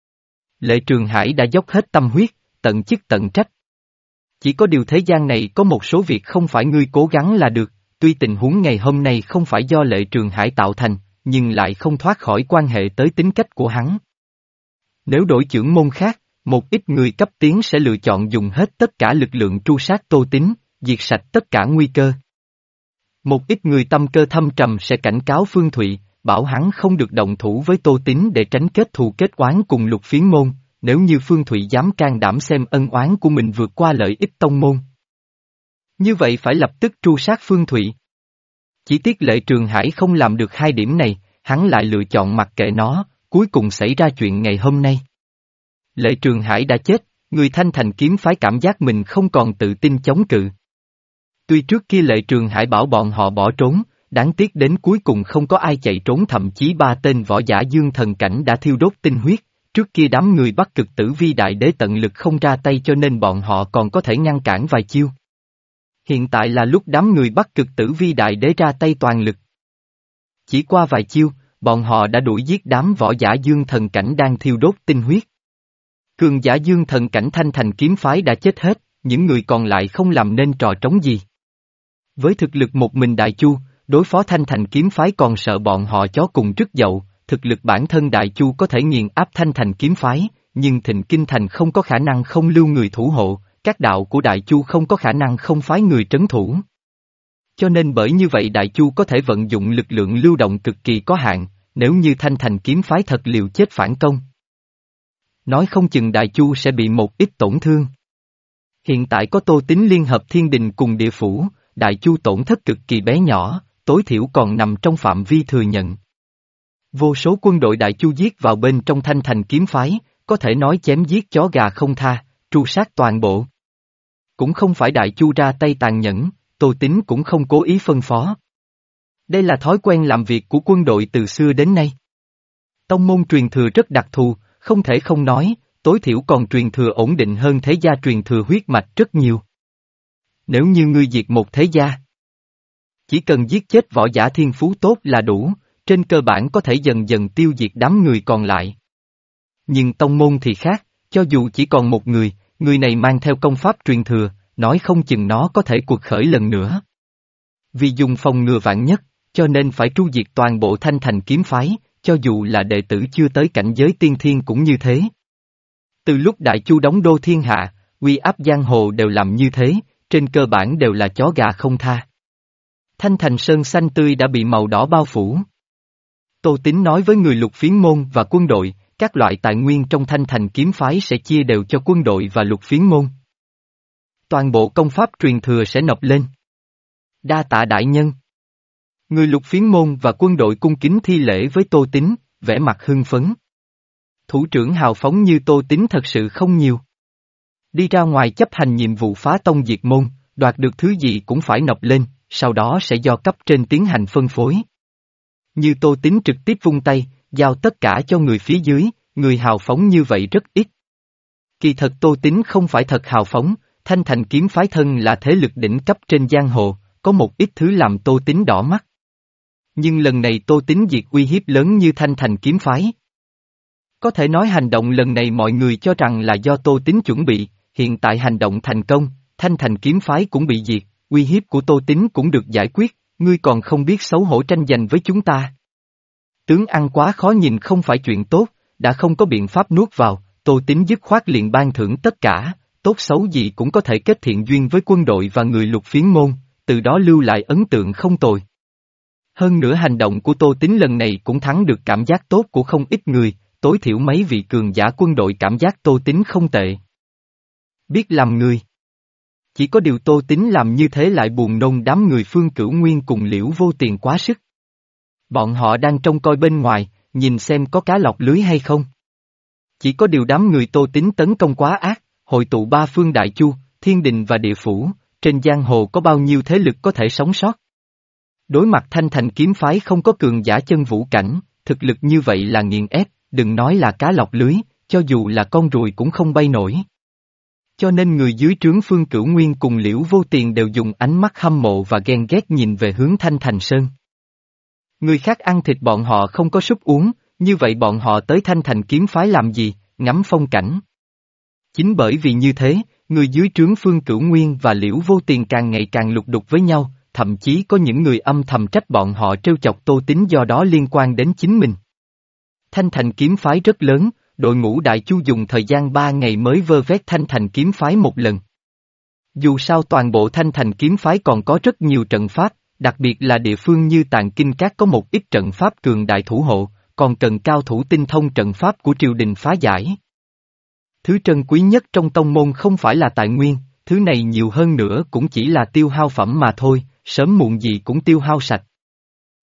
Lệ Trường Hải đã dốc hết tâm huyết, tận chức tận trách. Chỉ có điều thế gian này có một số việc không phải ngươi cố gắng là được, tuy tình huống ngày hôm nay không phải do Lệ Trường Hải tạo thành, nhưng lại không thoát khỏi quan hệ tới tính cách của hắn. Nếu đổi chưởng môn khác, một ít người cấp tiến sẽ lựa chọn dùng hết tất cả lực lượng tru sát Tô Tín, diệt sạch tất cả nguy cơ. Một ít người tâm cơ thâm trầm sẽ cảnh cáo Phương Thụy, bảo hắn không được động thủ với Tô Tín để tránh kết thù kết oán cùng Lục Phiến môn, nếu như Phương Thụy dám can đảm xem ân oán của mình vượt qua lợi ích tông môn. Như vậy phải lập tức tru sát Phương Thụy. Chỉ tiếc Lệ Trường Hải không làm được hai điểm này, hắn lại lựa chọn mặc kệ nó, cuối cùng xảy ra chuyện ngày hôm nay. Lệ Trường Hải đã chết, người Thanh Thành kiếm phái cảm giác mình không còn tự tin chống cự. Tuy trước kia Lệ Trường Hải bảo bọn họ bỏ trốn, đáng tiếc đến cuối cùng không có ai chạy trốn, thậm chí ba tên võ giả dương thần cảnh đã thiêu đốt tinh huyết, trước kia đám người Bắc Cực Tử Vi Đại Đế tận lực không ra tay cho nên bọn họ còn có thể ngăn cản vài chiêu. Hiện tại là lúc đám người Bắc Cực Tử Vi Đại Đế ra tay toàn lực. Chỉ qua vài chiêu, bọn họ đã đuổi giết đám võ giả dương thần cảnh đang thiêu đốt tinh huyết. Cường giả dương thần cảnh Thanh Thành kiếm phái đã chết hết, những người còn lại không làm nên trò trống gì. Với thực lực một mình Đại Chu, đối phó Thanh Thành kiếm phái còn sợ bọn họ chó cùng rứt dậu, thực lực bản thân Đại Chu có thể nghiền áp Thanh Thành kiếm phái, nhưng Thịnh Kinh Thành không có khả năng không lưu người thủ hộ, các đạo của Đại Chu không có khả năng không phái người trấn thủ. Cho nên bởi như vậy Đại Chu có thể vận dụng lực lượng lưu động cực kỳ có hạn, nếu như Thanh Thành kiếm phái thật liều chết phản công. Nói không chừng Đại Chu sẽ bị một ít tổn thương. Hiện tại có Tô Tín liên hợp thiên đình cùng địa phủ, Đại Chu tổn thất cực kỳ bé nhỏ, tối thiểu còn nằm trong phạm vi thừa nhận. Vô số quân đội Đại Chu giết vào bên trong Thanh Thành kiếm phái, có thể nói chém giết chó gà không tha, tru sát toàn bộ. Cũng không phải Đại Chu ra tay tàn nhẫn, Tô Tín cũng không cố ý phân phó. Đây là thói quen làm việc của quân đội từ xưa đến nay. Tông môn truyền thừa rất đặc thù, không thể không nói, tối thiểu còn truyền thừa ổn định hơn thế gia truyền thừa huyết mạch rất nhiều. Nếu như ngươi diệt một thế gia, chỉ cần giết chết võ giả thiên phú tốt là đủ, trên cơ bản có thể dần dần tiêu diệt đám người còn lại. Nhưng tông môn thì khác, cho dù chỉ còn một người, người này mang theo công pháp truyền thừa, nói không chừng nó có thể cuộc khởi lần nữa. Vì dùng phòng ngừa vạn nhất, cho nên phải tru diệt toàn bộ Thanh Thành kiếm phái, cho dù là đệ tử chưa tới cảnh giới tiên thiên cũng như thế. Từ lúc Đại Chu đóng đô thiên hạ, uy áp giang hồ đều làm như thế, trên cơ bản đều là chó gà không tha. Thanh Thành sơn xanh tươi đã bị màu đỏ bao phủ. Tô Tín nói với người Lục Phiến môn và quân đội, các loại tài nguyên trong Thanh Thành kiếm phái sẽ chia đều cho quân đội và Lục Phiến môn. Toàn bộ công pháp truyền thừa sẽ nộp lên. Đa tạ đại nhân. Người Lục Phiến môn và quân đội cung kính thi lễ với Tô Tín, vẻ mặt hưng phấn. Thủ trưởng hào phóng như Tô Tín thật sự không nhiều. Đi ra ngoài chấp hành nhiệm vụ phá tông diệt môn, đoạt được thứ gì cũng phải nộp lên, sau đó sẽ do cấp trên tiến hành phân phối. Như Tô Tín trực tiếp vung tay, giao tất cả cho người phía dưới, người hào phóng như vậy rất ít. Kỳ thật Tô Tín không phải thật hào phóng, Thanh Thành kiếm phái thân là thế lực đỉnh cấp trên giang hồ, có một ít thứ làm Tô Tín đỏ mắt. Nhưng lần này Tô Tín diệt uy hiếp lớn như Thanh Thành kiếm phái. Có thể nói hành động lần này mọi người cho rằng là do Tô Tín chuẩn bị, hiện tại hành động thành công, Thanh Thành kiếm phái cũng bị diệt, uy hiếp của Tô Tín cũng được giải quyết, ngươi còn không biết xấu hổ tranh giành với chúng ta. Tướng ăn quá khó nhìn không phải chuyện tốt, đã không có biện pháp nuốt vào, Tô Tín dứt khoát liền ban thưởng tất cả, tốt xấu gì cũng có thể kết thiện duyên với quân đội và người Lục Phiến môn, từ đó lưu lại ấn tượng không tồi. Hơn nữa hành động của Tô Tín lần này cũng thắng được cảm giác tốt của không ít người, tối thiểu mấy vị cường giả quân đội cảm giác Tô Tín không tệ. Biết làm người. Chỉ có điều Tô Tín làm như thế lại buồn nôn đám người Phương Cửu Nguyên cùng Liễu Vô Tiền quá sức. Bọn họ đang trông coi bên ngoài, nhìn xem có cá lọt lưới hay không. Chỉ có điều đám người Tô Tín tấn công quá ác, hội tụ ba phương Đại Chu, thiên đình và địa phủ, trên giang hồ có bao nhiêu thế lực có thể sống sót. Đối mặt Thanh Thành kiếm phái không có cường giả chân vũ cảnh, thực lực như vậy là nghiền ép, đừng nói là cá lọt lưới, cho dù là con ruồi cũng không bay nổi. Cho nên người dưới trướng Phương Cửu Nguyên cùng Liễu Vô Tiền đều dùng ánh mắt hâm mộ và ghen ghét nhìn về hướng Thanh Thành Sơn. Người khác ăn thịt bọn họ không có súp uống, như vậy bọn họ tới Thanh Thành kiếm phái làm gì, ngắm phong cảnh. Chính bởi vì như thế, người dưới trướng Phương Cửu Nguyên và Liễu Vô Tiền càng ngày càng lục đục với nhau, thậm chí có những người âm thầm trách bọn họ trêu chọc Tô Tín do đó liên quan đến chính mình. Thanh Thành kiếm phái rất lớn, đội ngũ Đại Chu dùng thời gian ba ngày mới vơ vét Thanh Thành kiếm phái một lần. Dù sao toàn bộ Thanh Thành kiếm phái còn có rất nhiều trận pháp, đặc biệt là địa phương như Tạng Kinh Các có một ít trận pháp cường đại thủ hộ, còn cần cao thủ tinh thông trận pháp của triều đình phá giải. Thứ trân quý nhất trong tông môn không phải là tài nguyên, thứ này nhiều hơn nữa cũng chỉ là tiêu hao phẩm mà thôi, sớm muộn gì cũng tiêu hao sạch,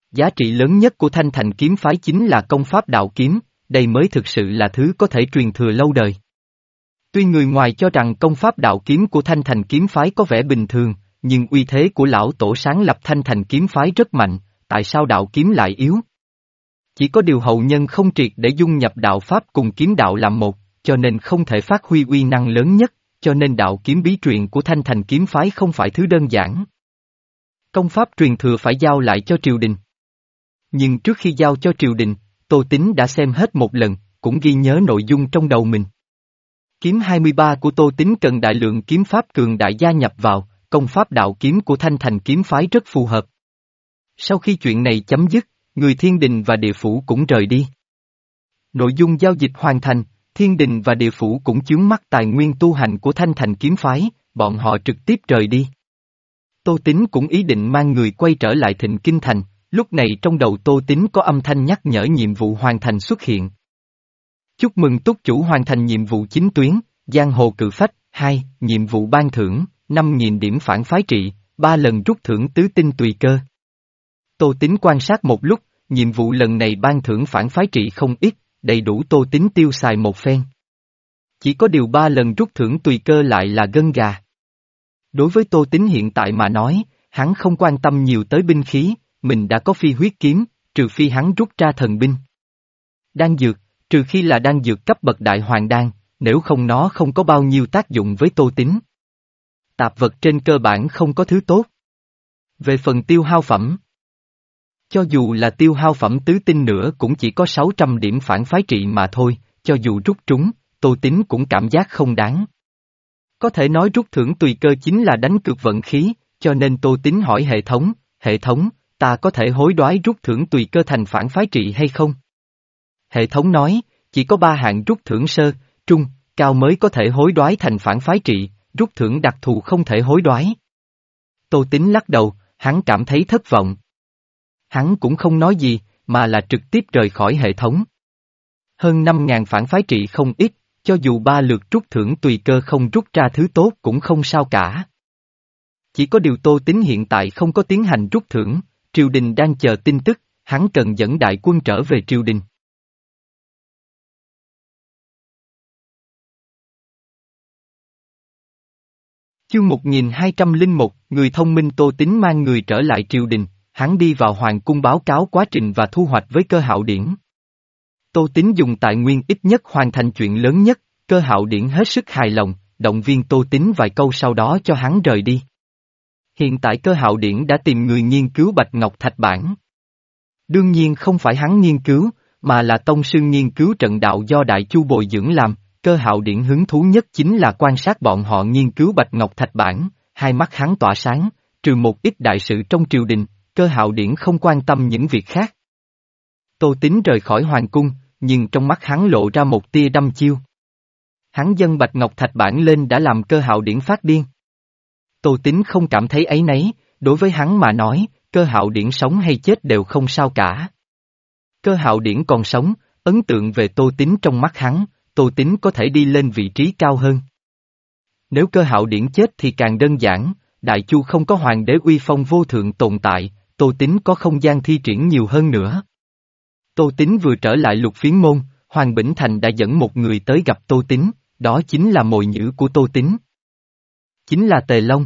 Giá trị lớn nhất của Thanh Thành kiếm phái chính là công pháp đạo kiếm, đây mới thực sự là thứ có thể truyền thừa lâu đời. Tuy người ngoài cho rằng công pháp đạo kiếm của Thanh Thành kiếm phái có vẻ bình thường, nhưng uy thế của lão tổ sáng lập Thanh Thành kiếm phái rất mạnh, tại sao đạo kiếm lại yếu? Chỉ có điều hậu nhân không triệt để dung nhập đạo pháp cùng kiếm đạo làm một, cho nên không thể phát huy uy năng lớn nhất, cho nên đạo kiếm bí truyền của Thanh Thành kiếm phái không phải thứ đơn giản. Công pháp truyền thừa phải giao lại cho triều đình. Nhưng trước khi giao cho triều đình, Tô Tín đã xem hết một lần, cũng ghi nhớ nội dung trong đầu mình. Kiếm hai mươi ba của Tô Tín cần đại lượng kiếm pháp cường đại gia nhập vào, công pháp đạo kiếm của Thanh Thành kiếm phái rất phù hợp. Sau khi chuyện này chấm dứt, người thiên đình và địa phủ cũng rời đi. Nội dung giao dịch hoàn thành, thiên đình và địa phủ cũng chướng mắt tài nguyên tu hành của Thanh Thành kiếm phái, bọn họ trực tiếp rời đi. Tô Tín cũng ý định mang người quay trở lại Thịnh Kinh Thành, lúc này trong đầu Tô Tín có âm thanh nhắc nhở nhiệm vụ hoàn thành xuất hiện. Chúc mừng túc chủ hoàn thành nhiệm vụ chính tuyến, Giang Hồ Cự Phách, hai, nhiệm vụ ban thưởng, năm nghìn điểm phản phái trị, ba lần rút thưởng tứ tinh tùy cơ. Tô Tín quan sát một lúc, nhiệm vụ lần này ban thưởng phản phái trị không ít, đầy đủ Tô Tín tiêu xài một phen. Chỉ có điều ba lần rút thưởng tùy cơ lại là gân gà. Đối với Tô Tín hiện tại mà nói, hắn không quan tâm nhiều tới binh khí, mình đã có phi huyết kiếm, trừ phi hắn rút ra thần binh. Đan dược, trừ khi là đan dược cấp bậc đại hoàng đan, nếu không nó không có bao nhiêu tác dụng với Tô Tín. Tạp vật trên cơ bản không có thứ tốt. Về phần tiêu hao phẩm, cho dù là tiêu hao phẩm tứ tinh nữa cũng chỉ có sáu trăm điểm phản phái trị mà thôi, cho dù rút trúng, Tô Tín cũng cảm giác không đáng. Có thể nói rút thưởng tùy cơ chính là đánh cược vận khí, cho nên Tô Tín hỏi hệ thống, hệ thống, ta có thể hối đoái rút thưởng tùy cơ thành phản phái trị hay không? Hệ thống nói, chỉ có ba hạng rút thưởng sơ, trung, cao mới có thể hối đoái thành phản phái trị, rút thưởng đặc thù không thể hối đoái. Tô Tín lắc đầu, hắn cảm thấy thất vọng. Hắn cũng không nói gì, mà là trực tiếp rời khỏi hệ thống. Hơn năm ngàn phản phái trị không ít, cho dù ba lượt rút thưởng tùy cơ không rút ra thứ tốt cũng không sao cả. Chỉ có điều Tô Tín hiện tại không có tiến hành rút thưởng, triều đình đang chờ tin tức, hắn cần dẫn đại quân trở về triều đình. Chương một nghìn hai trăm lẻ một, người thông minh Tô Tín mang người trở lại triều đình, hắn đi vào hoàng cung báo cáo quá trình và thu hoạch với Cơ Hạo Điển. Tô Tín dùng tài nguyên ít nhất hoàn thành chuyện lớn nhất, Cơ Hạo Điển hết sức hài lòng, động viên Tô Tín vài câu sau đó cho hắn rời đi. Hiện tại Cơ Hạo Điển đã tìm người nghiên cứu Bạch Ngọc Thạch Bản. Đương nhiên không phải hắn nghiên cứu, mà là tông sư nghiên cứu trận đạo do Đại Chu bồi dưỡng làm. Cơ Hạo Điển hứng thú nhất chính là quan sát bọn họ nghiên cứu Bạch Ngọc Thạch Bản, hai mắt hắn tỏa sáng, trừ một ít đại sự trong triều đình, Cơ Hạo Điển không quan tâm những việc khác. Tô Tín rời khỏi hoàng cung, nhưng trong mắt hắn lộ ra một tia đăm chiêu. Hắn dâng Bạch Ngọc Thạch Bản lên đã làm Cơ Hạo Điển phát điên. Tô Tín không cảm thấy áy náy, đối với hắn mà nói, Cơ Hạo Điển sống hay chết đều không sao cả. Cơ Hạo Điển còn sống, ấn tượng về Tô Tín trong mắt hắn, Tô Tín có thể đi lên vị trí cao hơn. Nếu Cơ Hạo Điển chết thì càng đơn giản, Đại Chu không có hoàng đế uy phong vô thượng tồn tại, Tô Tín có không gian thi triển nhiều hơn nữa. Tô Tín vừa trở lại Lục Phiến Môn, Hoàng Bỉnh Thành đã dẫn một người tới gặp Tô Tín, đó chính là mồi nhữ của Tô Tín. Chính là Tề Long.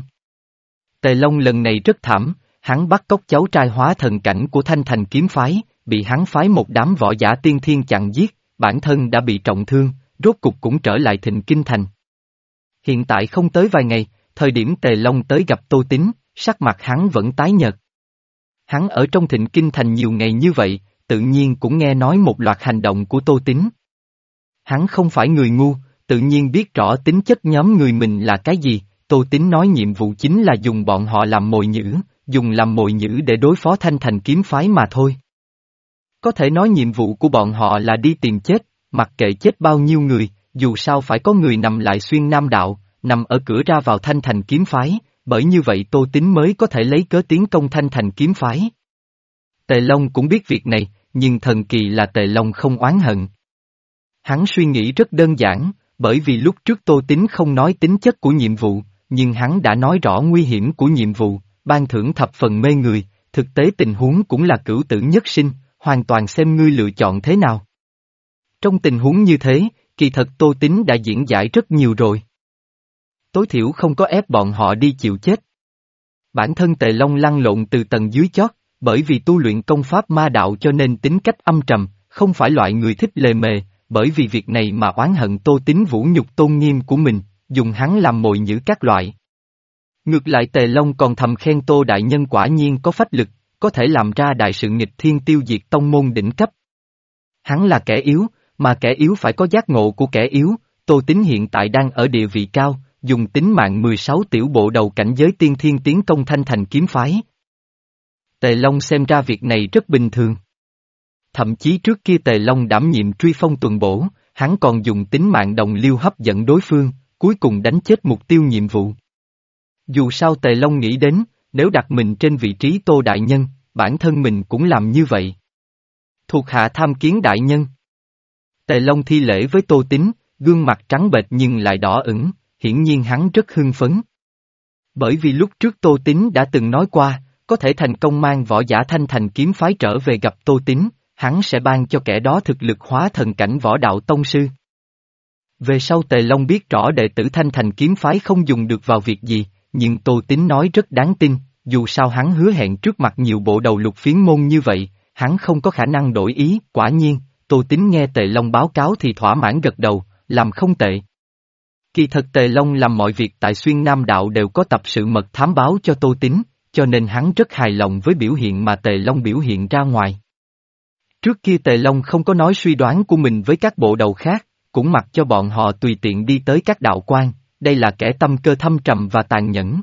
Tề Long lần này rất thảm, hắn bắt cóc cháu trai hóa thần cảnh của Thanh Thành kiếm phái, bị hắn phái một đám võ giả tiên thiên chặn giết, bản thân đã bị trọng thương, rốt cục cũng trở lại Thịnh Kinh Thành. Hiện tại không tới vài ngày, thời điểm Tề Long tới gặp Tô Tín, sắc mặt hắn vẫn tái nhợt. Hắn ở trong Thịnh Kinh Thành nhiều ngày như vậy, tự nhiên cũng nghe nói một loạt hành động của Tô Tín. Hắn không phải người ngu, tự nhiên biết rõ tính chất nhóm người mình là cái gì, Tô Tín nói nhiệm vụ chính là dùng bọn họ làm mồi nhữ, dùng làm mồi nhữ để đối phó Thanh Thành kiếm phái mà thôi. Có thể nói nhiệm vụ của bọn họ là đi tìm chết, mặc kệ chết bao nhiêu người, dù sao phải có người nằm lại xuyên Nam Đạo, nằm ở cửa ra vào Thanh Thành kiếm phái, bởi như vậy Tô Tín mới có thể lấy cớ tiến công Thanh Thành kiếm phái. Tề Long cũng biết việc này, nhưng thần kỳ là Tề Long không oán hận. Hắn suy nghĩ rất đơn giản, bởi vì lúc trước Tô Tín không nói tính chất của nhiệm vụ, nhưng hắn đã nói rõ nguy hiểm của nhiệm vụ, ban thưởng thập phần mê người, thực tế tình huống cũng là cửu tử nhất sinh, hoàn toàn xem ngươi lựa chọn thế nào. Trong tình huống như thế, kỳ thật Tô Tín đã diễn giải rất nhiều rồi. Tối thiểu không có ép bọn họ đi chịu chết. Bản thân Tề Long lăn lộn từ tầng dưới chót, bởi vì tu luyện công pháp ma đạo cho nên tính cách âm trầm, không phải loại người thích lề mề, bởi vì việc này mà oán hận Tô Tín vũ nhục tôn nghiêm của mình, dùng hắn làm mồi nhử các loại. Ngược lại Tề Long còn thầm khen Tô Đại Nhân quả nhiên có phách lực, có thể làm ra đại sự nghịch thiên tiêu diệt tông môn đỉnh cấp. Hắn là kẻ yếu, mà kẻ yếu phải có giác ngộ của kẻ yếu, Tô Tín hiện tại đang ở địa vị cao, dùng tính mạng mười sáu tiểu bộ đầu cảnh giới tiên thiên tiến công Thanh Thành kiếm phái. Tề Long xem ra việc này rất bình thường. Thậm chí trước kia Tề Long đảm nhiệm truy phong tuần bổ, hắn còn dùng tính mạng đồng liêu hấp dẫn đối phương, cuối cùng đánh chết mục tiêu nhiệm vụ. Dù sao Tề Long nghĩ đến, nếu đặt mình trên vị trí Tô Đại Nhân, bản thân mình cũng làm như vậy. Thuộc hạ tham kiến Đại Nhân. Tề Long thi lễ với Tô Tín, gương mặt trắng bệch nhưng lại đỏ ửng, hiển nhiên hắn rất hưng phấn. Bởi vì lúc trước Tô Tín đã từng nói qua, có thể thành công mang võ giả Thanh Thành kiếm phái trở về gặp Tô Tín, hắn sẽ ban cho kẻ đó thực lực hóa thần cảnh võ đạo tông sư. Về sau Tề Long biết rõ đệ tử Thanh Thành kiếm phái không dùng được vào việc gì, nhưng Tô Tín nói rất đáng tin, dù sao hắn hứa hẹn trước mặt nhiều bộ đầu lục phiến môn như vậy, hắn không có khả năng đổi ý, quả nhiên, Tô Tín nghe Tề Long báo cáo thì thỏa mãn gật đầu, làm không tệ. Kỳ thật Tề Long làm mọi việc tại Xuyên Nam Đạo đều có tập sự mật thám báo cho Tô Tín, cho nên hắn rất hài lòng với biểu hiện mà Tề Long biểu hiện ra ngoài. Trước kia Tề Long không có nói suy đoán của mình với các bộ đầu khác, cũng mặc cho bọn họ tùy tiện đi tới các đạo quan, đây là kẻ tâm cơ thâm trầm và tàn nhẫn.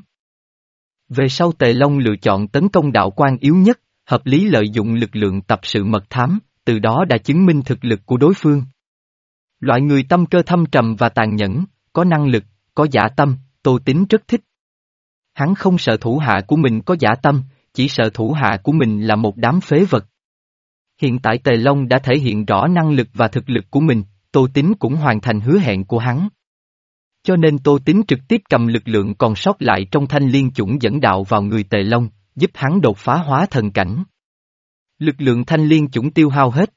Về sau Tề Long lựa chọn tấn công đạo quan yếu nhất, hợp lý lợi dụng lực lượng tập sự mật thám, từ đó đã chứng minh thực lực của đối phương. Loại người tâm cơ thâm trầm và tàn nhẫn, có năng lực, có dã tâm, Tô Tín rất thích. Hắn không sợ thủ hạ của mình có dã tâm, chỉ sợ thủ hạ của mình là một đám phế vật. Hiện tại Tề Long đã thể hiện rõ năng lực và thực lực của mình, Tô Tín cũng hoàn thành hứa hẹn của hắn. Cho nên Tô Tín trực tiếp cầm lực lượng còn sót lại trong thanh liên chủng dẫn đạo vào người Tề Long, giúp hắn đột phá hóa thần cảnh. Lực lượng thanh liên chủng tiêu hao hết.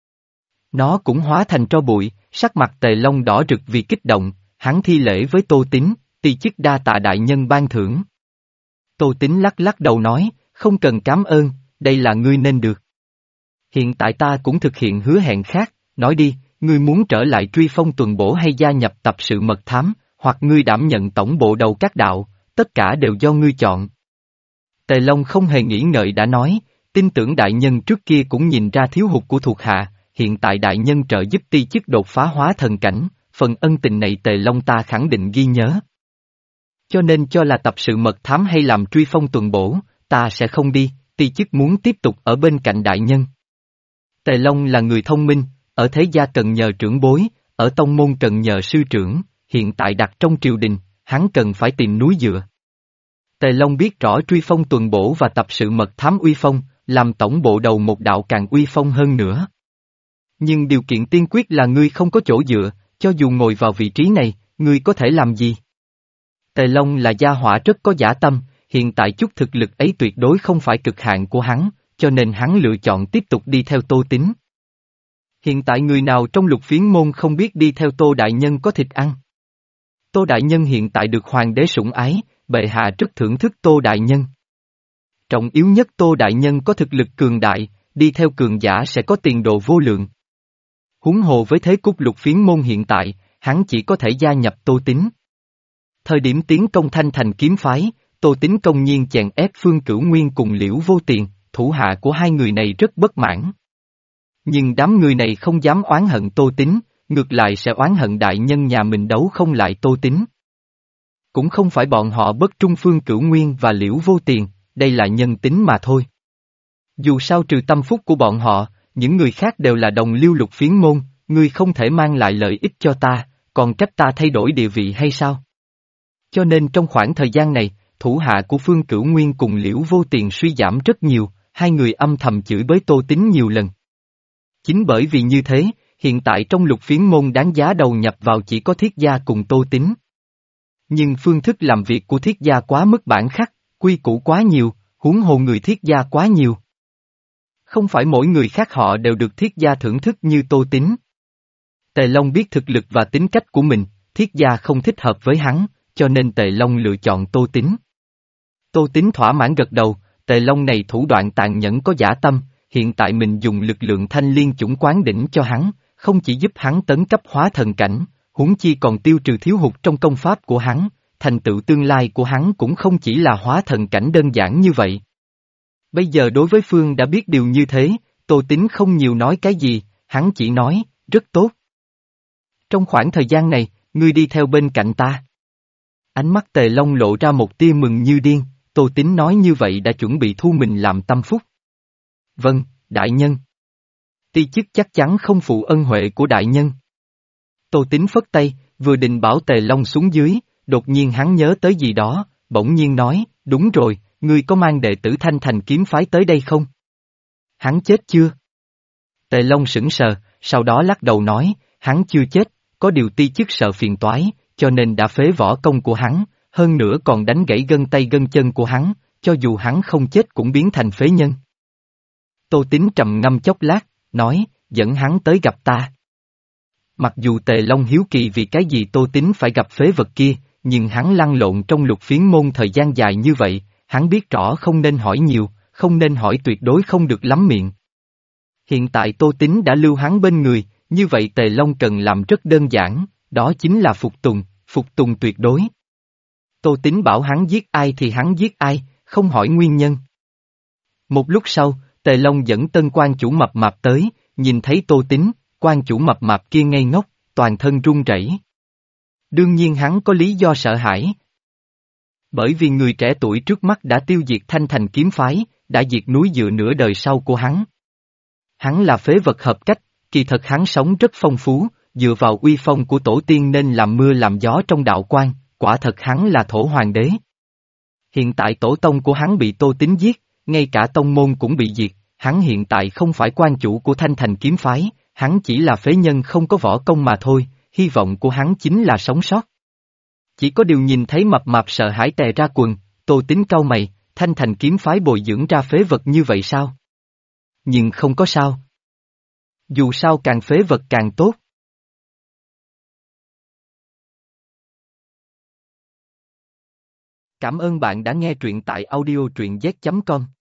Nó cũng hóa thành tro bụi, sắc mặt Tề Long đỏ rực vì kích động, hắn thi lễ với Tô Tín, ti chức đa tạ đại nhân ban thưởng. Tô Tín lắc lắc đầu nói, không cần cảm ơn, đây là ngươi nên được. Hiện tại ta cũng thực hiện hứa hẹn khác, nói đi, ngươi muốn trở lại truy phong tuần bổ hay gia nhập tập sự mật thám, hoặc ngươi đảm nhận tổng bộ đầu các đạo, tất cả đều do ngươi chọn. Tề Long không hề nghĩ ngợi đã nói, tin tưởng đại nhân trước kia cũng nhìn ra thiếu hụt của thuộc hạ, hiện tại đại nhân trợ giúp ti chức đột phá hóa thần cảnh, phần ân tình này Tề Long ta khẳng định ghi nhớ. Cho nên cho là tập sự mật thám hay làm truy phong tuần bổ, ta sẽ không đi, ti chức muốn tiếp tục ở bên cạnh đại nhân. Tề Long là người thông minh, ở thế gia cần nhờ trưởng bối, ở tông môn cần nhờ sư trưởng, hiện tại đặt trong triều đình, hắn cần phải tìm núi dựa. Tề Long biết rõ truy phong tuần bổ và tập sự mật thám uy phong, làm tổng bộ đầu một đạo càng uy phong hơn nữa. Nhưng điều kiện tiên quyết là ngươi không có chỗ dựa, cho dù ngồi vào vị trí này, ngươi có thể làm gì? Tề Long là gia hỏa rất có dã tâm, hiện tại chút thực lực ấy tuyệt đối không phải cực hạn của hắn, cho nên hắn lựa chọn tiếp tục đi theo Tô Tín. Hiện tại người nào trong lục phiến môn không biết đi theo Tô Đại Nhân có thịt ăn? Tô Đại Nhân hiện tại được hoàng đế sủng ái, bệ hạ rất thưởng thức Tô Đại Nhân. Trọng yếu nhất Tô Đại Nhân có thực lực cường đại, đi theo cường giả sẽ có tiền đồ vô lượng. Huống hồ với thế cục lục phiến môn hiện tại, hắn chỉ có thể gia nhập Tô Tín. Thời điểm tiến công Thanh Thành kiếm phái, Tô Tín công nhiên chèn ép Phương Cửu Nguyên cùng Liễu Vô Tiền, thủ hạ của hai người này rất bất mãn. Nhưng đám người này không dám oán hận Tô Tín, ngược lại sẽ oán hận đại nhân nhà mình đấu không lại Tô Tín. Cũng không phải bọn họ bất trung Phương Cửu Nguyên và Liễu Vô Tiền, đây là nhân tính mà thôi. Dù sao trừ tâm phúc của bọn họ, những người khác đều là đồng liêu lục phiến môn, ngươi không thể mang lại lợi ích cho ta, còn trách ta thay đổi địa vị hay sao? Cho nên trong khoảng thời gian này, thủ hạ của Phương Cửu Nguyên cùng Liễu Vô Tiền suy giảm rất nhiều, hai người âm thầm chửi bới Tô Tín nhiều lần. Chính bởi vì như thế, hiện tại trong lục phiến môn đáng giá đầu nhập vào chỉ có Thiết Gia cùng Tô Tín. Nhưng phương thức làm việc của Thiết Gia quá mức bản khắc, quy củ quá nhiều, huống hồ người Thiết gia quá nhiều. Không phải mỗi người khác họ đều được Thiết gia thưởng thức như Tô Tín. Tề Long biết thực lực và tính cách của mình, Thiết gia không thích hợp với hắn, cho nên Tề Long lựa chọn Tô Tín. Tô Tín thỏa mãn gật đầu, Tề Long này thủ đoạn tàn nhẫn có dã tâm, hiện tại mình dùng lực lượng thanh liên chủng quán đỉnh cho hắn, không chỉ giúp hắn tấn cấp hóa thần cảnh, huống chi còn tiêu trừ thiếu hụt trong công pháp của hắn, thành tựu tương lai của hắn cũng không chỉ là hóa thần cảnh đơn giản như vậy. Bây giờ đối với Phương đã biết điều như thế, Tô Tín không nhiều nói cái gì, hắn chỉ nói, rất tốt. Trong khoảng thời gian này, ngươi đi theo bên cạnh ta. Ánh mắt Tề Long lộ ra một tia mừng như điên, Tô Tín nói như vậy đã chuẩn bị thu mình làm tâm phúc. Vâng, đại nhân. Ti chức chắc chắn không phụ ân huệ của đại nhân. Tô Tín phất tay, vừa định bảo Tề Long xuống dưới, đột nhiên hắn nhớ tới gì đó, bỗng nhiên nói, đúng rồi, ngươi có mang đệ tử Thanh Thành kiếm phái tới đây không? Hắn chết chưa? Tề Long sững sờ, sau đó lắc đầu nói, hắn chưa chết, có điều ti chức sợ phiền toái, cho nên đã phế võ công của hắn, hơn nữa còn đánh gãy gân tay gân chân của hắn, cho dù hắn không chết cũng biến thành phế nhân. Tô Tín trầm ngâm chốc lát, nói, dẫn hắn tới gặp ta. Mặc dù Tề Long hiếu kỳ vì cái gì Tô Tín phải gặp phế vật kia, nhưng hắn lăn lộn trong lục phiến môn thời gian dài như vậy, hắn biết rõ không nên hỏi nhiều, không nên hỏi tuyệt đối không được lắm miệng. Hiện tại Tô Tín đã lưu hắn bên người, như vậy Tề Long cần làm rất đơn giản, đó chính là phục tùng, phục tùng tuyệt đối. Tô Tín bảo hắn giết ai thì hắn giết ai, không hỏi nguyên nhân. Một lúc sau, Tề Long dẫn tân quan chủ mập mạp tới, nhìn thấy Tô Tín, quan chủ mập mạp kia ngây ngốc, toàn thân run rẩy. Đương nhiên hắn có lý do sợ hãi. Bởi vì người trẻ tuổi trước mắt đã tiêu diệt Thanh Thành kiếm phái, đã diệt núi dựa nửa đời sau của hắn. Hắn là phế vật hợp cách, kỳ thật hắn sống rất phong phú, dựa vào uy phong của tổ tiên nên làm mưa làm gió trong đạo quan, quả thật hắn là thổ hoàng đế. Hiện tại tổ tông của hắn bị Tô Tín giết, ngay cả tông môn cũng bị diệt, hắn hiện tại không phải quan chủ của Thanh Thành kiếm phái, hắn chỉ là phế nhân không có võ công mà thôi, hy vọng của hắn chính là sống sót. Chỉ có điều nhìn thấy mập mạp sợ hãi tè ra quần, Tô Tín cau mày, Thanh Thành kiếm phái bồi dưỡng ra phế vật như vậy sao? Nhưng không có sao. Dù sao càng phế vật càng tốt. Cảm ơn bạn đã nghe truyện tại audio truyện z chấm com.